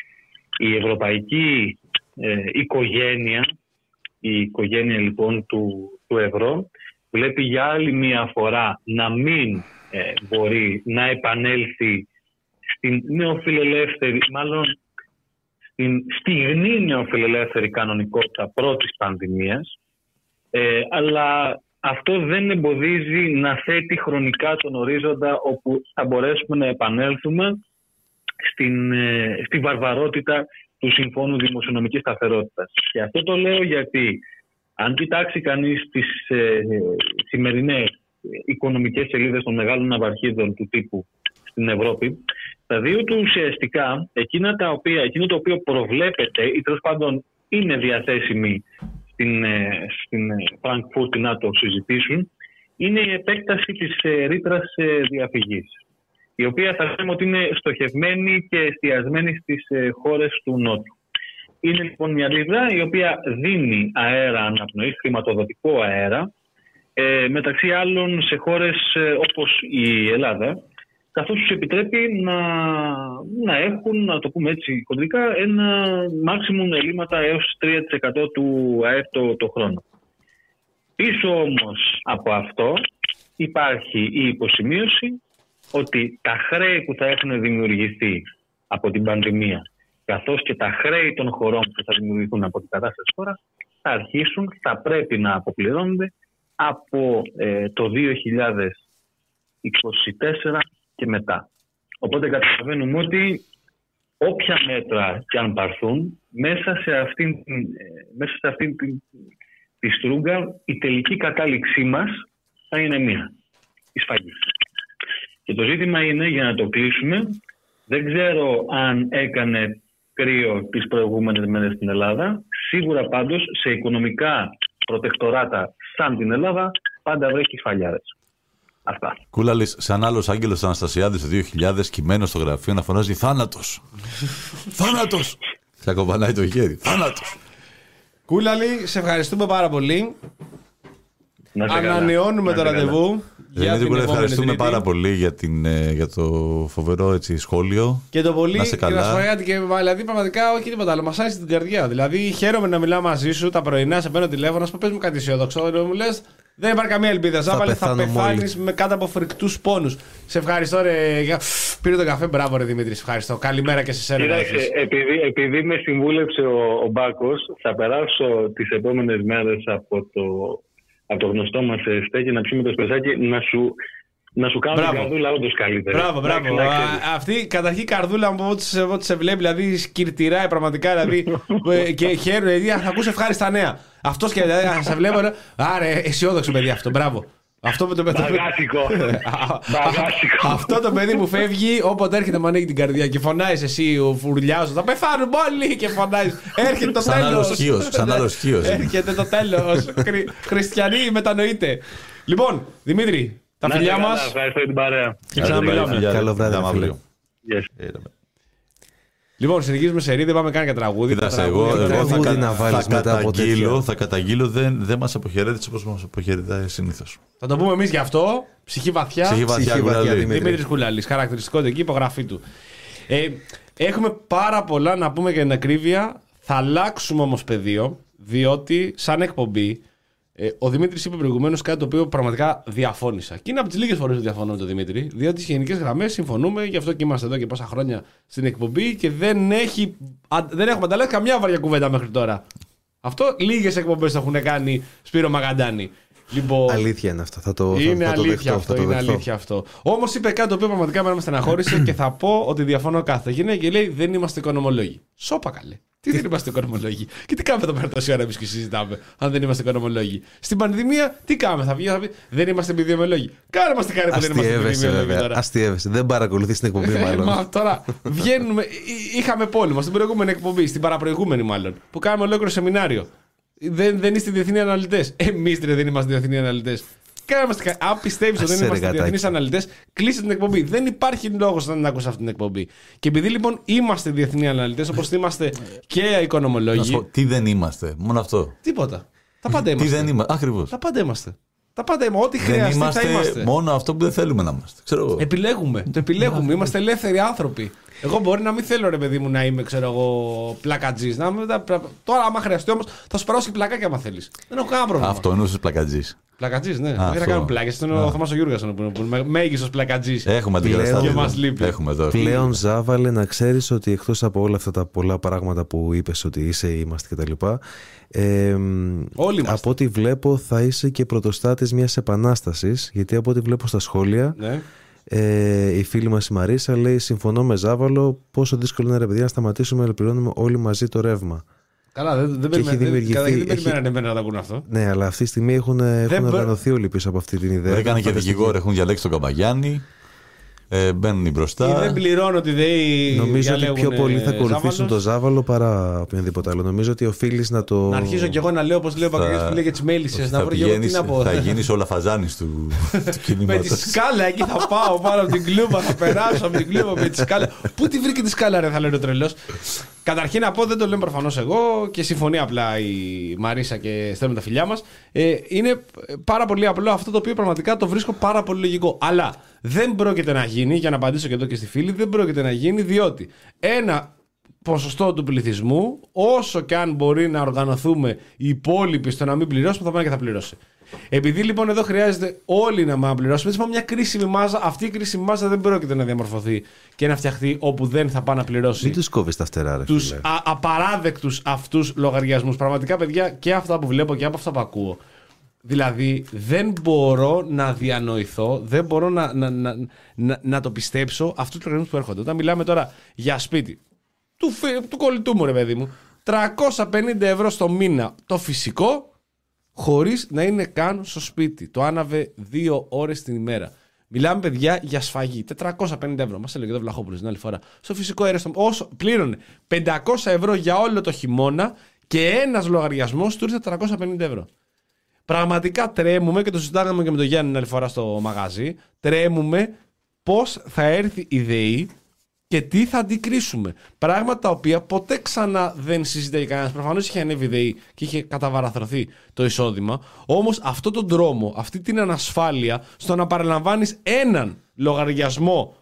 η ευρωπαϊκή ε, οικογένεια, η οικογένεια λοιπόν του, του ευρώ, βλέπει για άλλη μία φορά να μην ε, μπορεί να επανέλθει στην νεοφιλελεύθερη, μάλλον στην στιγνή νεοφιλελεύθερη κανονικότητα πρώτης πανδημίας, ε, αλλά αυτό δεν εμποδίζει να θέτει χρονικά τον ορίζοντα όπου θα μπορέσουμε να επανέλθουμε στην, ε, στη βαρβαρότητα του Συμφώνου Δημοσιονομικής Σταθερότητας. Και αυτό το λέω γιατί αν κοιτάξει κανείς τις ε, σημερινές οικονομικές σελίδες των μεγάλων ναυαρχίδων του τύπου στην Ευρώπη, θα δει ότι ουσιαστικά εκείνα τα οποία, εκείνο το οποίο προβλέπεται ή τέλος πάντων είναι διαθέσιμοι στην, ε, στην Φραγκφούρτη να το συζητήσουν, είναι η επέκταση της ε, ρήτρας ε, διαφυγής, η οποία θα λέμε ότι είναι στοχευμένη και εστιασμένη στις ε, χώρες του Νότου. Είναι λοιπόν μια ρήτρα η οποία δίνει αέρα αναπνοής, χρηματοδοτικό αέρα, ε, μεταξύ άλλων σε χώρες ε, όπως η Ελλάδα, καθώς τους επιτρέπει να, να έχουν, να το πούμε έτσι κοντρικά, ένα maximum ελλείμματα έως τρία τοις εκατό του ΑΕΠ το, το χρόνο. Πίσω όμως από αυτό υπάρχει η υποσημείωση ότι τα χρέη που θα έχουν δημιουργηθεί από την πανδημία, καθώς και τα χρέη των χωρών που θα δημιουργηθούν από την κατάσταση τώρα, θα αρχίσουν, θα πρέπει να αποπληρώνονται από ε, το δύο χιλιάδες είκοσι τέσσερα και μετά. Οπότε καταλαβαίνουμε ότι όποια μέτρα και αν πάρθουν, μέσα σε αυτήν, ε, μέσα σε αυτήν τη, τη στρούγκα, η τελική κατάληξή μας θα είναι μία, η σφαγή. Και το ζήτημα είναι, για να το κλείσουμε, δεν ξέρω αν έκανε κρύο τις προηγούμενες μέρες στην Ελλάδα. Σίγουρα πάντως σε οικονομικά προτεκτοράτα σαν την Ελλάδα πάντα βρέχει σφαλιάδες. Αυτά. Κούλαλης, σαν άλλος Άγγελος Αναστασιάδης το δύο χιλιάδες, κειμένο στο γραφείο να φωνάζει θάνατος. Θάνατος! Θα κομπανάει το χέρι. Θάνατος! Κούλαλη, σε ευχαριστούμε πάρα πολύ. Ανανεώνουμε το ραντεβού. Δημήτρη, ευχαριστούμε πάρα πολύ για, την, για το φοβερό έτσι, σχόλιο. Και το πολύ. Να σε καλά. Και να σου και, δηλαδή, πραγματικά όχι τίποτα άλλο. Μας άρεσε την καρδιά. Δηλαδή, χαίρομαι να μιλάω μαζί σου τα πρωινά, σε παίρνω τηλέφωνο, σου πες μου κάτι αισιόδοξο. Μου λες, δεν υπάρχει καμία ελπίδα. Ζάβαλε, θα, θα πεθάνεις με κάτω από φρικτούς πόνους. Σε ευχαριστώ, ρε. Πήρε τον καφέ, μπράβο, ρε Δημήτρη. Σε ευχαριστώ. Καλημέρα και σε σένα. Επειδή, επειδή με συμβούλεψε ο, ο Μπάκος, θα περάσω τις επόμενες μέρες από το. από το γνωστό μας στέκει να πιούμε το σπεσάκι, να σου, να σου κάνω την καρδούλα όντως καλύτερα. Μπράβο, μπράβο. Α, αυτή καταρχήν η καρδούλα μου ό,τι σε, σε βλέπει, δηλαδή σκυρτηράει πραγματικά, δηλαδή και χαίρομαι, δηλαδή θα ακούσει ευχάριστα νέα. Αυτός και δηλαδή θα σε βλέπω, άρε αισιόδοξο παιδί αυτό, μπράβο. Αυτό με το παιδί. Μπαγάσικο. Μπαγάσικο. Αυτό το παιδί που φεύγει, όποτε έρχεται μου ανοίγει την καρδιά και φωνάει εσύ, ο φουρλιάζος, θα πεθάνουμε όλοι και φωνάει. Έρχεται το τέλος. Σαν άλλο χείο. Έρχεται το τέλος. Χριστιανοί, μετανοείτε. Λοιπόν, Δημήτρη, τα φιλιά μας. Ευχαριστώ την παρέα. Και ξαναμιλάμε. Καλό βράδυ, φίλε. Λοιπόν, συνεχίζουμε σε ρί, δεν πάμε καν για τραγούδι. Κοίταξε, εγώ, εγώ θα, τραγούδι κα, να βάλεις θα, μετά από καταγγείλω, τέτοια. θα καταγγείλω, δεν, δεν μας αποχαιρέτησε όπως μας αποχαιρετάει συνήθως. Θα το πούμε εμείς γι' αυτό. Ψυχή βαθιά. Ψυχή βαθιά, Ψυχή βαθιά, Κουραλή. Δημήτρη. Δημήτρης Κουλάλης. Χαρακτηριστικότητα εκεί, υπογραφή του. Ε, έχουμε πάρα πολλά να πούμε για την ακρίβεια. Θα αλλάξουμε όμως πεδίο, διότι σαν εκπομπή ε, ο Δημήτρης είπε προηγουμένως κάτι το οποίο πραγματικά διαφώνησα. Και είναι από τις λίγες φορές που διαφωνώ με τον Δημήτρη, διότι στις γενικές γραμμές συμφωνούμε, γι' αυτό και είμαστε εδώ και πόσα χρόνια στην εκπομπή και δεν, έχει, α, δεν έχουμε ανταλλάξει καμιά βαριά κουβέντα μέχρι τώρα. Αυτό λίγες εκπομπές το έχουν κάνει Σπύρο Μαγκαντάνη. Λοιπόν, Αλήθεια είναι αυτό. Θα το, είναι θα, θα το αλήθεια δεχτώ, αυτό. θα το Είναι δεχτώ. αλήθεια αυτό. Όμως είπε κάτι το οποίο πραγματικά με στεναχώρησε και θα πω ότι διαφωνώ κάθε γυναίκα και λέει δεν είμαστε οικονομολόγοι. Σώπα καλέ. Τι δεν είμαστε οικονομολόγοι. Και τι κάνουμε εδώ πέρα τόση ώρα εμείς και συζητάμε, αν δεν είμαστε οικονομολόγοι. Στην πανδημία, τι κάνουμε, θα βγει, θα πει δεν είμαστε επιδημιολόγοι. Κάνε μας τι κάνει που δεν είμαστε Αστιεύεσαι, επιδημιολόγοι βέβαια. τώρα. Αστιεύεσαι. Δεν παρακολουθεί την εκπομπή, Ε, μάλλον. Μα τώρα βγαίνουμε. εί- Είχαμε πόλεμο στην προηγούμενη εκπομπή, στην παραπροηγούμενη μάλλον, που κάναμε ολόκληρο σεμινάριο. Δεν, δεν είστε διεθνείς αναλυτές. Εμείς δεν είμαστε διεθνείς αναλυτές. Είμαστε, αν πιστεύει ότι Άσε, δεν ρε, είμαστε γατάκι. διεθνείς αναλυτές, κλείσε την εκπομπή. Δεν υπάρχει λόγος να την ακούσει αυτή την εκπομπή. Και επειδή λοιπόν είμαστε διεθνείς αναλυτές, όπως είμαστε και Να σου οικονομολόγοι. πω, τι δεν είμαστε, μόνο αυτό. Τίποτα. Τα πάντα Τι είμαστε. δεν είμαστε, ακριβώς. Τα πάντα είμαστε. Τα πάντα είμαστε. Ό,τι Δεν χρειαστεί θα είμαστε είμαστε. μόνο αυτό που δεν θέλουμε να είμαστε. Ξέρω εγώ. Επιλέγουμε. Το επιλέγουμε. Είμαστε ελεύθεροι άνθρωποι. Εγώ μπορεί να μην θέλω, ρε παιδί μου, να είμαι, ξέρω εγώ, πλακατζής. Να είμαι, τώρα, άμα χρειαστεί όμως, θα σου περάσω και πλακάκια άμα θέλεις. Δεν έχω κανένα πρόβλημα. Αυτό εννοούσες πλακατζής. Πλακατζής, ναι. αυτό. Δεν θα κάνω πλάκες. Αυτό είναι ο Θωμάς ο Γιούργας, που είναι μέγιστος πλακατζής. Έχουμε Πλέον- αντικαταστάτη. Και μας λείπει. Έχουμε εδώ. Πλέον, Ζάβαλε, να ξέρεις ότι εκτός από όλα αυτά τα πολλά πράγματα που είπες ότι είσαι, είμαστε κτλ. Ε, Όλοι είμαστε. από ό,τι βλέπω θα είσαι και πρωτοστάτης μιας επανάστασης, γιατί από ό,τι βλέπω στα σχόλια Ναι. ε, η φίλη μας η Μαρίσα λέει συμφωνώ με Ζάβαλο πόσο δύσκολο είναι ρε παιδιά να σταματήσουμε να πληρώνουμε όλοι μαζί το ρεύμα. Καλά, δεν, δεν, Και έχει περιμένα- δεν, δημιουργηθεί- καταρχήν δεν έχει- περιμένανε εμένα να τα ακούν αυτό. Ναι, αλλά αυτή τη στιγμή έχουν, έχουν μπο- οργανωθεί όλοι πίσω από αυτή την ιδέα. Έκανε και Φανταστική. δικηγόροι, έχουν διαλέξει τον Καμπαγιάννη. Ε, μπαίνουν μπροστά. Δεν πληρώνω τη ΔΕΗ. Νομίζω ότι πιο πολύ θα ακολουθήσουν Ζάβαλος. το Ζάβαλο παρά οποιονδήποτε άλλο. Νομίζω ότι οφείλει να το. Να αρχίσω κι εγώ να λέω όπως λέω ο Παγκαλιός που λέει για τις μέλισσες. Να θα, βρω και εγώ τι πηγαίνεις- να πω. θα γίνεις ο Λαφαζάνης του, του Με τη κινήματος. σκάλα εκεί θα πάω πάνω από την κλούβα, θα περάσω από την κλούβα με τη σκάλα. Πού τη βρήκε τη σκάλα, ρε, θα λέει ο τρελός. Καταρχήν να πω, δεν το λέμε προφανώς εγώ και συμφωνεί απλά η Μαρίσα και στέλνουμε τα φιλιά μας. Ε, είναι πάρα πολύ απλό αυτό το οποίο πραγματικά το βρίσκω πάρα πολύ λογικό. Αλλά δεν πρόκειται να γίνει, για να απαντήσω και εδώ και στη φίλη, δεν πρόκειται να γίνει διότι ένα ποσοστό του πληθυσμού, όσο και αν μπορεί να οργανωθούμε οι υπόλοιποι στο να μην πληρώσουμε, θα πάνε και θα πληρώσει. Επειδή λοιπόν εδώ χρειάζεται όλοι να μα πληρώσουμε, έτσι πάμε μια κρίσιμη μάζα. Αυτή η κρίσιμη μάζα δεν πρόκειται να διαμορφωθεί και να φτιαχτεί όπου δεν θα πάει να πληρώσει Μην του κόβει τα φτερά, ρε. τους φίλε. α- απαράδεκτους αυτούς λογαριασμούς. Πραγματικά, παιδιά, και αυτά που βλέπω και από αυτά που ακούω. Δηλαδή, δεν μπορώ να διανοηθώ, δεν μπορώ να, να, να, να, να το πιστέψω αυτούς τους λογαριασμούς που έρχονται. Όταν μιλάμε τώρα για σπίτι του, φι- του κολλητού μου, ρε παιδί μου, τριακόσια πενήντα ευρώ το μήνα το φυσικό, χωρίς να είναι καν στο σπίτι. Το άναβε δύο ώρες την ημέρα. Μιλάμε, παιδιά, για σφαγή. τετρακόσια πενήντα ευρώ. Μας έλεγε εδώ Βλαχόπουλος την άλλη φορά. Στο φυσικό αέριο, στο... όσο πλήρωνε πεντακόσια ευρώ για όλο το χειμώνα και ένας λογαριασμός του ήρθε τριακόσια πενήντα ευρώ. Πραγματικά τρέμουμε και το συζητάγαμε και με τον Γιάννη την άλλη φορά στο μαγαζί. Τρέμουμε πώς θα έρθει η ΔΕΗ και τι θα αντικρίσουμε. Πράγματα τα οποία ποτέ ξανά δεν συζητάει κανένα. Προφανώς είχε ανέβει η ΔΕΗ και είχε καταβαραθρωθεί το εισόδημα. Όμως αυτό τον δρόμο, αυτή την ανασφάλεια στο να παραλαμβάνεις έναν λογαριασμό,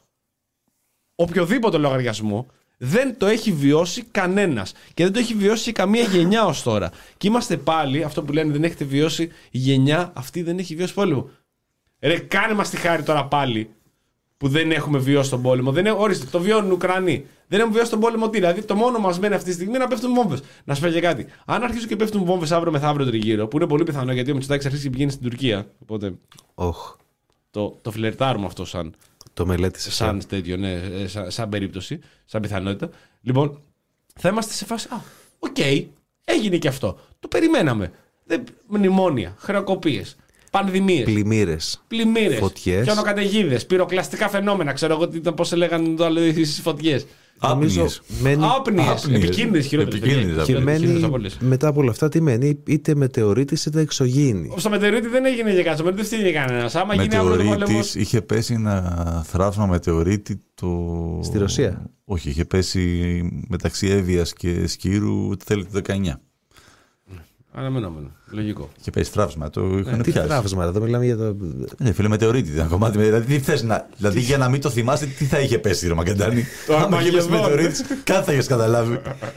οποιοδήποτε λογαριασμό, δεν το έχει βιώσει κανένας. Και δεν το έχει βιώσει καμία γενιά ως τώρα. Και είμαστε πάλι, αυτό που λένε δεν έχετε βιώσει, η γενιά αυτή δεν έχει βιώσει πόλεμο. Ρε, κάνε μας τη χάρη τώρα πάλι που δεν έχουμε βιώσει τον πόλεμο. Δεν έχω, ορίστε, το βιώνουν οι Ουκρανοί. Δεν έχουμε βιώσει τον πόλεμο τι. Δηλαδή, το μόνο μας μένει αυτή τη στιγμή είναι να πέφτουν βόμβες. Να σου πω και κάτι. Αν αρχίσουν και πέφτουν βόμβες αύριο μεθαύριο τριγύρω, που είναι πολύ πιθανό γιατί ο Μητσοτάκης αρχίσει και πηγαίνει στην Τουρκία. Οπότε Οχ, το, το φλερτάρουμε αυτό σαν. το μελέτησε. Σαν τέτοιο, ναι, ε, σαν, σαν περίπτωση, σαν πιθανότητα. Λοιπόν, θα είμαστε σε φάση. Α, οκ, okay, έγινε και αυτό. Το περιμέναμε. Δεν, μνημόνια, χρεοκοπίες. πανδημίες. Πλημμύρες. Πλημμύρες. Φωτιές. Χιονοκαταιγίδες. Πυροκλαστικά φαινόμενα. Ξέρω εγώ πώς έλεγαν το άλλο οι φωτιές. Άπνιες. Μένει... Άπνιες. Επικίνδυνες χειρότερες. Και μένει μετά από όλα αυτά τι μένει, είτε μετεωρίτης είτε εξωγήινη. Στο μετεωρίτη δεν έγινε για κάτι. Στο μετεωρίτη δεν έγινε κανένας. Άμα γίνει αύριο το πόλεμο. Είχε πέσει ένα θράψμα μετεωρίτη το... Στη Ρωσία. Όχι, είχε πέσει μεταξύ Εύβοιας και Σκύρου το τέλη του δεκαεννιά. Αναμενόμενο. Λογικό. Είχε πέσει θράψμα. Το είχαν ε, τι πιάσει. θράψμα, εδώ μιλάμε για το. Ναι, φίλε, μετεωρίτη ήταν κομμάτι. Δηλαδή, τι θες να... δηλαδή, για να μην το θυμάστε, τι θα είχε πέσει, ρε Μακεντάνη. Άμα είχε πέσει μετεωρίτη, κάτι θα είχε καταλάβει.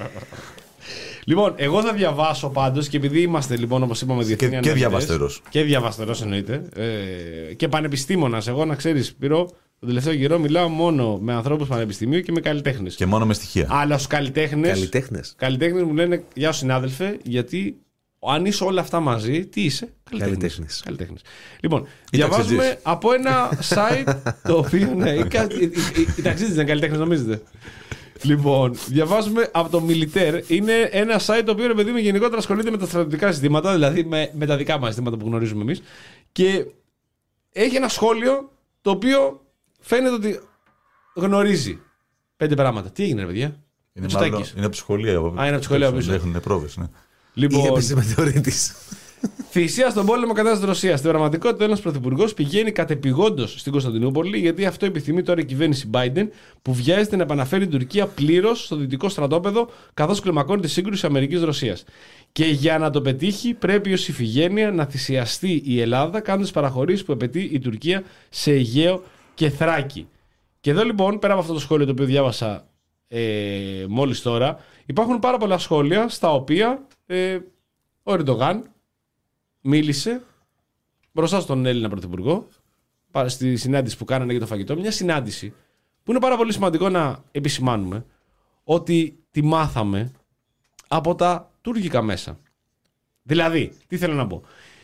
Λοιπόν, εγώ θα διαβάσω πάντως και επειδή είμαστε λοιπόν όπως είπαμε διεθνή και, και διαβαστερός. Και διαβαστερός εννοείται. Ε, και πανεπιστήμονας. Εγώ να ξέρεις, Σπύρο, τον τελευταίο καιρό μιλάω μόνο με ανθρώπους πανεπιστημίου και με καλλιτέχνες. Και μόνο με στοιχεία. Αλλά στους καλλιτέχνες. Καλλιτέχνες. Καλλιτέχνες μου λένε γεια σου συνάδελφε, γιατί αν είσαι όλα αυτά μαζί, τι είσαι? Καλλιτέχνης. Καλλιτέχνης. Λοιπόν, διαβάζουμε από ένα site το οποίο. Ναι, οι ταξίδες είναι καλλιτέχνες, νομίζετε? Λοιπόν, διαβάζουμε από το Militaire. Είναι ένα site το οποίο, ρε παιδί μου, γενικότερα ασχολείται με τα στρατιωτικά ζητήματα, δηλαδή με, με τα δικά μας ζητήματα που γνωρίζουμε εμείς. Και έχει ένα σχόλιο το οποίο φαίνεται ότι γνωρίζει πέντε πράγματα. Τι έγινε, ρε παιδιά? Είναι, μάλλον, είναι από τη σχολεία. Α, είναι από τη σχολεία πίσω. Έχουν πρόβες, ναι. Λοιπόν, έπεσε μετεωρίτης. Θυσία στον πόλεμο κατά τη Ρωσία. Στην πραγματικότητα, ένα πρωθυπουργό πηγαίνει κατεπηγόντως στην Κωνσταντινούπολη, γιατί αυτό επιθυμεί τώρα η κυβέρνηση Biden, που βιάζεται να επαναφέρει την Τουρκία πλήρως στο δυτικό στρατόπεδο, καθώς κλιμακώνεται σύγκρουση Αμερικής-Ρωσίας. Και για να το πετύχει, πρέπει ως ηφηγένεια να θυσιαστεί η Ελλάδα, κάνοντας παραχωρήσεις που απαιτεί η Τουρκία σε Αιγαίο και Θράκη. Και εδώ λοιπόν, πέρα από αυτό το σχόλιο το οποίο διάβασα ε, μόλις τώρα, υπάρχουν πάρα πολλά σχόλια στα οποία ε, ο Ερντογάν μίλησε μπροστά στον Έλληνα Πρωθυπουργό στη συνάντηση που κάνανε για το φαγητό. Μια συνάντηση που είναι πάρα πολύ σημαντικό να επισημάνουμε ότι τη μάθαμε από τα τουρκικά μέσα. Δηλαδή, τι θέλω να πω.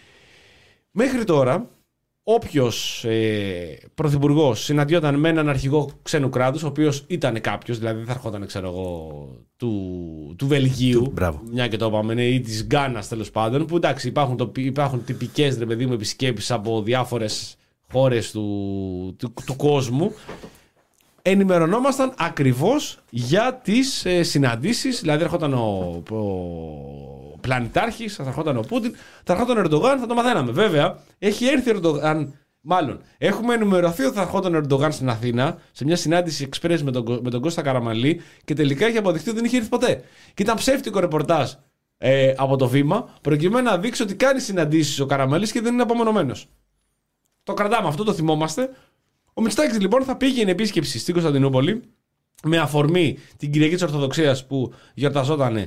Μέχρι τώρα, όποιος ε, πρωθυπουργός συναντιόταν με έναν αρχηγό ξένου κράτους, ο οποίος ήταν κάποιος, δηλαδή δεν θα ερχόταν, ξέρω εγώ, του, του Βελγίου, Μπράβο. μια και το είπαμε, ναι, ή της Γκάνας τέλος πάντων, που εντάξει, υπάρχουν, το, υπάρχουν τυπικές, ρε παιδί μου, επισκέψεις από διάφορες χώρες του, του, του κόσμου. Ενημερωνόμασταν ακριβώς για τις ε, συναντήσεις, δηλαδή έρχονταν ο, ο πλανητάρχης, θα έρχονταν ο Πούτιν, θα έρχονταν ο Ερντογάν, θα το μαθαίναμε. Βέβαια, έχει έρθει ο Ερντογάν, μάλλον έχουμε ενημερωθεί ότι θα έρχονταν ο Ερντογάν στην Αθήνα σε μια συνάντηση express με τον, με τον Κώστα Καραμανλή και τελικά έχει αποδειχθεί ότι δεν είχε έρθει ποτέ. Και ήταν ψεύτικο ρεπορτάζ ε, από το Βήμα, προκειμένου να δείξει ότι κάνει συναντήσεις ο Καραμανλής και δεν είναι απομονωμένος. Το κρατάμε αυτό, το θυμόμαστε. Ο Μητσοτάκης λοιπόν θα πήγαινε επίσκεψη στην Κωνσταντινούπολη με αφορμή την Κυριακή της Ορθοδοξίας που γιορταζόταν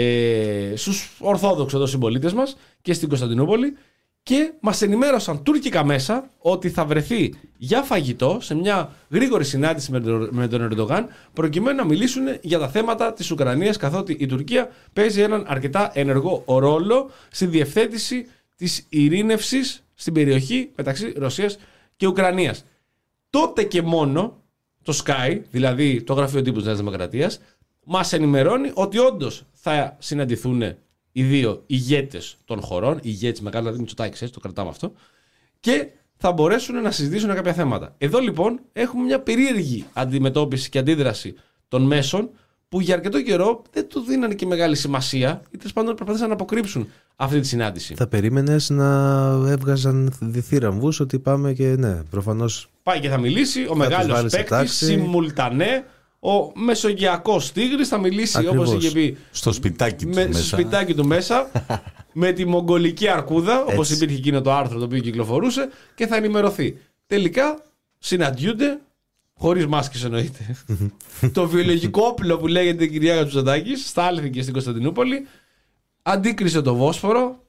ε, στους Ορθόδοξους εδώ συμπολίτες μας και στην Κωνσταντινούπολη, και μας ενημέρωσαν τουρκικά μέσα ότι θα βρεθεί για φαγητό σε μια γρήγορη συνάντηση με τον Ερντογάν, προκειμένου να μιλήσουν για τα θέματα της Ουκρανίας, καθότι η Τουρκία παίζει έναν αρκετά ενεργό ρόλο στη διευθέτηση της ειρήνευσης στην περιοχή μεταξύ Ρωσίας και Ουκρανίας. Τότε και μόνο το Sky, δηλαδή το γραφείο τύπου της Νέας Δημοκρατίας, μας ενημερώνει ότι όντως θα συναντηθούν οι δύο ηγέτες των χωρών, οι ηγέτες μεγάλα, δηλαδή Μητσοτάκης, έτσι το κρατάμε αυτό, και θα μπορέσουν να συζητήσουν κάποια θέματα. Εδώ λοιπόν έχουμε μια περίεργη αντιμετώπιση και αντίδραση των μέσων, που για αρκετό καιρό δεν του δίνανε και μεγάλη σημασία, ή τέλος πάντων προσπαθήσαν να αποκρύψουν αυτή τη συνάντηση. Θα περίμενες να έβγαζαν διθύραμβους ότι πάμε και ναι, προφανώς. Πάει και θα μιλήσει ο μεγάλος παίκτης, simultané, ο μεσογειακός τίγρης θα μιλήσει. Ακριβώς. Όπως είχε πει. Στο σπιτάκι του με, μέσα. Στο σπιτάκι του μέσα, με τη μογγολική αρκούδα, όπως υπήρχε εκείνο το άρθρο το οποίο κυκλοφορούσε, και θα ενημερωθεί. Τελικά συναντιούνται. Χωρίς μάσκες εννοείται. Το βιολογικό όπλο που λέγεται η κυρία Κατσουσαντάκης στάλθηκε στην Κωνσταντινούπολη, αντίκρισε το Βόσπορο.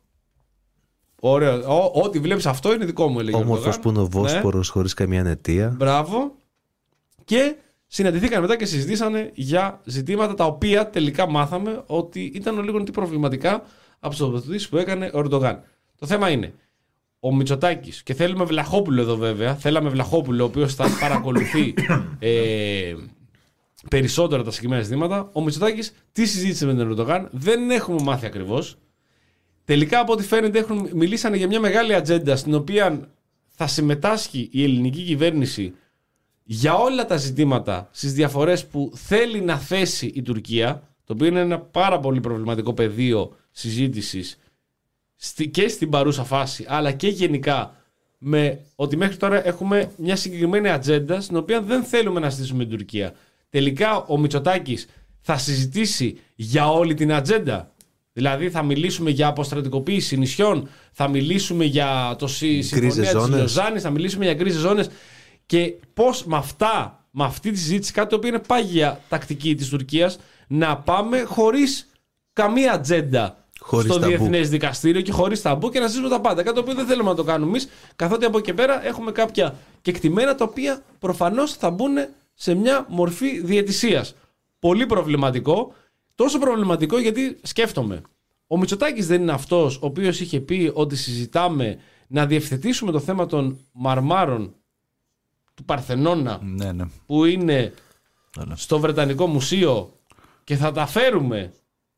Ωραίο. Ό,τι βλέπεις αυτό είναι δικό μου, έλεγε. Όμορφος που είναι ο Βόσπορος, ναι, χωρίς καμία αιτία. Μπράβο. Και συναντηθήκαν μετά και συζητήσανε για ζητήματα τα οποία τελικά μάθαμε ότι ήταν λίγο τι προβληματικά από τις τοποθετήσεις που έκανε ο Ερντογάν. Το θέμα είναι. Ο Μητσοτάκης, και θέλουμε Βλαχόπουλο εδώ βέβαια, θέλαμε Βλαχόπουλο ο οποίος θα παρακολουθεί ε, περισσότερα τα συγκεκριμένα ζητήματα. Ο Μητσοτάκης τι συζήτησε με τον Ερντογάν, δεν έχουμε μάθει ακριβώς. Τελικά από ό,τι φαίνεται έχουν, μιλήσανε για μια μεγάλη ατζέντα στην οποία θα συμμετάσχει η ελληνική κυβέρνηση για όλα τα ζητήματα στις διαφορές που θέλει να θέσει η Τουρκία, το οποίο είναι ένα πάρα πολύ προβληματικό πεδίο συζήτησης και στην παρούσα φάση, αλλά και γενικά, με ότι μέχρι τώρα έχουμε μια συγκεκριμένη ατζέντα στην οποία δεν θέλουμε να συζητήσουμε την Τουρκία. Τελικά ο Μητσοτάκης θα συζητήσει για όλη την ατζέντα. Δηλαδή θα μιλήσουμε για αποστρατικοποίηση νησιών, θα μιλήσουμε για το συμφωνία της Λοζάνης, θα μιλήσουμε για γκρίζες ζώνες και πώς με αυτά, με αυτή τη συζήτηση, κάτι το οποίο είναι πάγια τακτική της Τουρκίας, να πάμε χωρίς καμία ατζέντα χωρίς στο Διεθνές Δικαστήριο και χωρίς ταμπού και να ζήσουμε τα πάντα. Κάτι το οποίο δεν θέλουμε να το κάνουμε εμείς, καθότι από εκεί πέρα έχουμε κάποια κεκτημένα τα οποία προφανώς θα μπουν σε μια μορφή διαιτησίας. Πολύ προβληματικό. Τόσο προβληματικό γιατί σκέφτομαι. Ο Μητσοτάκης δεν είναι αυτός ο οποίος είχε πει ότι συζητάμε να διευθετήσουμε το θέμα των μαρμάρων του Παρθενώνα, ναι, ναι. που είναι στο Βρετανικό Μουσείο και θα τα φέρουμε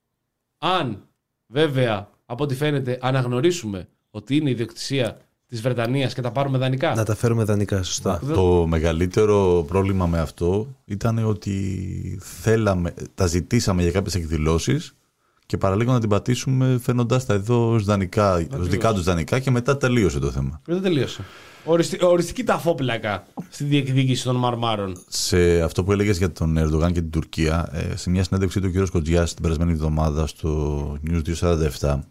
αν βέβαια από ό,τι φαίνεται αναγνωρίσουμε ότι είναι ιδιοκτησία της Βρετανίας και τα πάρουμε δανεικά. Να τα φέρουμε δανεικά, σωστά. Να, το μεγαλύτερο πρόβλημα με αυτό ήταν ότι θέλαμε, τα ζητήσαμε για κάποιες εκδηλώσεις και παραλίγο να την πατήσουμε φαίνοντας τα εδώ ως, δανεικά, ως δικά τους δανεικά και μετά τελείωσε το θέμα. Δεν τελείωσε. Οριστι, οριστική ταφόπλακα στη διεκδίκηση των μαρμάρων. Σε αυτό που έλεγες για τον Ερντογάν και την Τουρκία, σε μια συνέντευξη του κ. Κοτζιάς την περασμένη εβδομάδα στο News διακόσια σαράντα επτά,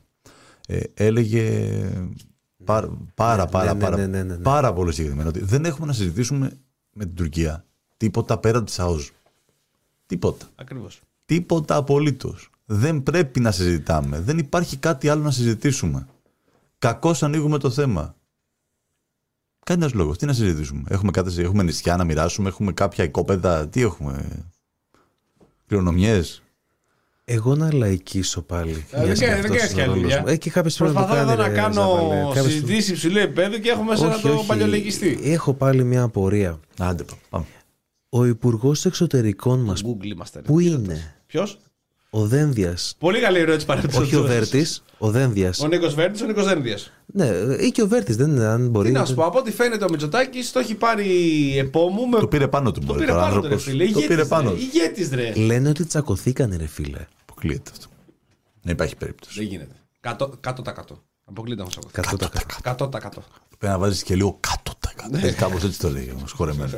έλεγε πάρα, πάρα, πάρα, πάρα, ναι, ναι, ναι, ναι, ναι. πάρα πολύ συγκεκριμένα ότι δεν έχουμε να συζητήσουμε με την Τουρκία τίποτα πέρα της ΑΟΣ. Τίποτα. Ακριβώς. Τίποτα απολύτως. Δεν πρέπει να συζητάμε. Δεν υπάρχει κάτι άλλο να συζητήσουμε. Κακώς ανοίγουμε το θέμα. Κανένας λόγος. Τι να συζητήσουμε. Έχουμε, κάτι, έχουμε νησιά να μοιράσουμε, έχουμε κάποια οικόπεδα. Τι έχουμε. Κληρονομιές. Εγώ να λαϊκίσω πάλι. Δεν κάνεις και άλλη δουλειά. Προσπαθώ εδώ να κάνω συζητήσεις υψηλού επίπεδου και έχουμε σαν να το παλιολαϊκιστεί. Έχω πάλι μια απορία. Άντε, πάμε. Ο Υπουργός Εξωτερικών μας πού είναι? Ποιος? Ο Δένδιας. Πολύ καλή ερώτηση παρέμβαση. Όχι ο Βέρτης, ο Δένδιας. Ο Νίκος Βέρτης, ο Νίκος Δένδιας. Ναι, ή και ο Βέρτης, δεν είναι, αν μπορεί. Τι να σου πω, από ό,τι φαίνεται ο Μητσοτάκης το έχει πάρει επόμου. Με... Το πήρε πάνω του, το πήρε πάνω του, ρε φίλε. Το πήρε πάνω του. Ηγέτης, ρε. Λένε ότι τσακωθήκανε, ρε φίλε. Αποκλείεται αυτό. Δεν υπάρχει περίπτωση. Δεν γίνεται. Κάτω τα κάτω. Αποκλείεται να τσακωθεί. Κάτω τα κάτω. Πρέπει να βάζεις και λίγο κάτω τα κάτω. Κάπως έτσι το λέει, σχορεμένο.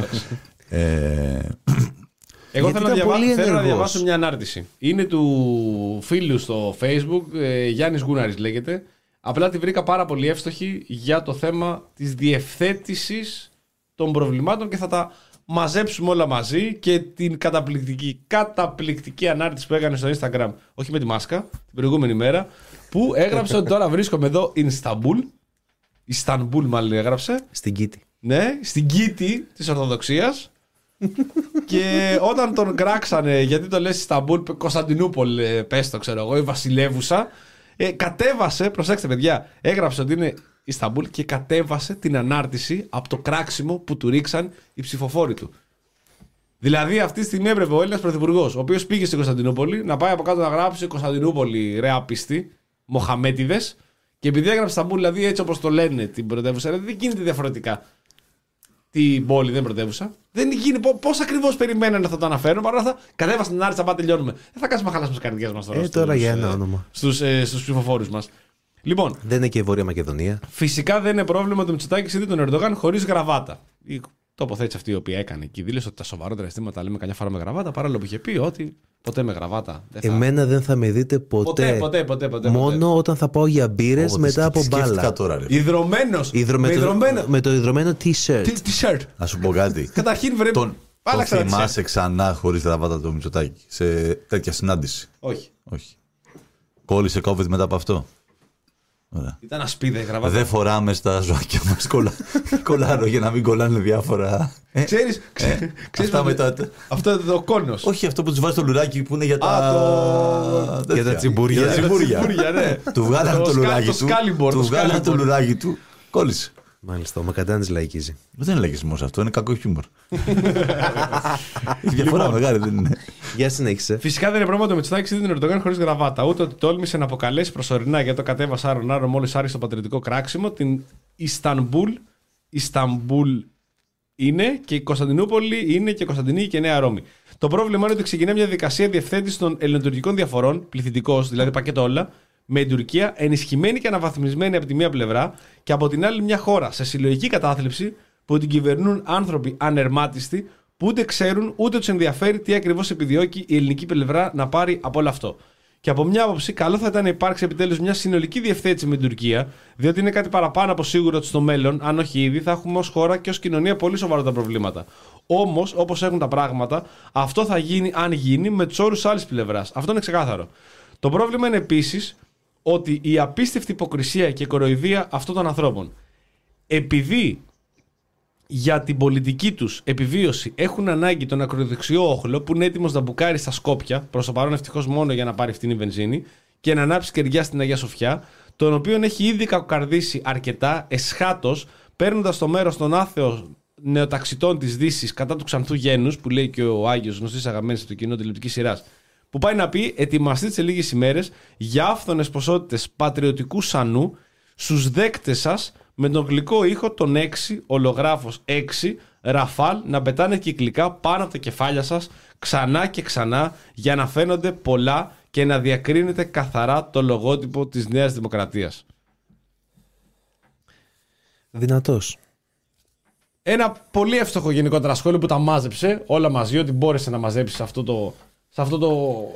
Εγώ θέλω να, διαβά... θέλω να διαβάσω μια ανάρτηση. Είναι του φίλου στο Facebook, ε, Γιάννης Γκούναρης λέγεται. Απλά τη βρήκα πάρα πολύ εύστοχη για το θέμα της διευθέτησης των προβλημάτων και θα τα μαζέψουμε όλα μαζί και την καταπληκτική, καταπληκτική ανάρτηση που έκανε στο Instagram, όχι με τη μάσκα, την προηγούμενη μέρα, που έγραψε ότι τώρα βρίσκομαι εδώ in Istanbul. Ιστανμπούλ μάλλον έγραψε. Στην Κίτη. Ναι, στην Κίτη της Ορθοδοξίας. Και όταν τον κράξανε, γιατί το λες Ισταμπούλ, Κωνσταντινούπολη, πες το ξέρω εγώ, η βασιλεύουσα, ε, κατέβασε, προσέξτε παιδιά, έγραψε ότι είναι Ισταμπούλ και κατέβασε την ανάρτηση από το κράξιμο που του ρίξαν οι ψηφοφόροι του. Δηλαδή αυτή τη στιγμή έπρεπε ο Έλληνας πρωθυπουργός, ο οποίος πήγε στην Κωνσταντινούπολη, να πάει από κάτω να γράψει Κωνσταντινούπολη ρε άπιστη, Μοχαμέτιδες, και επειδή έγραψε Ισταμπούλ, δηλαδή έτσι όπως το λένε την πρωτεύουσα, δηλαδή δεν γίνεται διαφορετικά. Την πόλη, δεν πρωτεύουσα. Δεν γίνει. Πώς ακριβώς περιμένανε θα το αναφέρουν. Παρ' όλα αυτά, κατέβασε την άρτσα, πάμε τελειώνουμε. Δεν θα κάτσουμε να χαλάσουμε τις καρδιές μας τώρα. Ε, τώρα στους, για ένα όνομα. Στους, ε, στους ψηφοφόρους μας. Λοιπόν. Δεν είναι και η Βόρεια Μακεδονία. Φυσικά δεν είναι πρόβλημα το Μητσοτάκης ή τον Ερντογάν χωρίς γραβάτα. Η τοποθέτηση αυτή η οποία έκανε και δήλωσε ότι τα σοβαρότερα αισθήματα λέμε καμιά φορά με γραβάτα, παρόλο που είχε πει ότι ποτέ με γραβάτα. Δεν θα... Εμένα δεν θα με δείτε ποτέ. Ποτέ, ποτέ, ποτέ. ποτέ Μόνο ποτέ. Όταν θα πάω για μπύρες μετά από μπάλα. Ιδρωμένος. Με, με το ιδρωμένο t-shirt. T-shirt. Να σου πω κάτι. Καταρχήν βρε. Τον, τον θυμάσαι ξανά χωρίς γραβάτα το Μητσοτάκη σε τέτοια συνάντηση? Όχι. Όχι. Κόλλησε COVID μετά από αυτό? Ωραία. Ήταν ασπίδα η γραβάτα. Δεν φοράμε στα ζωάκια μας κολλά... κολλάρο για να μην κολλάνε διάφορα. Ε, ξέρεις, ξέ, ε, ξέρεις αυτά μετά... αυτό το κόνος. Όχι, αυτό που τους βάζει το λουράκι που είναι για τα, Α, το... για τα τσιμπούρια. Για τα τσιμπούρια. Ναι. Του βγάλανε το λουράκι του. Του βγάλανε το λουράκι του. Κόλλησε. Μάλιστα, ο Μακαντάνης λαϊκίζει. Δεν είναι λαϊκισμός αυτό, είναι κακό χιούμορ. Η διαφορά μεγάλη δεν είναι. Για συνέχισε. Φυσικά δεν είναι πρόβλημα το Μητσοτάκη είδε τον Ερντογάν χωρίς γραβάτα. Ούτε ότι τόλμησε να αποκαλέσει προσωρινά για το κατέβασε άρον άρον μόλις άρχισε το πατριωτικό κράξιμο την Ιστανμπούλ. Ιστανμπούλ είναι και η Κωνσταντινούπολη είναι και Κωνσταντινή και Νέα Ρώμη. Το πρόβλημα είναι ότι ξεκινάει μια διαδικασία διευθέτηση των ελληνοτουρκικών διαφορών, πληθυντικός, δηλαδή πακέτο όλα, με την Τουρκία ενισχυμένη και αναβαθμισμένη από τη μία πλευρά και από την άλλη μια χώρα σε συλλογική κατάθλιψη που την κυβερνούν άνθρωποι ανερμάτιστοι που ούτε ξέρουν ούτε τους ενδιαφέρει τι ακριβώς επιδιώκει η ελληνική πλευρά να πάρει από όλο αυτό. Και από μια άποψη, καλό θα ήταν να υπάρξει επιτέλους μια συνολική διευθέτηση με την Τουρκία, διότι είναι κάτι παραπάνω από σίγουρο ότι στο μέλλον, αν όχι ήδη, θα έχουμε ως χώρα και ως κοινωνία πολύ σοβαρότερα προβλήματα. Όμως, όπως έχουν τα πράγματα, αυτό θα γίνει, αν γίνει, με τους όρους άλλης πλευράς. Αυτό είναι ξεκάθαρο. Το πρόβλημα είναι επίσης ότι η απίστευτη υποκρισία και κοροϊδία αυτών των ανθρώπων, επειδή για την πολιτική τους επιβίωση έχουν ανάγκη τον ακροδεξιό όχλο που είναι έτοιμος να μπουκάρει στα Σκόπια, προς το παρόν ευτυχώς μόνο για να πάρει φτηνή βενζίνη, και να ανάψει κεριά στην Αγία Σοφιά, τον οποίον έχει ήδη κακοκαρδίσει αρκετά εσχάτως, παίρνοντας το μέρος των άθεων νεοταξιτών της Δύσης κατά του ξανθού γένους, που λέει και ο Άγιος γνωστής αγαπημένης του κοινό τηλεοπτικής σειράς, που πάει να πει: ετοιμαστείτε σε λίγες ημέρες για άφθονες ποσότητες πατριωτικού σανού στους δέκτες σας με τον γλυκό ήχο των έξι, ολογράφος έξι, ραφάλ να πετάνε κυκλικά πάνω από τα κεφάλια σας ξανά και ξανά για να φαίνονται πολλά και να διακρίνεται καθαρά το λογότυπο της Νέας Δημοκρατίας. Δυνατός. Ένα πολύ εύστοχο γενικότερα σχόλιο που τα μάζεψε όλα μαζί, ότι μπόρεσε να μαζέψει σε αυτό το, σε αυτό το,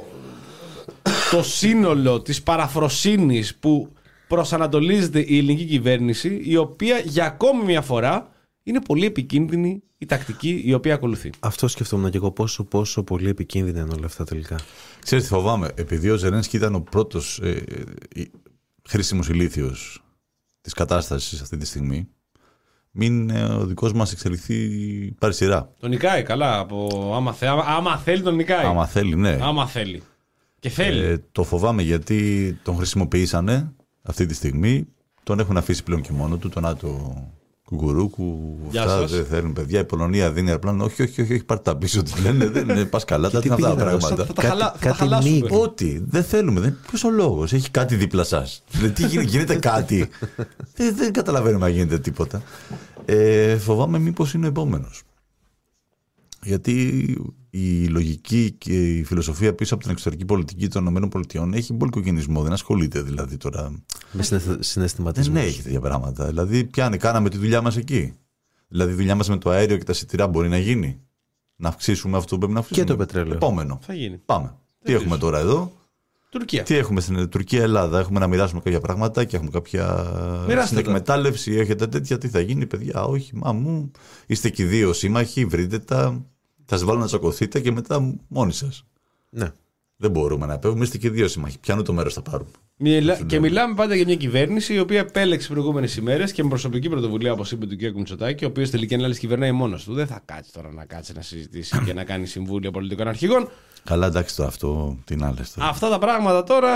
το σύνολο της παραφροσύνης που προσανατολίζεται η ελληνική κυβέρνηση, η οποία για ακόμη μια φορά είναι πολύ επικίνδυνη η τακτική η οποία ακολουθεί. Αυτό σκεφτόμουν και εγώ, πόσο, πόσο πολύ επικίνδυνα είναι όλα αυτά τελικά. Ξέρεις τι φοβάμαι, επειδή ο Ζελένσκι ήταν ο πρώτος ε, ε, χρήσιμος ηλίθιος της κατάστασης αυτή τη στιγμή, μην ε, ο δικός μας εξελιχθεί πάρει σειρά. Τον νικάει καλά, από, άμα, θε, άμα, άμα θέλει τον νικάει. Άμα θέλει, ναι. Άμα θέλει. Και θέλει. Ε, το φοβάμαι γιατί τον χρησιμοποιήσανε αυτή τη στιγμή, τον έχουν αφήσει πλέον και μόνο του, τον Άτο Κουκουρούκου. Αυτά δεν θέλουν παιδιά. Η Πολωνία δίνει αεροπλάνο. Όχι, όχι, όχι, όχι, πάρτε τα πίσω. Τι λένε, δεν πα καλά. Τα αυτά τα πράγματα. Θα χαλάσουμε. Ό,τι δεν θέλουμε. Ποιο ο λόγο, έχει κάτι δίπλα σα. Τι γίνεται κάτι. δεν, δεν καταλαβαίνουμε να γίνεται τίποτα. Ε, φοβάμαι μήπως είναι ο επόμενος. Γιατί η λογική και η φιλοσοφία πίσω από την εξωτερική πολιτική των ΗΠΑ έχει μπολικοκινησμό. Δεν ασχολείται δηλαδή τώρα. Με συναισθηματισμό. Δεν έχει τέτοια πράγματα. Δηλαδή, πιάνει, κάναμε τη δουλειά μας εκεί. Δηλαδή, η δουλειά μας με το αέριο και τα σιτηρά μπορεί να γίνει. Να αυξήσουμε αυτό που πρέπει να αυξήσουμε. Και το πετρέλαιο. Επόμενο. Θα γίνει. Πάμε. Τι έχουμε τώρα εδώ. Τουρκία. Τι έχουμε στην Τουρκία, Ελλάδα. Έχουμε να μοιράσουμε κάποια πράγματα και έχουμε κάποια συνεκμετάλλευση. Έχετε τέτοια. Τι θα γίνει, παιδιά. Όχι, μα μου. Είστε και δύο σύμμαχοι. Βρείτε τα. Θα σα βάλω να τσακωθείτε και μετά μόνοι σα. Ναι. Δεν μπορούμε να επέβουμε. Είστε και δύο σύμμαχοι. Πιάνω το μέρο θα πάρουμε. Μιλά... Και μιλάμε πάντα για μια κυβέρνηση η οποία επέλεξε προηγούμενες ημέρες και με προσωπική πρωτοβουλία, όπως είπε του κ. Μητσοτάκη, ο οποίος τελικά ανάλυση κυβερνάει μόνος του. Δεν θα κάτσει τώρα να κάτσει να συζητήσει και να κάνει συμβούλια πολιτικών αρχηγών. Καλά, εντάξει, το αυτό την άλλη. Αυτά τα πράγματα τώρα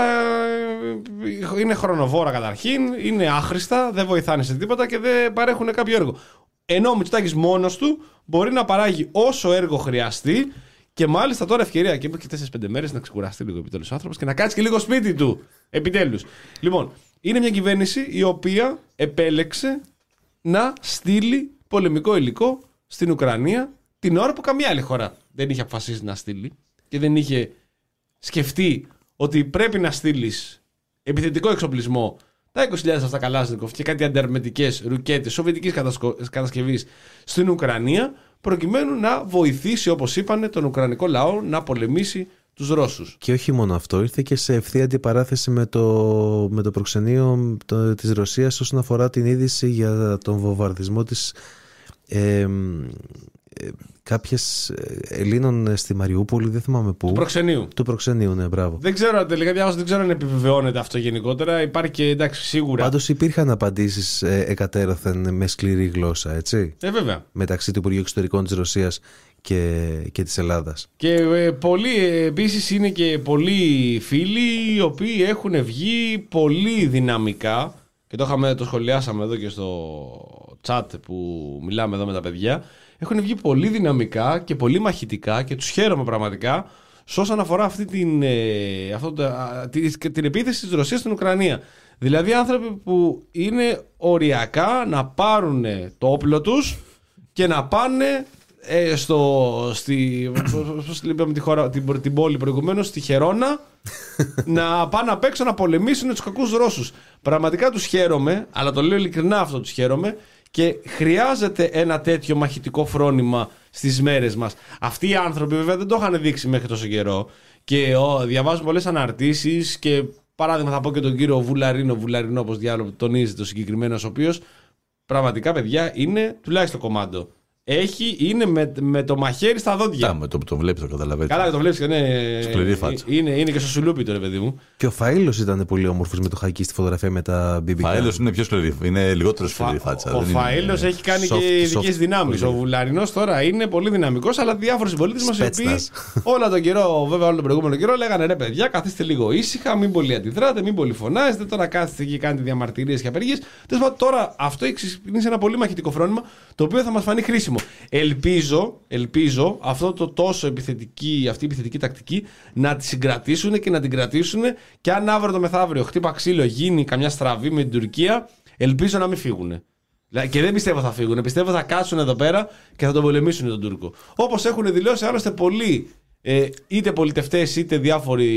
είναι χρονοβόρα καταρχήν, είναι άχρηστα, δεν βοηθάνε σε τίποτα και δεν παρέχουν κάποιο έργο. Ενώ ο Μητσοτάκης μόνος του μπορεί να παράγει όσο έργο χρειαστεί. Και μάλιστα τώρα ευκαιρία και και τέσσερις πέντε μέρες να ξεκουραστεί λίγο επιτέλους ο άνθρωπος και να κάτσει και λίγο σπίτι του. Επιτέλους. Λοιπόν, είναι μια κυβέρνηση η οποία επέλεξε να στείλει πολεμικό υλικό στην Ουκρανία την ώρα που καμία άλλη χώρα δεν είχε αποφασίσει να στείλει και δεν είχε σκεφτεί ότι πρέπει να στείλεις επιθετικό εξοπλισμό, τα είκοσι χιλιάδες αυτά Καλάσνικοφ και κάτι ανταρμετικές ρουκέτες σοβιετικής κατασκευής στην Ουκρανία, προκειμένου να βοηθήσει, όπως είπανε, τον Ουκρανικό λαό να πολεμήσει τους Ρώσους. Και όχι μόνο αυτό, ήρθε και σε ευθεία αντιπαράθεση με το, με το προξενείο το, της Ρωσίας όσον αφορά την είδηση για τον βομβαρδισμό της ε, ε, κάποιες Ελλήνων στη Μαριούπολη, δεν θυμάμαι πού. Του προξενείου. Του προξενείου, ναι, μπράβο. Δεν ξέρω, τελικά διάβασα, δεν ξέρω αν επιβεβαιώνεται αυτό γενικότερα. Υπάρχει και εντάξει, σίγουρα. Πάντως υπήρχαν απαντήσεις ε, εκατέρωθεν με σκληρή γλώσσα, έτσι. Ε, βέβαια. Μεταξύ του Υπουργείου Εξωτερικών της Ρωσίας και, και της Ελλάδας. Και ε, πολλοί επίσης είναι και πολλοί φίλοι οι οποίοι έχουν βγει πολύ δυναμικά. Και το, είχαμε, το σχολιάσαμε εδώ και στο chat που μιλάμε εδώ με τα παιδιά, έχουν βγει πολύ δυναμικά και πολύ μαχητικά και τους χαίρομαι πραγματικά σε όσον αφορά αυτή την, ε, αυτό, α, την, την επίθεση της Ρωσίας στην Ουκρανία. Δηλαδή άνθρωποι που είναι οριακά να πάρουν το όπλο τους και να πάνε ε, στο, στη, πώς είπαμε τη χώρα, την, την πόλη προηγουμένως, στη Χερόνα, να πάνε απ' έξω να πολεμήσουν τους κακούς Ρώσους. Πραγματικά τους χαίρομαι, αλλά το λέω ειλικρινά αυτό, τους χαίρομαι και χρειάζεται ένα τέτοιο μαχητικό φρόνημα στις μέρες μας. Αυτοί οι άνθρωποι βέβαια δεν το είχαν δείξει μέχρι τόσο καιρό και ο, διαβάζουν πολλές αναρτήσεις και παράδειγμα θα πω και τον κύριο Βουλαρίνο, Βουλαρίνο όπως διάλογο τονίζεται ο συγκεκριμένος, ο οποίος πραγματικά παιδιά είναι τουλάχιστον κομμάντο. Έχει, είναι με, με το μαχαίρι στα δόντια. Κάμε το που το βλέπει, το καταλαβαίνει. Καλά, το βλέπει και ναι. Σκληρή φάτσα. Είναι, είναι και στο σουλούπι το ρε παιδί μου. Και ο Φαΐλος ήταν πολύ όμορφος με το χακί στη φωτογραφία με τα μπιμπικά. Ο Φαΐλος είναι πιο σκληρή. Είναι λιγότερο σκληρή φάτσα. Ο Φαΐλος έχει κάνει soft, και ειδικές δυνάμεις. Ο Βουλαρινός τώρα είναι πολύ δυναμικός, αλλά διάφοροι συμπολίτες μας οι οποίοι όλο τον καιρό, βέβαια όλο τον προηγούμενο καιρό, λέγανε ρε παιδιά, καθίστε λίγο ήσυχα, μην πολύ αντιδράτε, μην πολύ φωνάζετε. Τώρα κάθεστε και κάνετε διαμαρτυρίες και απεργίες. Τέλος πάντων, τώρα αυτό έχει ξεκινήσει ένα πολύ μαχητικό φρόνημα το οποίο θα μας φανεί χρήσιμο. Ελπίζω, ελπίζω αυτό το τόσο επιθετική, αυτή η επιθετική τακτική να τη συγκρατήσουν και να την κρατήσουν και αν αύριο το μεθαύριο χτύπα ξύλο γίνει καμιά στραβή με την Τουρκία, ελπίζω να μην φύγουν. Και δεν πιστεύω θα φύγουν. Πιστεύω θα κάτσουν εδώ πέρα και θα τον πολεμήσουν τον Τούρκο. Όπως έχουν δηλώσει άλλωστε πολλοί, ε, είτε πολιτευτές είτε διάφοροι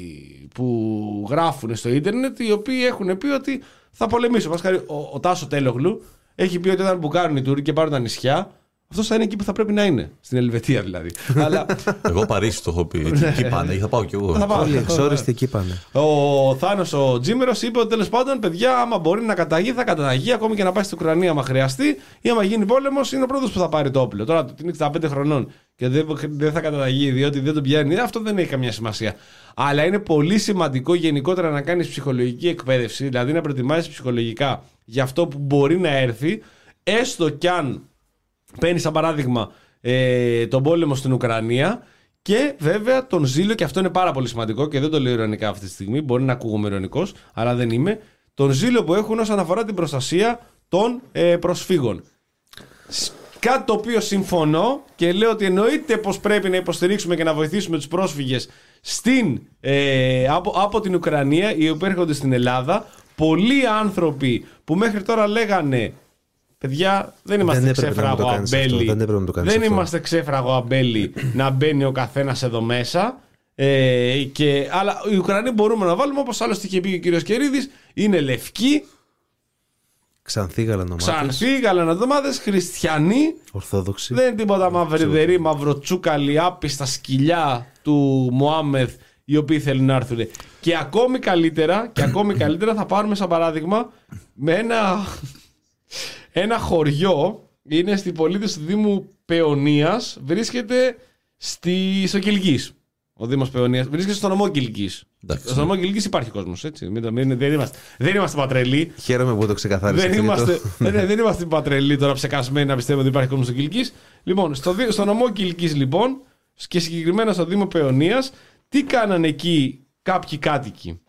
που γράφουν στο ίντερνετ, οι οποίοι έχουν πει ότι θα πολεμήσουν. Ο, ο Τάσο Τέλογλου έχει πει ότι όταν μπουκάρουν οι Τούρκοι και πάρουν τα νησιά, αυτό θα είναι εκεί που θα πρέπει να είναι. Στην Ελβετία δηλαδή. Αλλά... Εγώ Παρίσι το έχω πει. Εκεί πάνε, θα πάω κι εγώ. Όλοι εξόριστοι εκεί πάνε. Ο Θάνος ο Τζίμερος είπε ότι τέλος πάντων, παιδιά, άμα μπορεί να καταγεί, θα καταγεί ακόμη και να πάει στην Ουκρανία, άμα χρειαστεί, ή άμα γίνει πόλεμος, είναι ο πρώτος που θα πάρει το όπλο. Τώρα του είναι εξήντα πέντε χρονών και δεν, δεν θα καταγεί διότι δεν τον πιάνει, αυτό δεν έχει καμία σημασία. Αλλά είναι πολύ σημαντικό γενικότερα να κάνεις ψυχολογική εκπαίδευση, δηλαδή να προετοιμάσεις ψυχολογικά για αυτό που μπορεί να έρθει, έστω κι αν. Παίρνει σαν παράδειγμα ε, τον πόλεμο στην Ουκρανία και βέβαια τον ζήλο, και αυτό είναι πάρα πολύ σημαντικό και δεν το λέω ειρωνικά αυτή τη στιγμή, μπορεί να ακούγομαι ειρωνικός, αλλά δεν είμαι, τον ζήλο που έχουν όσον αφορά την προστασία των ε, προσφύγων. Κάτι το οποίο συμφωνώ και λέω ότι εννοείται πως πρέπει να υποστηρίξουμε και να βοηθήσουμε τους πρόσφυγες στην, ε, από, από την Ουκρανία, οι οποίοι έρχονται στην Ελλάδα. Πολλοί άνθρωποι που μέχρι τώρα λέγανε παιδιά, δεν είμαστε δεν ξέφραγο αμπέλι. Δεν, δεν, δεν είμαστε ξέφραγο αμπέλι να μπαίνει ο καθένας εδώ μέσα. Ε, και, αλλά οι Ουκρανοί μπορούμε να βάλουμε, όπως άλλωστε είχε πει και ο κύριος Κερίδης, είναι λευκοί. Ξανθοί γαλανομάδες. Ξανθοί γαλανομάδες, χριστιανοί. Ορθόδοξοι. Δεν είναι τίποτα μαυριδεροί, μαυροτσούκαλοι, άπιστα σκυλιά του Μωάμεθ, οι οποίοι θέλουν να έρθουν. Και ακόμη καλύτερα, και ακόμη καλύτερα θα πάρουμε σαν παράδειγμα με ένα. Ένα χωριό, είναι στην πολίτες του Δήμου Παιωνίας, βρίσκεται στη, στο Κιλκής. Ο Δήμος Παιωνίας βρίσκεται στο νομό Κιλκής. Στο νομό Κιλκής υπάρχει κόσμος, έτσι. Μην, μην, δεν, είμαστε, δεν είμαστε πατρελοί. Χαίρομαι που το ξεκαθάρισα. Δεν είμαστε, δεν, δεν είμαστε πατρελοί τώρα ψεκασμένοι να πιστεύουμε ότι υπάρχει κόσμος στο Κιλκής. Λοιπόν, στο, στο νομό Κιλκής λοιπόν, και συγκεκριμένα στο Δήμο Παιωνίας, τι κάνανε εκεί κάποιοι κάτοικοι?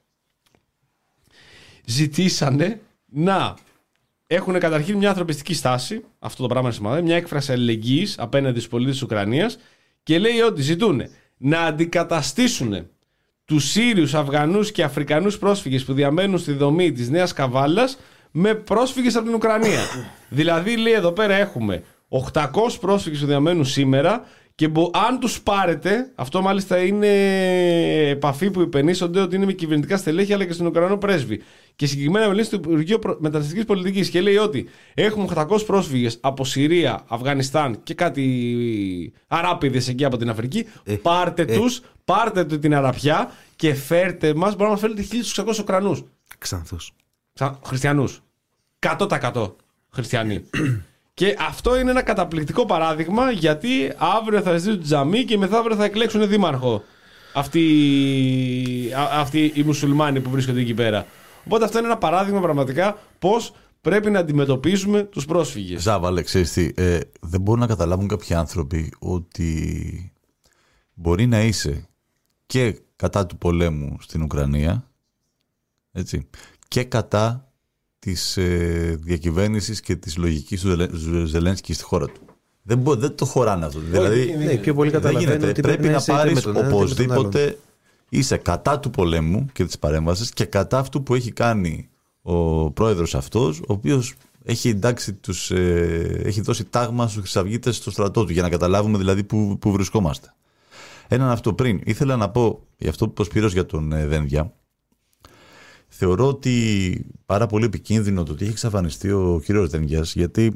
Ζητήσανε να έχουν καταρχήν μια ανθρωπιστική στάση, αυτό το πράγμα σημαίνει, μια έκφραση αλληλεγγύης απέναντι στους πολίτες της Ουκρανίας, και λέει ότι ζητούν να αντικαταστήσουν τους Σύριους, Αφγανούς και Αφρικανούς πρόσφυγες που διαμένουν στη δομή της Νέας Καβάλας με πρόσφυγες από την Ουκρανία. Δηλαδή, λέει, εδώ πέρα έχουμε οκτακόσιους πρόσφυγες που διαμένουν σήμερα και μπο, αν τους πάρετε, αυτό μάλιστα είναι επαφή που υπενήσονται ότι είναι με κυβερνητικά στελέχη αλλά και στον Ουκρανό πρέσβη. Και συγκεκριμένα μιλήσει στο Υπουργείο Μεταναστευτικής Πολιτικής και λέει ότι έχουμε οκτακόσιους πρόσφυγες από Συρία, Αφγανιστάν και κάτι αράπηδες εκεί από την Αφρική. Ε, πάρτε ε, τους, πάρτε του την αραπιά και φέρτε μας, μπορεί να μας φέρετε χίλιους εξακόσιους Ουκρανούς. Ξανθούς. Χριστιανούς. εκατό τοις εκατό χριστιανοί. Και αυτό είναι ένα καταπληκτικό παράδειγμα, γιατί αύριο θα ζητήσουν τζαμί και μεθαύριο θα εκλέξουν δήμαρχο αυτοί, αυτοί οι μουσουλμάνοι που βρίσκονται εκεί πέρα. Οπότε αυτό είναι ένα παράδειγμα πραγματικά πώς πρέπει να αντιμετωπίζουμε τους πρόσφυγες. Ζάβαλε, ξέρεις τι, ε, δεν μπορούν να καταλάβουν κάποιοι άνθρωποι ότι μπορεί να είσαι και κατά του πολέμου στην Ουκρανία, έτσι, και κατά της ε, διακυβέρνησης και της λογικής του Ζελένσκι στη χώρα του. Δεν, μπο, δεν το χωράνε αυτό. Δηλαδή, ναι, πιο πολύ καταλαβαίνω ότι πρέπει να πάρεις οπωσδήποτε. Είσαι κατά του πολέμου και της παρέμβασης και κατά αυτού που έχει κάνει ο πρόεδρος αυτός, ο οποίος έχει εντάξει τους, ε, έχει δώσει τάγμα στους χρυσαυγίτες στο στρατό του, για να καταλάβουμε δηλαδή που, που βρισκόμαστε. Έναν αυτό πριν. Ήθελα να πω για αυτό που είπε ο Σπύρος για τον ε, Δένδια. Θεωρώ ότι πάρα πολύ επικίνδυνο το ότι έχει εξαφανιστεί ο κύριος Δένδιας, γιατί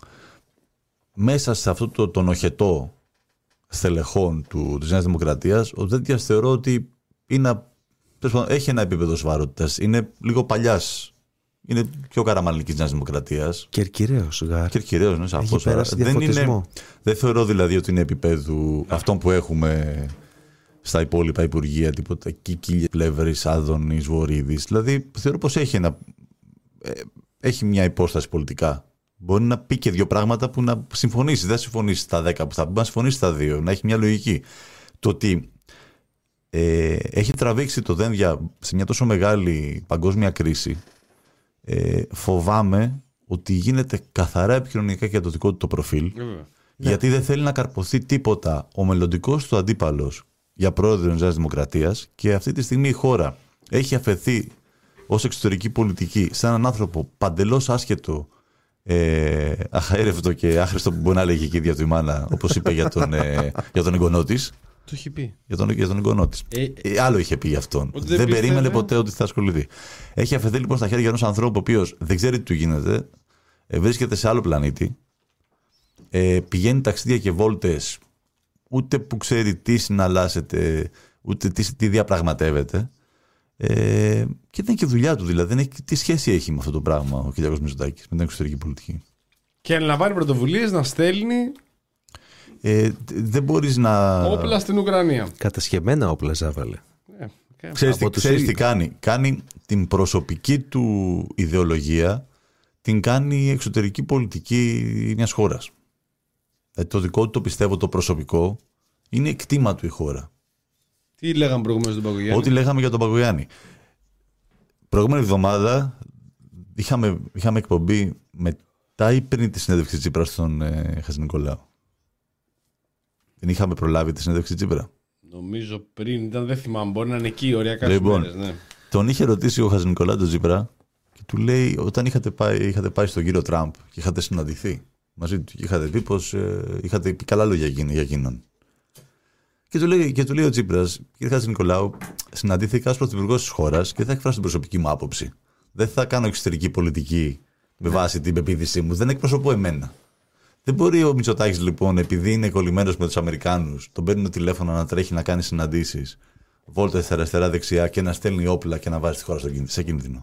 μέσα σε αυτό το, τον οχετό στελεχών του, της Νέας Δημοκρατίας, ο Δένδιας θεωρώ ότι είναι, έχει ένα επίπεδο σοβαρότητας. Είναι λίγο παλιάς. Είναι πιο καραμαλικής Νέας Δημοκρατίας. Κερκυραίος, γάρ. Κερκυραίος, ναι, σαφώς. Δεν, είναι, δεν θεωρώ δηλαδή ότι είναι επίπεδου αυτών που έχουμε στα υπόλοιπα υπουργεία, τίποτα Κίκη, Πλεύρης, Άδωνης, Βορύδης. Δηλαδή θεωρώ πως έχει, ένα, έχει μια υπόσταση πολιτικά. Μπορεί να πει και δύο πράγματα που να συμφωνήσει. Δεν συμφωνήσει στα δέκα που θα πει, να συμφωνήσει στα δύο. Να έχει μια λογική. Το ότι ε, έχει τραβήξει το Δένδια σε μια τόσο μεγάλη παγκόσμια κρίση, ε, φοβάμαι ότι γίνεται καθαρά επικοινωνιακά για το δικό του το προφίλ. Mm. Γιατί ναι. δεν θέλει να καρποθεί τίποτα ο μελλοντικός του αντίπαλος για πρόεδρο της Νέας Δημοκρατίας, και αυτή τη στιγμή η χώρα έχει αφαιθεί ως εξωτερική πολιτική σε έναν άνθρωπο παντελώς άσχετο, ε, αχαέρευτο και άχρηστο, που μπορεί να λέγει και η ίδια του η μάνα, όπως είπε για τον, ε, για τον εγγονό της. Το είχε πει. Για τον, για τον εγγονό της. Ε, ε, άλλο είχε πει για αυτόν. Δεν, δεν περίμενε ποτέ ότι θα ασχοληθεί. Έχει αφαιθεί λοιπόν στα χέρια ενός ανθρώπου ο οποίος δεν ξέρει τι του γίνεται, ε, βρίσκεται σε άλλο πλανήτη, ε, πηγαίνει ταξίδια και βόλτες, ούτε που ξέρει τι συναλλάσσεται, ούτε τι, τι διαπραγματεύεται. Ε, και δεν είναι και δουλειά του, δηλαδή. Δεν έχει, τι σχέση έχει με αυτό το πράγμα ο Κυριάκος Μητσοτάκης, με την εξωτερική πολιτική. Και αναλαμβάνει πρωτοβουλίες να στέλνει. Ε, δεν μπορείς να. Όπλα στην Ουκρανία. Κατασχεμένα όπλα, Ζάβαλε. Ε, okay. Ξέρεις, τι, ξέρεις τι κάνει. Κάνει την προσωπική του ιδεολογία, την κάνει η εξωτερική πολιτική μιας χώρας. Δηλαδή, το δικό του το πιστεύω το προσωπικό είναι κτήμα του η χώρα. Τι λέγαμε προηγουμένως τον Παγκογιάννη. Ό,τι λέγαμε για τον Παγκογιάννη. Προηγούμενη εβδομάδα είχαμε, είχαμε εκπομπή μετά ή πριν τη συνέντευξη Τσίπρα στον ε, Χατζηνικολάου. Δεν είχαμε προλάβει τη συνέντευξη Τσίπρα. Νομίζω πριν, ήταν, δεν θυμάμαι, μπορεί να είναι εκεί οριακά λοιπόν, μέρες, ναι. Τον είχε ρωτήσει ο Χατζηνικολάου τον Τσίπρα και του λέει, όταν είχατε πάει, είχατε πάει στον κύριο Τραμπ και είχατε συναντηθεί μαζί του και είχατε πει πως ε, είχατε πει καλά λόγια για εκείνον. Και του λέει, και του λέει ο Τσίπρας, κύριε Χατζηνικολάου, συναντήθηκα ως πρωθυπουργός της χώρας και δεν θα εκφράσω την προσωπική μου άποψη. Δεν θα κάνω εξωτερική πολιτική με βάση την πεποίθησή μου. Δεν εκπροσωπώ εμένα. Δεν μπορεί ο Μητσοτάκης λοιπόν, επειδή είναι κολλημένος με τους Αμερικάνους, τον παίρνει το τηλέφωνο να τρέχει να κάνει συναντήσεις, βόλτες αριστερά-δεξιά και να στέλνει όπλα και να βάζει τη χώρα σε κίνδυνο.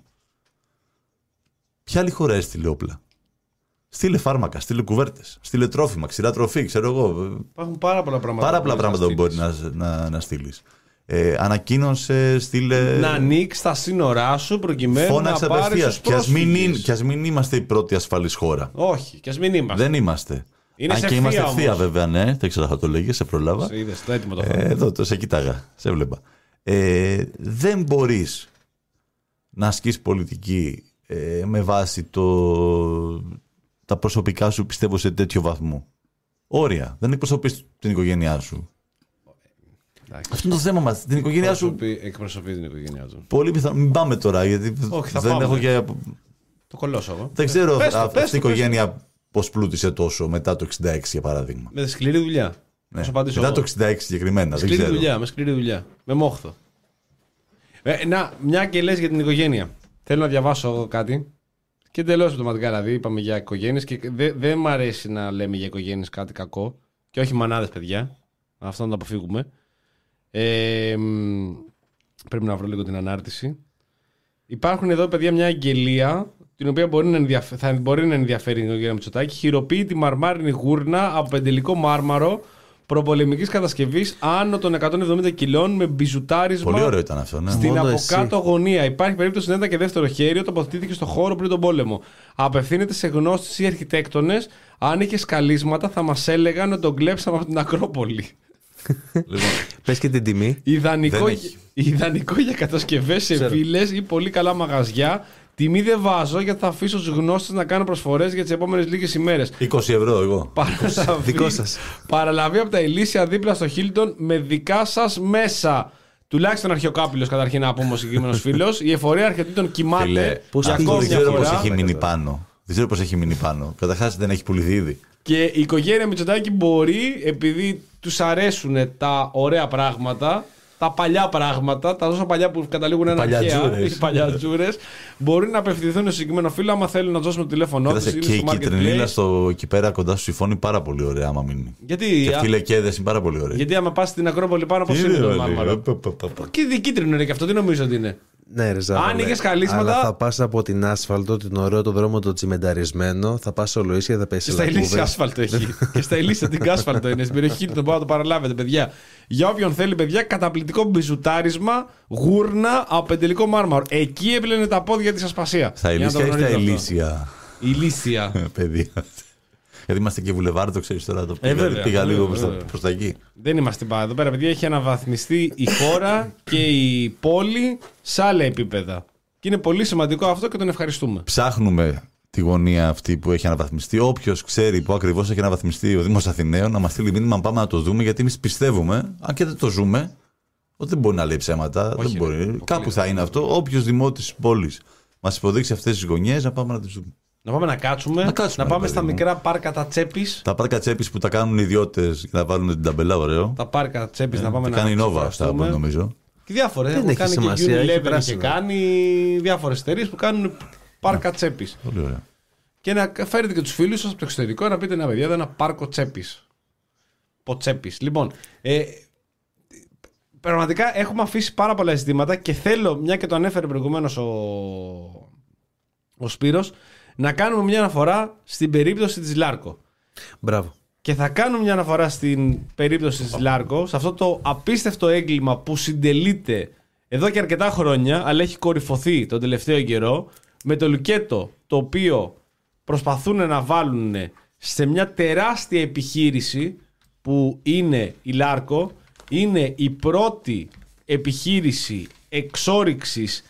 Ποια άλλη χώρα έστειλε όπλα? Στείλε φάρμακα, στείλε κουβέρτες, στείλε τρόφιμα, ξηρά τροφή, ξέρω εγώ. Υπάρχουν πάρα πολλά πράγματα. Πάρα πολλά πράγματα που μπορεί να, να, να στείλει. Ε, ανακοίνωσε, στείλε. Να ανοίξει τα σύνορά σου προκειμένου φώναξε να πάρει τους πρόσφυγες. Και ας μην είμαστε η πρώτη ασφαλής χώρα. Όχι, και ας μην είμαστε. Δεν είμαστε. Είναι αν σε και είμαστε ευθεία όμως. Βέβαια, ναι. Δεν ξέρω αν θα το λέγε, σε προλάβα. Σε είδες, το έτοιμο το ε, εδώ το σε κοίταγα, σε βλέπα. Ε, δεν μπορείς να ασκείς πολιτική ε, με βάση το, τα προσωπικά σου, πιστεύω, σε τέτοιο βαθμό. Όρια. Δεν εκπροσωπείς την οικογένειά σου. Εντάξει. Αυτό είναι το θέμα μας. Την οικογένειά σου. Εκπροσωπεί την οικογένειά του. Πολύ πιθανό. Μην πάμε τώρα, γιατί όχι, θα δεν πάμε. έχω και. Το κολώσω εγώ. Δεν ξέρω πες το, αυτή πες το, η οικογένεια πώς πλούτησε τόσο μετά το εξήντα έξι, για παράδειγμα. Με σκληρή δουλειά. Ναι. Μετά εγώ. Το εξήντα έξι συγκεκριμένα. Με σκληρή δουλειά, με σκληρή δουλειά. Με μόχθο. Ε, να, μια και λες για την οικογένεια. Θέλω να διαβάσω κάτι. Και εντελώς αυτοματικά, δηλαδή, είπαμε για οικογένειες και δεν δε μ' αρέσει να λέμε για οικογένειες κάτι κακό. Και όχι μανάδες, παιδιά. Αυτό να το αποφύγουμε. Ε, πρέπει να βρω λίγο την ανάρτηση. Υπάρχουν εδώ, παιδιά, μια αγγελία την οποία μπορεί να ενδιαφε... θα μπορεί να ενδιαφέρει την οικογένεια Μητσοτάκη. Χειροποίητη μαρμάρινη γούρνα από πεντελικό μάρμαρο προπολεμικής κατασκευής άνω των εκατόν εβδομήντα κιλών με μπιζουτάρισμα. Πολύ ωραίο ήταν αυτό, ναι. Στην Μόνο από εσύ. κάτω γωνία. Υπάρχει περίπτωση να ήταν και δεύτερο χέρι, τοποθετήθηκε στο χώρο πριν τον πόλεμο. Απευθύνεται σε γνώστες ή αρχιτέκτονες. Αν είχε σκαλίσματα, θα μας έλεγαν ότι τον κλέψαμε από την Ακρόπολη. Λοιπόν, πες και την τιμή. Ιδανικό, ιδανικό για κατασκευές σε βίλες ή πολύ καλά μαγαζιά Τιμή δεν βάζω γιατί θα αφήσω τους γνώστες να κάνουν προσφορές για τις επόμενες λίγες ημέρες. είκοσι ευρώ εγώ. Παραλαβή, Δικό σας. παραλαβή από τα Ηλίσια δίπλα στο Χίλτον με δικά σας μέσα. Τουλάχιστον αρχαιοκάπηλος καταρχήν να πούμε ο συγκεκριμένος φίλος. Η εφορία αρχαιοτήτων κοιμάται. Φίλε, πώς για θα ακόμη δεν μια ξέρω φορά. πώς έχει μείνει πάνω. Δεν ξέρω πώς έχει μείνει πάνω. Καταρχάς δεν έχει πουληθεί ήδη. Και η οικογένεια Μητσοτάκη μπορεί, επειδή τους αρέσουν τα ωραία πράγματα, τα παλιά πράγματα, τα τόσο παλιά που καταλήγουν ένα αρχαία, παλιατζούρες. οι παλιατζούρες, μπορεί να απευθυνθούν στο συγκεκριμένο φίλο άμα θέλουν να δώσουμε το τηλέφωνό τους. Κοίταξε, και η κυτρινίλα στο εκεί πέρα κοντά στο συμφώνει είναι πάρα πολύ ωραία άμα μείνει. Γιατί, Και αυτοί οι λεκέδες είναι πάρα πολύ ωραία. γιατί άμα πας στην Ακρόπολη πάνω, πώς είναι το μάρμαρο. Και κίτρινο είναι και αυτό, τι νομίζω ότι είναι. Ναι, ρε Ζάβαλε. Αν είχες χαλίσματα- Αλλά θα πας από την άσφαλτο, την ωραίο το δρόμο το τσιμενταρισμένο, θα πας ολοίσια, θα πέσει Και στα Ηλίσια άσφαλτο έχει. Και στα Ηλίσια την άσφαλτο είναι. Στην περιοχή του, να το παραλάβετε, παιδιά. Για όποιον θέλει, παιδιά, καταπληκτικό μπιζουτάρισμα, γούρνα από πεντελικό μάρμαρο. Εκεί έπλαινε τα πόδια της Ασπασία. Στα Για να το Ηλίσια ή στα γνωρίζετε αυτό. Ηλίσια. Ηλίσια. Παιδιά. Γιατί είμαστε και βουλεβάρ, το ξέρεις τώρα. Το Ε, πήγα, βέβαια, πήγα βέβαια, λίγο προς τα, βέβαια. προς τα εκεί. Δεν είμαστε πάντα. Εδώ πέρα, παιδιά, έχει αναβαθμιστεί η χώρα και η πόλη σε άλλα επίπεδα. Και είναι πολύ σημαντικό αυτό και τον ευχαριστούμε. Ψάχνουμε τη γωνία αυτή που έχει αναβαθμιστεί. Όποιος ξέρει που ακριβώς έχει αναβαθμιστεί ο Δήμος Αθηναίων, να μας στείλει μήνυμα, πάμε να το δούμε. Γιατί εμείς πιστεύουμε, αν και δεν το ζούμε, ότι δεν μπορεί να λέει ψέματα. Όχι, δεν μπορεί. ρε, Κάπου θα είναι αυτό. Όποιος δημότης της πόλης μας υποδείξει αυτές τις γωνιές, να πάμε να τις δούμε. Να πάμε να κάτσουμε, Να κάτσουμε, να πάμε ρε στα παιδί μου. μικρά πάρκα τα Τσέπης. Τα πάρκα τσέπης που τα κάνουν οι ιδιώτες και να βάλουν την ταμπελά, ωραίο. Τα πάρκα Τσέπης να πάμε Τα να κάνει η Nova αυτά ξεκουραστούμε. νομίζω. Και διάφορες. Δεν Έχουν έχει κάνει σημασία, και έχει Unilever πράσινο. και κάνει διάφορες εταιρείες που κάνουν πάρκα Τσέπης. Πολύ ωραία. Και να φέρετε και τους φίλους σας από το εξωτερικό να πείτε: να παιδιά, εδώ ένα πάρκο Τσέπης. Ποτσέπης. Λοιπόν, ε, πραγματικά έχουμε αφήσει πάρα πολλά ζητήματα και θέλω, μια και το ανέφερε προηγουμένως ο, ο Σπύρος, να κάνουμε μια αναφορά στην περίπτωση της Λάρκο. Μπράβο. Και θα κάνω μια αναφορά στην περίπτωση της Λάρκο, σε αυτό το απίστευτο έγκλημα που συντελείται εδώ και αρκετά χρόνια, αλλά έχει κορυφωθεί τον τελευταίο καιρό, με το λουκέτο το οποίο προσπαθούν να βάλουν σε μια τεράστια επιχείρηση που είναι η Λάρκο. Είναι η πρώτη επιχείρηση εξόρυξης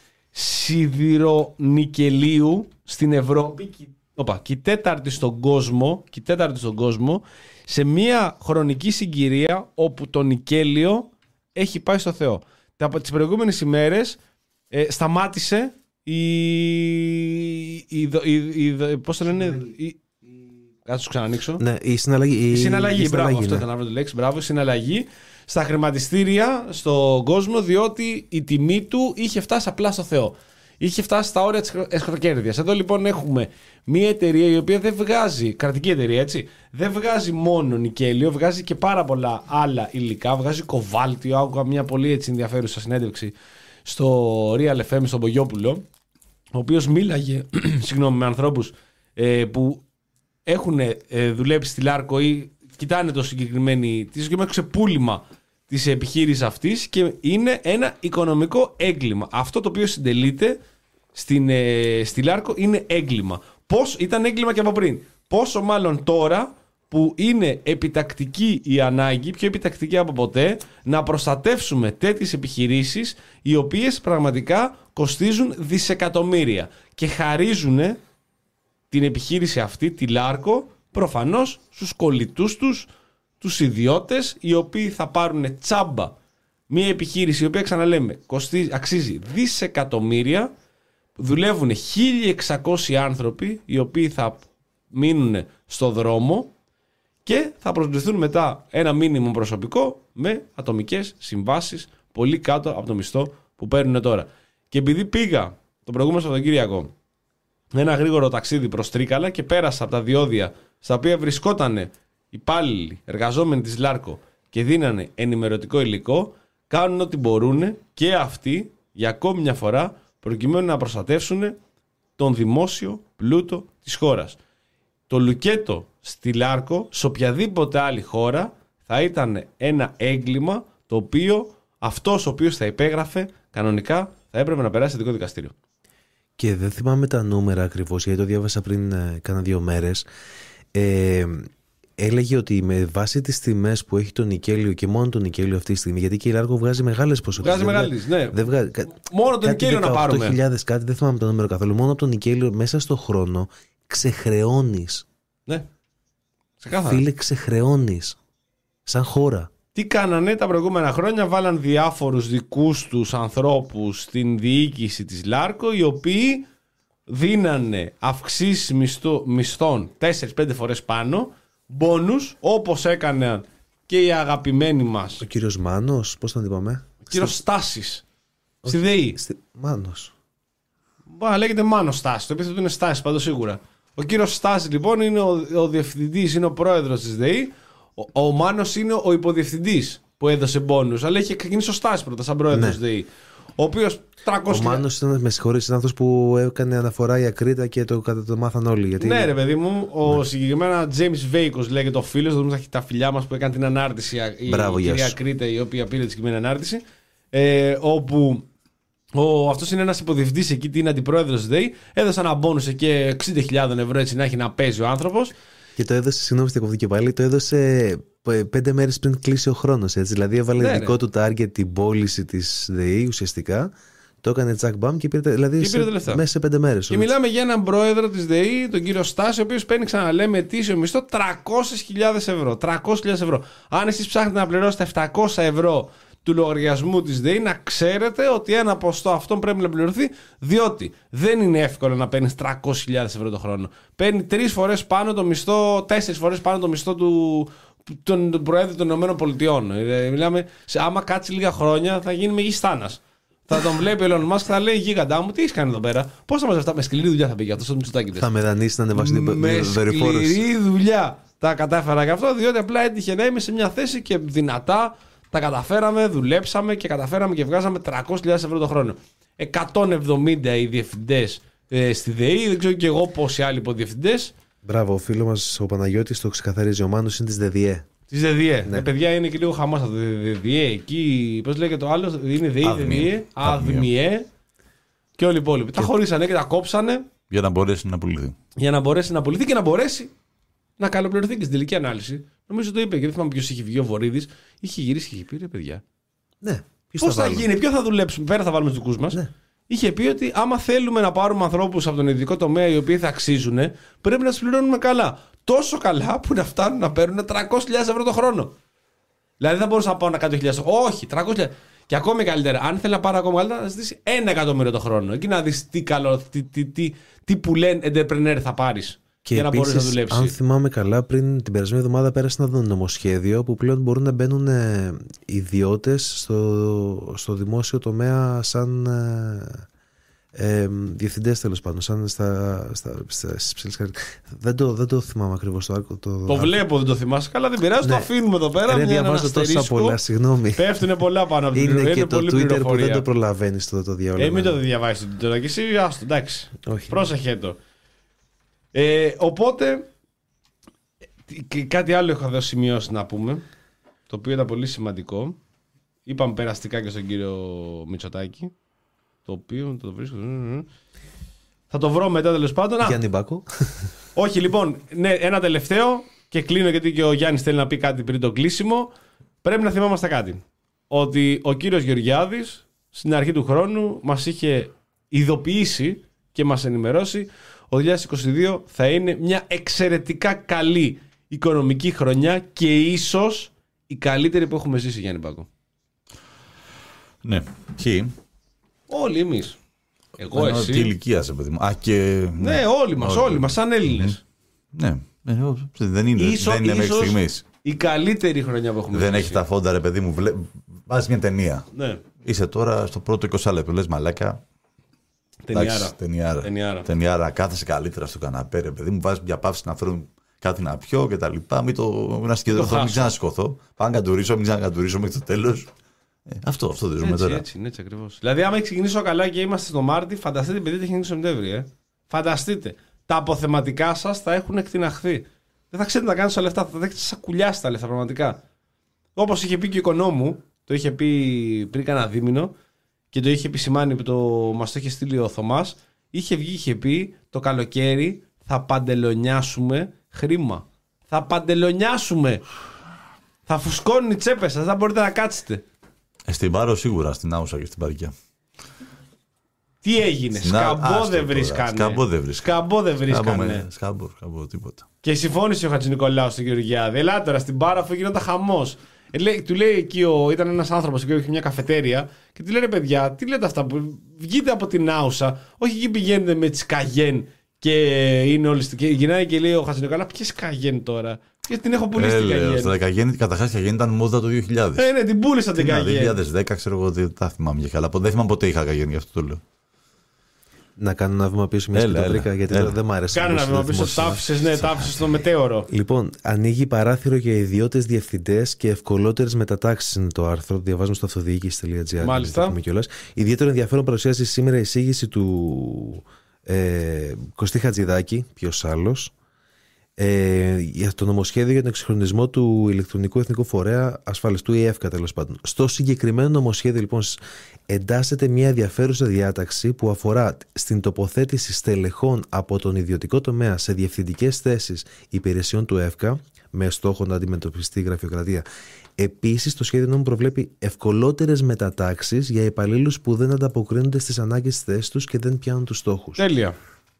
σιδηρονικελίου στην Ευρώπη. Οπα, και η τέταρτη στον κόσμο, και η τέταρτη στον κόσμο, σε μια χρονική συγκυρία όπου το νικέλιο έχει πάει στο Θεό. Από τις προηγούμενες ημέρες ε, σταμάτησε η, η, η, η, πώς το λένε, η, κάτσε σου ξανανοίξω. Ναι, η συναλλαγή. Η, Η συναλλαγή, η μπράβο, συναλλαγή, αυτό ναι. ήταν να βρω τη λέξη. Μπράβο, η συναλλαγή στα χρηματιστήρια στον κόσμο, διότι η τιμή του είχε φτάσει απλά στο Θεό. Είχε φτάσει στα όρια της εσχροκέρδειας. Εδώ λοιπόν έχουμε μια εταιρεία η οποία δεν βγάζει, κρατική εταιρεία έτσι, δεν βγάζει μόνο νικέλιο, βγάζει και πάρα πολλά άλλα υλικά. Βγάζει κοβάλτιο. Άκουγα μια πολύ έτσι ενδιαφέρουσα συνέντευξη στο Real εφ εμ στον Πογιόπουλο, ο οποίος μίλαγε συγγνώμη, με ανθρώπους ε, που έχουν ε, δουλέψει στη Λάρκο ή κοιτάνε το συγκεκριμένο, το συγκεκριμένο ξεπούλημα της επιχείρησης αυτής και είναι ένα οικονομικό έγκλημα. Αυτό το οποίο συντελείται στην, ε, στη Λάρκο είναι έγκλημα. Πώς ήταν έγκλημα και από πριν. Πόσο μάλλον τώρα που είναι επιτακτική η ανάγκη, πιο επιτακτική από ποτέ, να προστατεύσουμε τέτοιες επιχειρήσεις οι οποίες πραγματικά κοστίζουν δισεκατομμύρια και χαρίζουν την επιχείρηση αυτή, τη Λάρκο, προφανώς στους κολλητούς τους, τους ιδιώτες, οι οποίοι θα πάρουν τσάμπα μια επιχείρηση η οποία, ξαναλέμε, κοστίζει, αξίζει δισεκατομμύρια, δουλεύουν χίλια εξακόσιοι άνθρωποι οι οποίοι θα μείνουν στο δρόμο και θα προσληφθούν μετά ένα μίνιμουμ προσωπικό με ατομικές συμβάσεις πολύ κάτω από το μισθό που παίρνουν τώρα. Και επειδή πήγα τον προηγούμενο Σαββατοκύριακο ένα γρήγορο ταξίδι προς Τρίκαλα και πέρασα από τα διόδια στα οποία βρισκόταν υπάλληλοι, εργαζόμενοι της Λάρκο και δίνανε ενημερωτικό υλικό, κάνουν ό,τι μπορούν και αυτοί για ακόμη μια φορά προκειμένου να προστατεύσουν τον δημόσιο πλούτο της χώρας. Το λουκέτο στη Λάρκο, σε οποιαδήποτε άλλη χώρα, θα ήταν ένα έγκλημα το οποίο αυτός ο οποίος θα υπέγραφε κανονικά θα έπρεπε να περάσει ειδικό δικαστήριο. Και δεν θυμάμαι τα νούμερα ακριβώς, γιατί το διάβασα πριν ε, κάνα δύο μέρες. Ε, έλεγε ότι με βάση τις τιμές που έχει το νικέλιο και μόνο το νικέλιο αυτή τη στιγμή, γιατί και η Λάργκο βγάζει μεγάλες ποσότητες. Βγάζει μεγάλες, ναι. Δεν βγάζει, μόνο το νικέλιο να πάρουμε. δεκαοκτώ χιλιάδες κάτι, δεν θυμάμαι το νούμερο καθόλου. Μόνο από το νικέλιο μέσα στο χρόνο ξεχρεώνεις. Ναι. Ξεκάθαρα. Φίλε, ξεχρεώνεις. Σαν χώρα. Τι κάνανε τα προηγούμενα χρόνια, βάλαν διάφορους δικούς τους ανθρώπους στην διοίκηση της Λάρκο, οι οποίοι δίνανε αυξήσεις μισθών τέσσερις πέντε φορές πάνω, μπόνους, όπως έκαναν και οι αγαπημένοι μας. Ο κύριος Μάνος, πώς τον είπαμε? Ο κύριος Στάσης, στη ΔΕΗ. Στη... Μάνος. Μπα, λέγεται Μάνος Στάσης, το επίθετο είναι Στάσης πάντως σίγουρα. Ο κύριος Στάσης λοιπόν είναι ο, ο διευθυντής, είναι ο πρόεδρος της ΔΕΗ. Ο, ο Μάνος είναι ο υποδιευθυντής που έδωσε μπόνους, αλλά είχε ξεκινήσει ο Στάσης πρώτα σαν πρόεδρος της ΔΕΗ. Ο οποίος τριακόσια... Ο Μάνος ήταν, με συγχωρείς, ήταν αυτός που έκανε αναφορά η Ακρίτα και το, το μάθαν όλοι. Γιατί... Ναι, ρε παιδί μου, ο ναι. συγκεκριμένα James Veikos λέγεται ο φίλος, δούμε τα φιλιά μας που έκανε την ανάρτηση. Μπράβο, η κυρία Ακρίτα, η οποία πήρε τη συγκεκριμένη ανάρτηση. Ε, όπου ο, αυτός είναι ένας υποδιευθυντής εκεί, την αντιπρόεδρος της ΔΕΗ. Έδωσε ένα μπόνους εκεί εξήντα χιλιάδες ευρώ έτσι να έχει να παίζει ο άνθρωπος. Και το έδωσε, συγγνώμη, στην κοφτή και πάλι, το έδωσε πέντε μέρες πριν κλείσει ο χρόνος. Έτσι. Δηλαδή έβαλε ναι, δικό ναι. του target την πώληση της ΔΕΗ ουσιαστικά. Το έκανε τσακ μπαμ και πήρε, δηλαδή και πήρε σε, μέσα σε πέντε μέρες. Και μιλάμε για έναν πρόεδρο της ΔΕΗ, τον κύριο Στάση, ο οποίος παίρνει, ξαναλέμε, ετήσιο μισθό τριακόσιες χιλιάδες ευρώ. τριακόσιες χιλιάδες ευρώ. Αν εσείς ψάχνετε να πληρώσετε επτακόσια ευρώ του λογαριασμού της ΔΕΗ, να ξέρετε ότι ένα ποστό αυτόν πρέπει να πληρωθεί, διότι δεν είναι εύκολο να παίρνεις τριακόσιες χιλιάδες ευρώ το χρόνο. Παίρνει τρεις φορές πάνω το μισθό, τέσσερις φορές πάνω το μισθό του. Τον, τον Προέδρου των Ηνωμένων Πολιτειών. Μιλάμε, σε, άμα κάτσει λίγα χρόνια θα γίνει μεγιστάνας. Θα τον βλέπει ο Elon Musk και θα λέει: Γίγαντα μου, τι έχει κάνει εδώ πέρα? Πώς θα μαζευτά? Με σκληρή δουλειά θα πήγε αυτό στο Μητσοτάκη. Θα με δανείσει να ανεβάσει την δορυφόρηση. Με σκληρή δουλειά τα κατάφερα και αυτό, διότι απλά έτυχε να είμαι σε μια θέση και δυνατά τα καταφέραμε, δουλέψαμε και καταφέραμε και βγάζαμε τριακόσιες χιλιάδες ευρώ το χρόνο. εκατόν εβδομήντα οι διευθυντές ε, στη ΔΕΗ, δεν ξέρω και εγώ πόσοι άλλοι υποδιευθυντές. Μπράβο, ο φίλος μας ο Παναγιώτης το ξεκαθαρίζει. Ο Μάνος είναι της ΔΕΔΙΕ. Της ΔΕΔΙΕ. Ναι. Ε, παιδιά, είναι και λίγο χαμός αυτό. ΔΕΔΙΕ εκεί, πώς λέγεται το άλλο, είναι ΔΕΗ, ΔΕΔΙΕ, ΑΔΜΙΕ και όλοι οι υπόλοιποι. Και... τα χωρίσανε και τα κόψανε. Για να μπορέσει να πουληθεί. Για να μπορέσει να πουληθεί και να μπορέσει να καλοπληρωθεί και στην τελική ανάλυση. Νομίζω το είπε και δεν θυμάμαι ποιος είχε βγει, ο Βορύδης. Είχε γυρίσει και είχε πει: ρε παιδιά. Ναι. Πώς θα, θα γίνει, ποιο θα δουλέψουμε, πέρα θα βάλουμε τους δικούς μας. Ναι. Είχε πει ότι άμα θέλουμε να πάρουμε ανθρώπους από τον ειδικό τομέα οι οποίοι θα αξίζουν, πρέπει να τους πληρώνουμε καλά. Τόσο καλά που να φτάνουν να παίρνουν τριακόσιες χιλιάδες ευρώ το χρόνο. Δηλαδή δεν μπορούσα να πάω να κάνω χιλιάδες. Όχι, τριακόσιες χιλιάδες. Και ακόμη καλύτερα, αν θέλει να πάρει ακόμα καλύτερα, να ζητήσει ένα εκατομμύριο το χρόνο. Εκεί να δεις τι καλό, τι, τι, τι, τι που λένε entrepreneur θα πάρεις. Και για να επίσης, μπορείς να δουλέψεις. Αν θυμάμαι καλά, πριν την περασμένη εβδομάδα πέρασε ένα νομοσχέδιο που πλέον μπορούν να μπαίνουν ε, ιδιώτες στο, στο δημόσιο τομέα σαν ε, ε, διευθυντές, τέλος πάντων. Σαν στα, στα, στα, στα, δεν, το, δεν το θυμάμαι ακριβώς το άρκο. Το, το βλέπω, δεν το θυμάσαι. Καλά, δεν πειράζει, ναι. Το αφήνουμε εδώ πέρα. Δεν διαβάζω τόσα πολλά, συγγνώμη. Πέφτουν πολλά πάνω από την πληροφορία. Είναι και είναι το Twitter που δεν το προλαβαίνεις το, το διαβόλιο. Ε, μην το διαβάζεις το Twitter. Και εσύ, άστο, εντάξει. Πρόσεχε το. Ε, οπότε, και κάτι άλλο έχω εδώ σημειώσει να πούμε, το οποίο ήταν πολύ σημαντικό. Είπαμε περαστικά και στον κύριο Μητσοτάκη, το οποίο το βρίσκω. Θα το βρω μετά, τέλος πάντων. Γιάννη Μπάκο. Όχι, λοιπόν, ναι, ένα τελευταίο και κλείνω γιατί και ο Γιάννης θέλει να πει κάτι πριν το κλείσιμο. Πρέπει να θυμάμαστε κάτι. Ότι ο κύριος Γεωργιάδης στην αρχή του χρόνου μας είχε ειδοποιήσει και μας ενημερώσει ο δύο χιλιάδες είκοσι δύο θα είναι μια εξαιρετικά καλή οικονομική χρονιά και ίσως η καλύτερη που έχουμε ζήσει, Γιάννη Πάκο. Ναι, ποιοι? Όλοι εμείς. Εγώ, Ενώ, εσύ. Τι ηλικία σε παιδί μου. Α, και... Ναι, ναι, όλοι μας, όλοι, όλοι μας, σαν Έλληνες. Ναι, δεν είναι, ίσως, δεν είναι μέχρι στιγμής. Η καλύτερη χρονιά που έχουμε δεν ζήσει. έχει τα φόντα, ρε παιδί μου. Βλέ... Βάζεις μια ταινία. Ναι. Είσαι τώρα στο πρώτο είκοσι λεπτό, λες μαλάκα. Ταινιάρα. Ταινιάρα. Ταινιάρα. Ταινιάρα. Κάθεσαι καλύτερα στο καναπέ, ρε παιδί μου. Βάζεις μια παύση να φέρουν κάτι να πιω και τα λοιπά. Μην το να σκεφτώ, μην ξανασηκωθώ. Πάω να κατουρίσω, μην ξανακατουρίσω μέχρι το τέλος. Ε, αυτό, αυτό δεν ζούμε έτσι, τώρα. Έτσι, έτσι ακριβώς. Δηλαδή, άμα έχει ξεκινήσει καλά και είμαστε στο Μάρτι, φανταστείτε, παιδί, έχει ξεκινήσει το Σεπτέμβρη. Ε. Φανταστείτε. Τα αποθεματικά σας θα έχουν εκτιναχθεί. Δεν θα ξέρετε να κάνετε όλα αυτά. Θα έχετε σακουλιάσει τα λεφτά πραγματικά. Όπως είχε πει και ο οικονόμου, το είχε πει πριν κάνα δίμηνο και το είχε επισημάνει που το, μας το είχε στείλει ο Θωμάς. Είχε βγει, είχε πει το καλοκαίρι θα παντελονιάσουμε χρήμα. Θα Θα παντελονιάσουμε. Θα φουσκώνουν οι τσέπες σας, δεν μπορείτε να κάτσετε. Ε, στην Πάρο σίγουρα, στην Άουσα και στην Παρικιά. Τι έγινε, σκαμπό δεν βρίσκανε. Σκαμπό δεν βρίσκανε. Σκαμπό δεν βρίσκανε. Σκαμπό, σκαμπό, τίποτα. Και συμφώνησε ο Χατζηνικολάου στον Γεωργιάδη. Ελά τώρα στην Πάρο, αφού γινόταν χαμός. Ε, λέει, του λέει εκεί, ο, ήταν ένας άνθρωπος που είχε μια καφετέρια και του λένε παιδιά, τι λέτε αυτά που βγείτε από την Άουσα, όχι εκεί πηγαίνετε με τις Καγέν και είναι όλοι. Και γυρνάει και λέει ο Χατζηνικολάου, ποιες Καγέν τώρα. Γιατί την έχω πουλήσει την Καγέν. Στην Καγέν, καταρχάς η Καγέν ήταν μόδα το δύο χιλιάδες. Ε, ναι, την πούλησα την Καγέν. Το δύο χιλιάδες δέκα, ξέρω εγώ, δεν τα θυμάμαι για καλά. Δεν θυμάμαι ποτέ είχα Καγέν, γι' αυτό το λέω. Να κάνω ένα βήμα πίσω, μια και το βρήκα, γιατί έλα. δεν μ' άρεσε. Κάνε ένα βήμα πίσω, τάφισες, ναι, τάφισες στο μετέωρο. Λοιπόν, ανοίγει παράθυρο για ιδιώτες διευθυντές και ευκολότερες μετατάξεις είναι το άρθρο. Διαβάζουμε στο αυτοδιοίκηση τελεία τζι άρ. Μάλιστα. Ιδιαίτερο ενδιαφέρον παρουσιάζει σήμερα η εισήγηση του ε, Κωστή Χατζηδάκη, ποιος άλλος, ε, για το νομοσχέδιο για τον εξυγχρονισμό του ηλεκτρονικού εθνικού φορέα ασφάλειας, του ι εφ κέι τέλος πάντων. Στο συγκεκριμένο νομοσχέδιο, λοιπόν, εντάσσεται μια ενδιαφέρουσα διάταξη που αφορά στην τοποθέτηση στελεχών από τον ιδιωτικό τομέα σε διευθυντικές θέσεις υπηρεσιών του ΕΦΚΑ με στόχο να αντιμετωπιστεί η γραφειοκρατία. Επίσης, το σχέδιο νόμου προβλέπει ευκολότερες μετατάξεις για υπαλλήλους που δεν ανταποκρίνονται στις ανάγκες της θέσης τους και δεν πιάνουν τους στόχους. Τέλεια.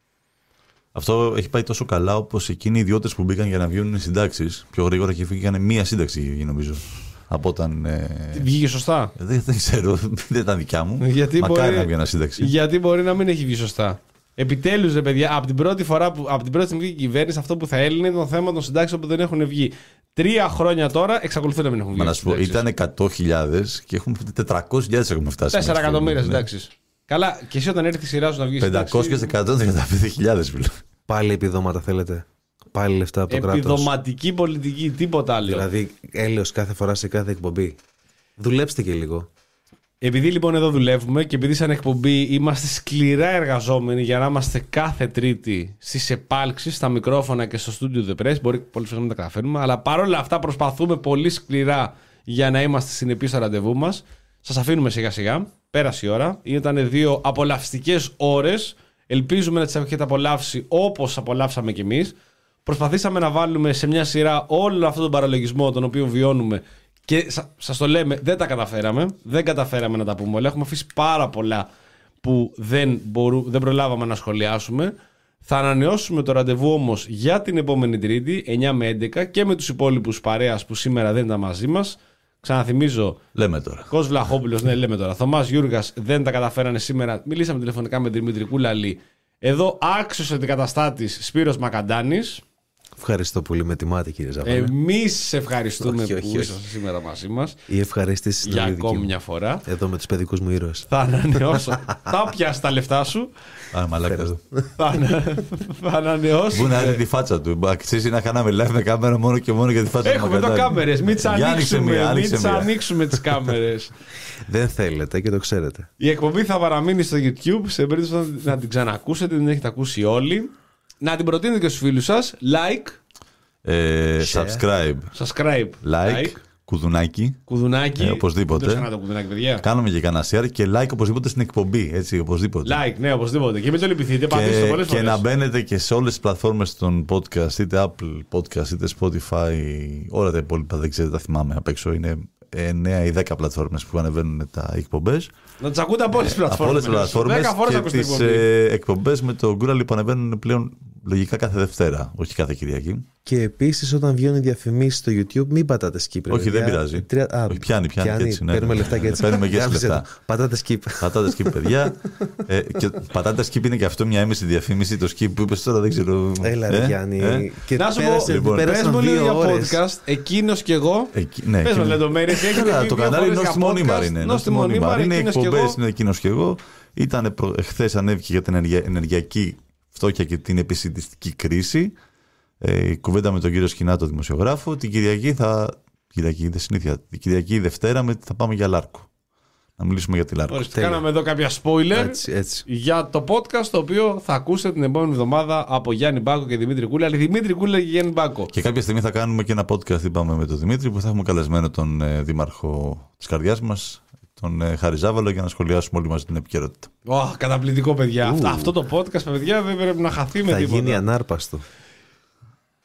Αυτό έχει πάει τόσο καλά όπως εκείνοι οι ιδιώτες που μπήκαν για να βγαίνουν συντάξεις πιο γρήγορα και φύγανε μία σύνταξη, νομίζω. Από όταν. Ε... Βγήκε σωστά. Δεν, δεν ξέρω, δεν ήταν δικιά μου. Γιατί Μακάρι μπορεί, να βγει σύνταξη. Γιατί μπορεί να μην έχει βγει σωστά. Επιτέλους, ρε παιδιά, από την πρώτη φορά που από την πρώτη στιγμή η κυβέρνηση αυτό που θα έλυνε ήταν το θέμα των συντάξεων που δεν έχουν βγει. Τρία χρόνια τώρα εξακολουθούν να μην έχουν βγει. Μα να σου πω, ήταν εκατό χιλιάδες και έχουμε τετρακόσιες χιλιάδες έχουμε φτάσει. τέσσερα εκατομμύρια συντάξεις. Καλά, και εσύ όταν έρθει η σειρά σου να βγει. πεντακόσιες και εκατόν τριάντα πέντε χιλιάδες. Πάλι επιδόματα θέλετε. Πάλι λεφτά από το κράτος. Επιδοματική πολιτική, τίποτα άλλο. Δηλαδή, έλεος κάθε φορά σε κάθε εκπομπή. Δουλέψτε και λίγο. Επειδή λοιπόν εδώ δουλεύουμε και επειδή σαν εκπομπή είμαστε σκληρά εργαζόμενοι για να είμαστε κάθε Τρίτη στις επάλξεις, στα μικρόφωνα και στο Studio The Press, μπορεί πολλές φορές να τα καταφέρουμε, αλλά παρόλα αυτά προσπαθούμε πολύ σκληρά για να είμαστε συνεπείς στο ραντεβού μας. Σας αφήνουμε σιγά σιγά. Πέρασε η ώρα. Ήταν δύο απολαυστικές ώρες. Ελπίζουμε να τις έχετε απολαύσει όπως απολαύσαμε κι εμείς. Προσπαθήσαμε να βάλουμε σε μια σειρά όλο αυτόν τον παραλογισμό τον οποίο βιώνουμε και σας το λέμε, δεν τα καταφέραμε. Δεν καταφέραμε να τα πούμε όλα. Έχουμε αφήσει πάρα πολλά που δεν, μπορού, δεν προλάβαμε να σχολιάσουμε. Θα ανανεώσουμε το ραντεβού όμως για την επόμενη Τρίτη, εννιά με έντεκα, και με τους υπόλοιπους παρέας που σήμερα δεν ήταν μαζί μας. Ξαναθυμίζω. Λέμε τώρα. Κος Βλαχόπουλος, ναι, λέμε τώρα. Θωμάς Γιούργας δεν τα καταφέρανε σήμερα. Μιλήσαμε τηλεφωνικά με Δημήτρη Κούλαλη. Εδώ άξιος αντικαταστάτης Σπύρος Μακαντάνης. Ευχαριστώ πολύ, με τιμάτε, κύριε Ζαβέλα. Εμείς ευχαριστούμε όχι, που όχι, όχι. ήσασταν σήμερα μαζί μας. Η ευχαρίστηση για ακόμη μια φορά. Εδώ με τους παιδικούς μου ήρωες. Θα ανανεώσω. Θα πιάσει τα λεφτά σου. Α, μαλάκα. θα, θα ανανεώσω. Πού να είναι τη φάτσα του. Αξίζει να κάναμε live με κάμερα μόνο και μόνο για τη φάτσα του. Έχουμε εδώ κάμερες. Μην τις ανοίξουμε, μην τις ανοίξουμε τις κάμερες. Δεν θέλετε και το ξέρετε. Η εκπομπή θα παραμείνει στο YouTube. Σε περίπτωση να την ξανακούσετε, την έχετε ακούσει όλοι. Να την προτείνετε και στους φίλους σας. Like. Ε, subscribe. Subscribe. Like. like. Κουδουνάκι. Κουδουνάκι. Ε, οπωσδήποτε. Δεν το κουδουνάκι, παιδιά. Κάνουμε και κανένα share και like οπωσδήποτε στην εκπομπή. Έτσι, οπωσδήποτε. Like, ναι, οπωσδήποτε. Και μην το λυπηθείτε. Πατήστε το πολλές και φορές. να μπαίνετε και σε όλες τις πλατφόρμες των podcast, είτε Apple Podcast, είτε Spotify. Όλα τα υπόλοιπα δεν ξέρετε, τα θυμάμαι απ' έξω. Είναι εννιά ή δέκα πλατφόρμες που ανεβαίνουν τα εκπομπές. Να τις ακούτε από όλες τις πλατφόρμες. Από όλες τις πλατφόρμες και τις ε, εκπομπές με το Γκούραλι που ανεβαίνουν πλέον λογικά κάθε Δευτέρα, όχι κάθε Κυριακή. Και επίσης όταν βγαίνουν διαφημίσεις στο YouTube, μην πατάτε skip. Όχι, δεν πειράζει. Τρία... Α, όχι, πιάνει, πιάνει, πιάνει. Και έτσι, ναι, παίρνουμε λεφτά και έτσι. Παίρνουμε και έτσι λεφτά. Πατάτε skip. Πατάτε skip, παιδιά. ε, και πατάτε skip είναι και αυτό μια έμεση διαφήμιση. Το skip που είπες τώρα δεν ξέρω. Έλα, ρε Γιάννη. Ε? Και να σου πω, λοιπόν, πες μου λίγο για podcast. Εκείνος και εγώ. Ναι, πες μου λεπτομέρειες. Το κανάλι Νόστιμο Νίμαρ είναι. Νόστιμο Νίμαρ είναι εκπομπές, είναι εκείνος και εγώ. Ήταν χθες ανέβηκε για την ενεργειακή φτώχεια και την επισητιστική κρίση. Ε, η κουβέντα με τον κύριο Σκινάτο, δημοσιογράφο. Την Κυριακή θα. Κυριακή, δεν συνήθεια. Την Κυριακή Δευτέρα με, θα πάμε για Λάρκο. Να μιλήσουμε για τη Λάρκο. Ορίστε, κάναμε εδώ κάποια spoiler έτσι, έτσι. για το podcast το οποίο θα ακούσετε την επόμενη εβδομάδα από Γιάννη Μπάκο και Δημήτρη Κούλαλη. Δημήτρη Κούλαλη και Γιάννη Μπάκο. Και κάποια στιγμή θα κάνουμε και ένα podcast, είπαμε, με τον Δημήτρη, που θα έχουμε καλεσμένο τον ε, δήμαρχο της καρδιάς μας, τον ε, Χάρη Ζάβαλο, για να σχολιάσουμε όλοι μαζί την επικαιρότητα. Oh, καταπληκτικό, παιδιά. Αυτό, αυτό το podcast, παιδιά, δεν πρέπει να χαθεί με θα τίποτα. Θα γίνει ανάρπαστο.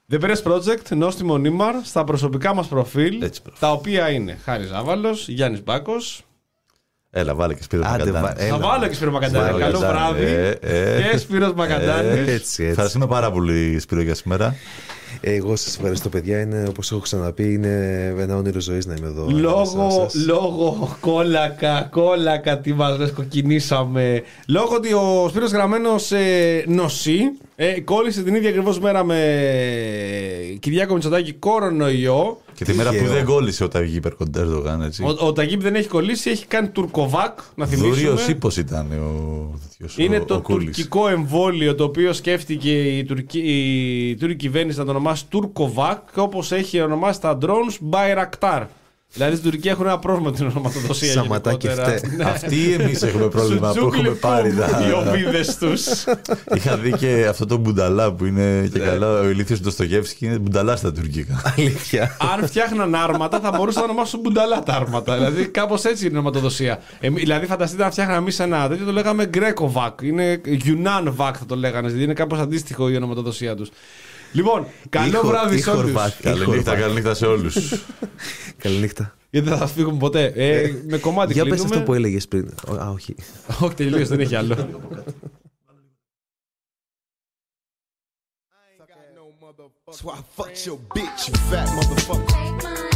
The Press Project, νόστιμο Νίμαρ, στα προσωπικά μας προφίλ, Έτσι, τα οποία είναι Χάρης Ζάβαλος, Γιάννης Μπάκος. Έλα, βάλε και Σπύρος Μακαντάνης. Θα βάλω και Σπύρο Μακαντάνη. Καλό βράδυ. Ε, ε, Και Σπύρος Μακαντάνης. Έτσι, έτσι. Ευχαριστούμε πάρα πολύ, Σπύρο, για σήμερα. Εγώ σας ευχαριστώ, παιδιά. Είναι, όπως έχω ξαναπεί, είναι ένα όνειρο ζωής να είμαι εδώ. Λόγω, λόγω κόλακα, κόλακα τι μας λες, κοκκινήσαμε. Λόγω ότι ο Σπύρος Γραμμένος ε, νοσεί, ε, κόλλησε την ίδια ακριβώς μέρα με Κυριάκο Μητσοτάκη κορονοϊό. Και τη μέρα που δεν κόλλησε ο Ταγίπ Ερντογάν, έτσι. Ο, ο Ταγίπ δεν έχει κολλήσει, έχει κάνει τουρκοβάκ, να θυμίσουμε. Δούριος ύπος ήταν ο τέτοιος, Είναι ο, το ο τουρκικό εμβόλιο το οποίο σκέφτηκε η, Τουρκική, η τουρκική κυβέρνηση να το ονομάσει τουρκοβάκ, όπως έχει ονομάσει τα drones Bayraktar. Δηλαδή στην Τουρκία έχουν ένα πρόβλημα με την ονοματοδοσία. Σαματά και φταίει. Αυτοί εμείς έχουμε πρόβλημα που έχουμε πάρει τα... οι οβίδες τους. Είχα δει και αυτό το μπουνταλά που είναι και καλά. Ο ηλίθιος Ντοστογεύσκι είναι μπουνταλά στα τουρκικά. Αλήθεια. Αν φτιάχναν άρματα θα μπορούσαν να ονομάσουν μπουνταλά τα άρματα. Δηλαδή κάπως έτσι είναι η ονοματοδοσία. Ε, δηλαδή φανταστείτε να φτιάχναμε εμείς ένα τέτοιο, το λέγαμε Γκρέκοβακ. Είναι Γιουνάν-βακ θα το λέγανε. Δηλαδή είναι κάπως αντίστοιχο η ονοματοδοσία τους. Λοιπόν, καλό Ήχο- βράδυ σε όλους. ήχορβακ. Καληνύχτα, καληνύχτα σε όλους. Καληνύχτα. Γιατί δεν θα φύγουμε ποτέ. Ε, με κομμάτι Για πες κλείνουμε. αυτό που έλεγες πριν. Α, όχι. Όχι, τελείως, δεν έχει άλλο. So I fucked your bitch, you fat motherfucker.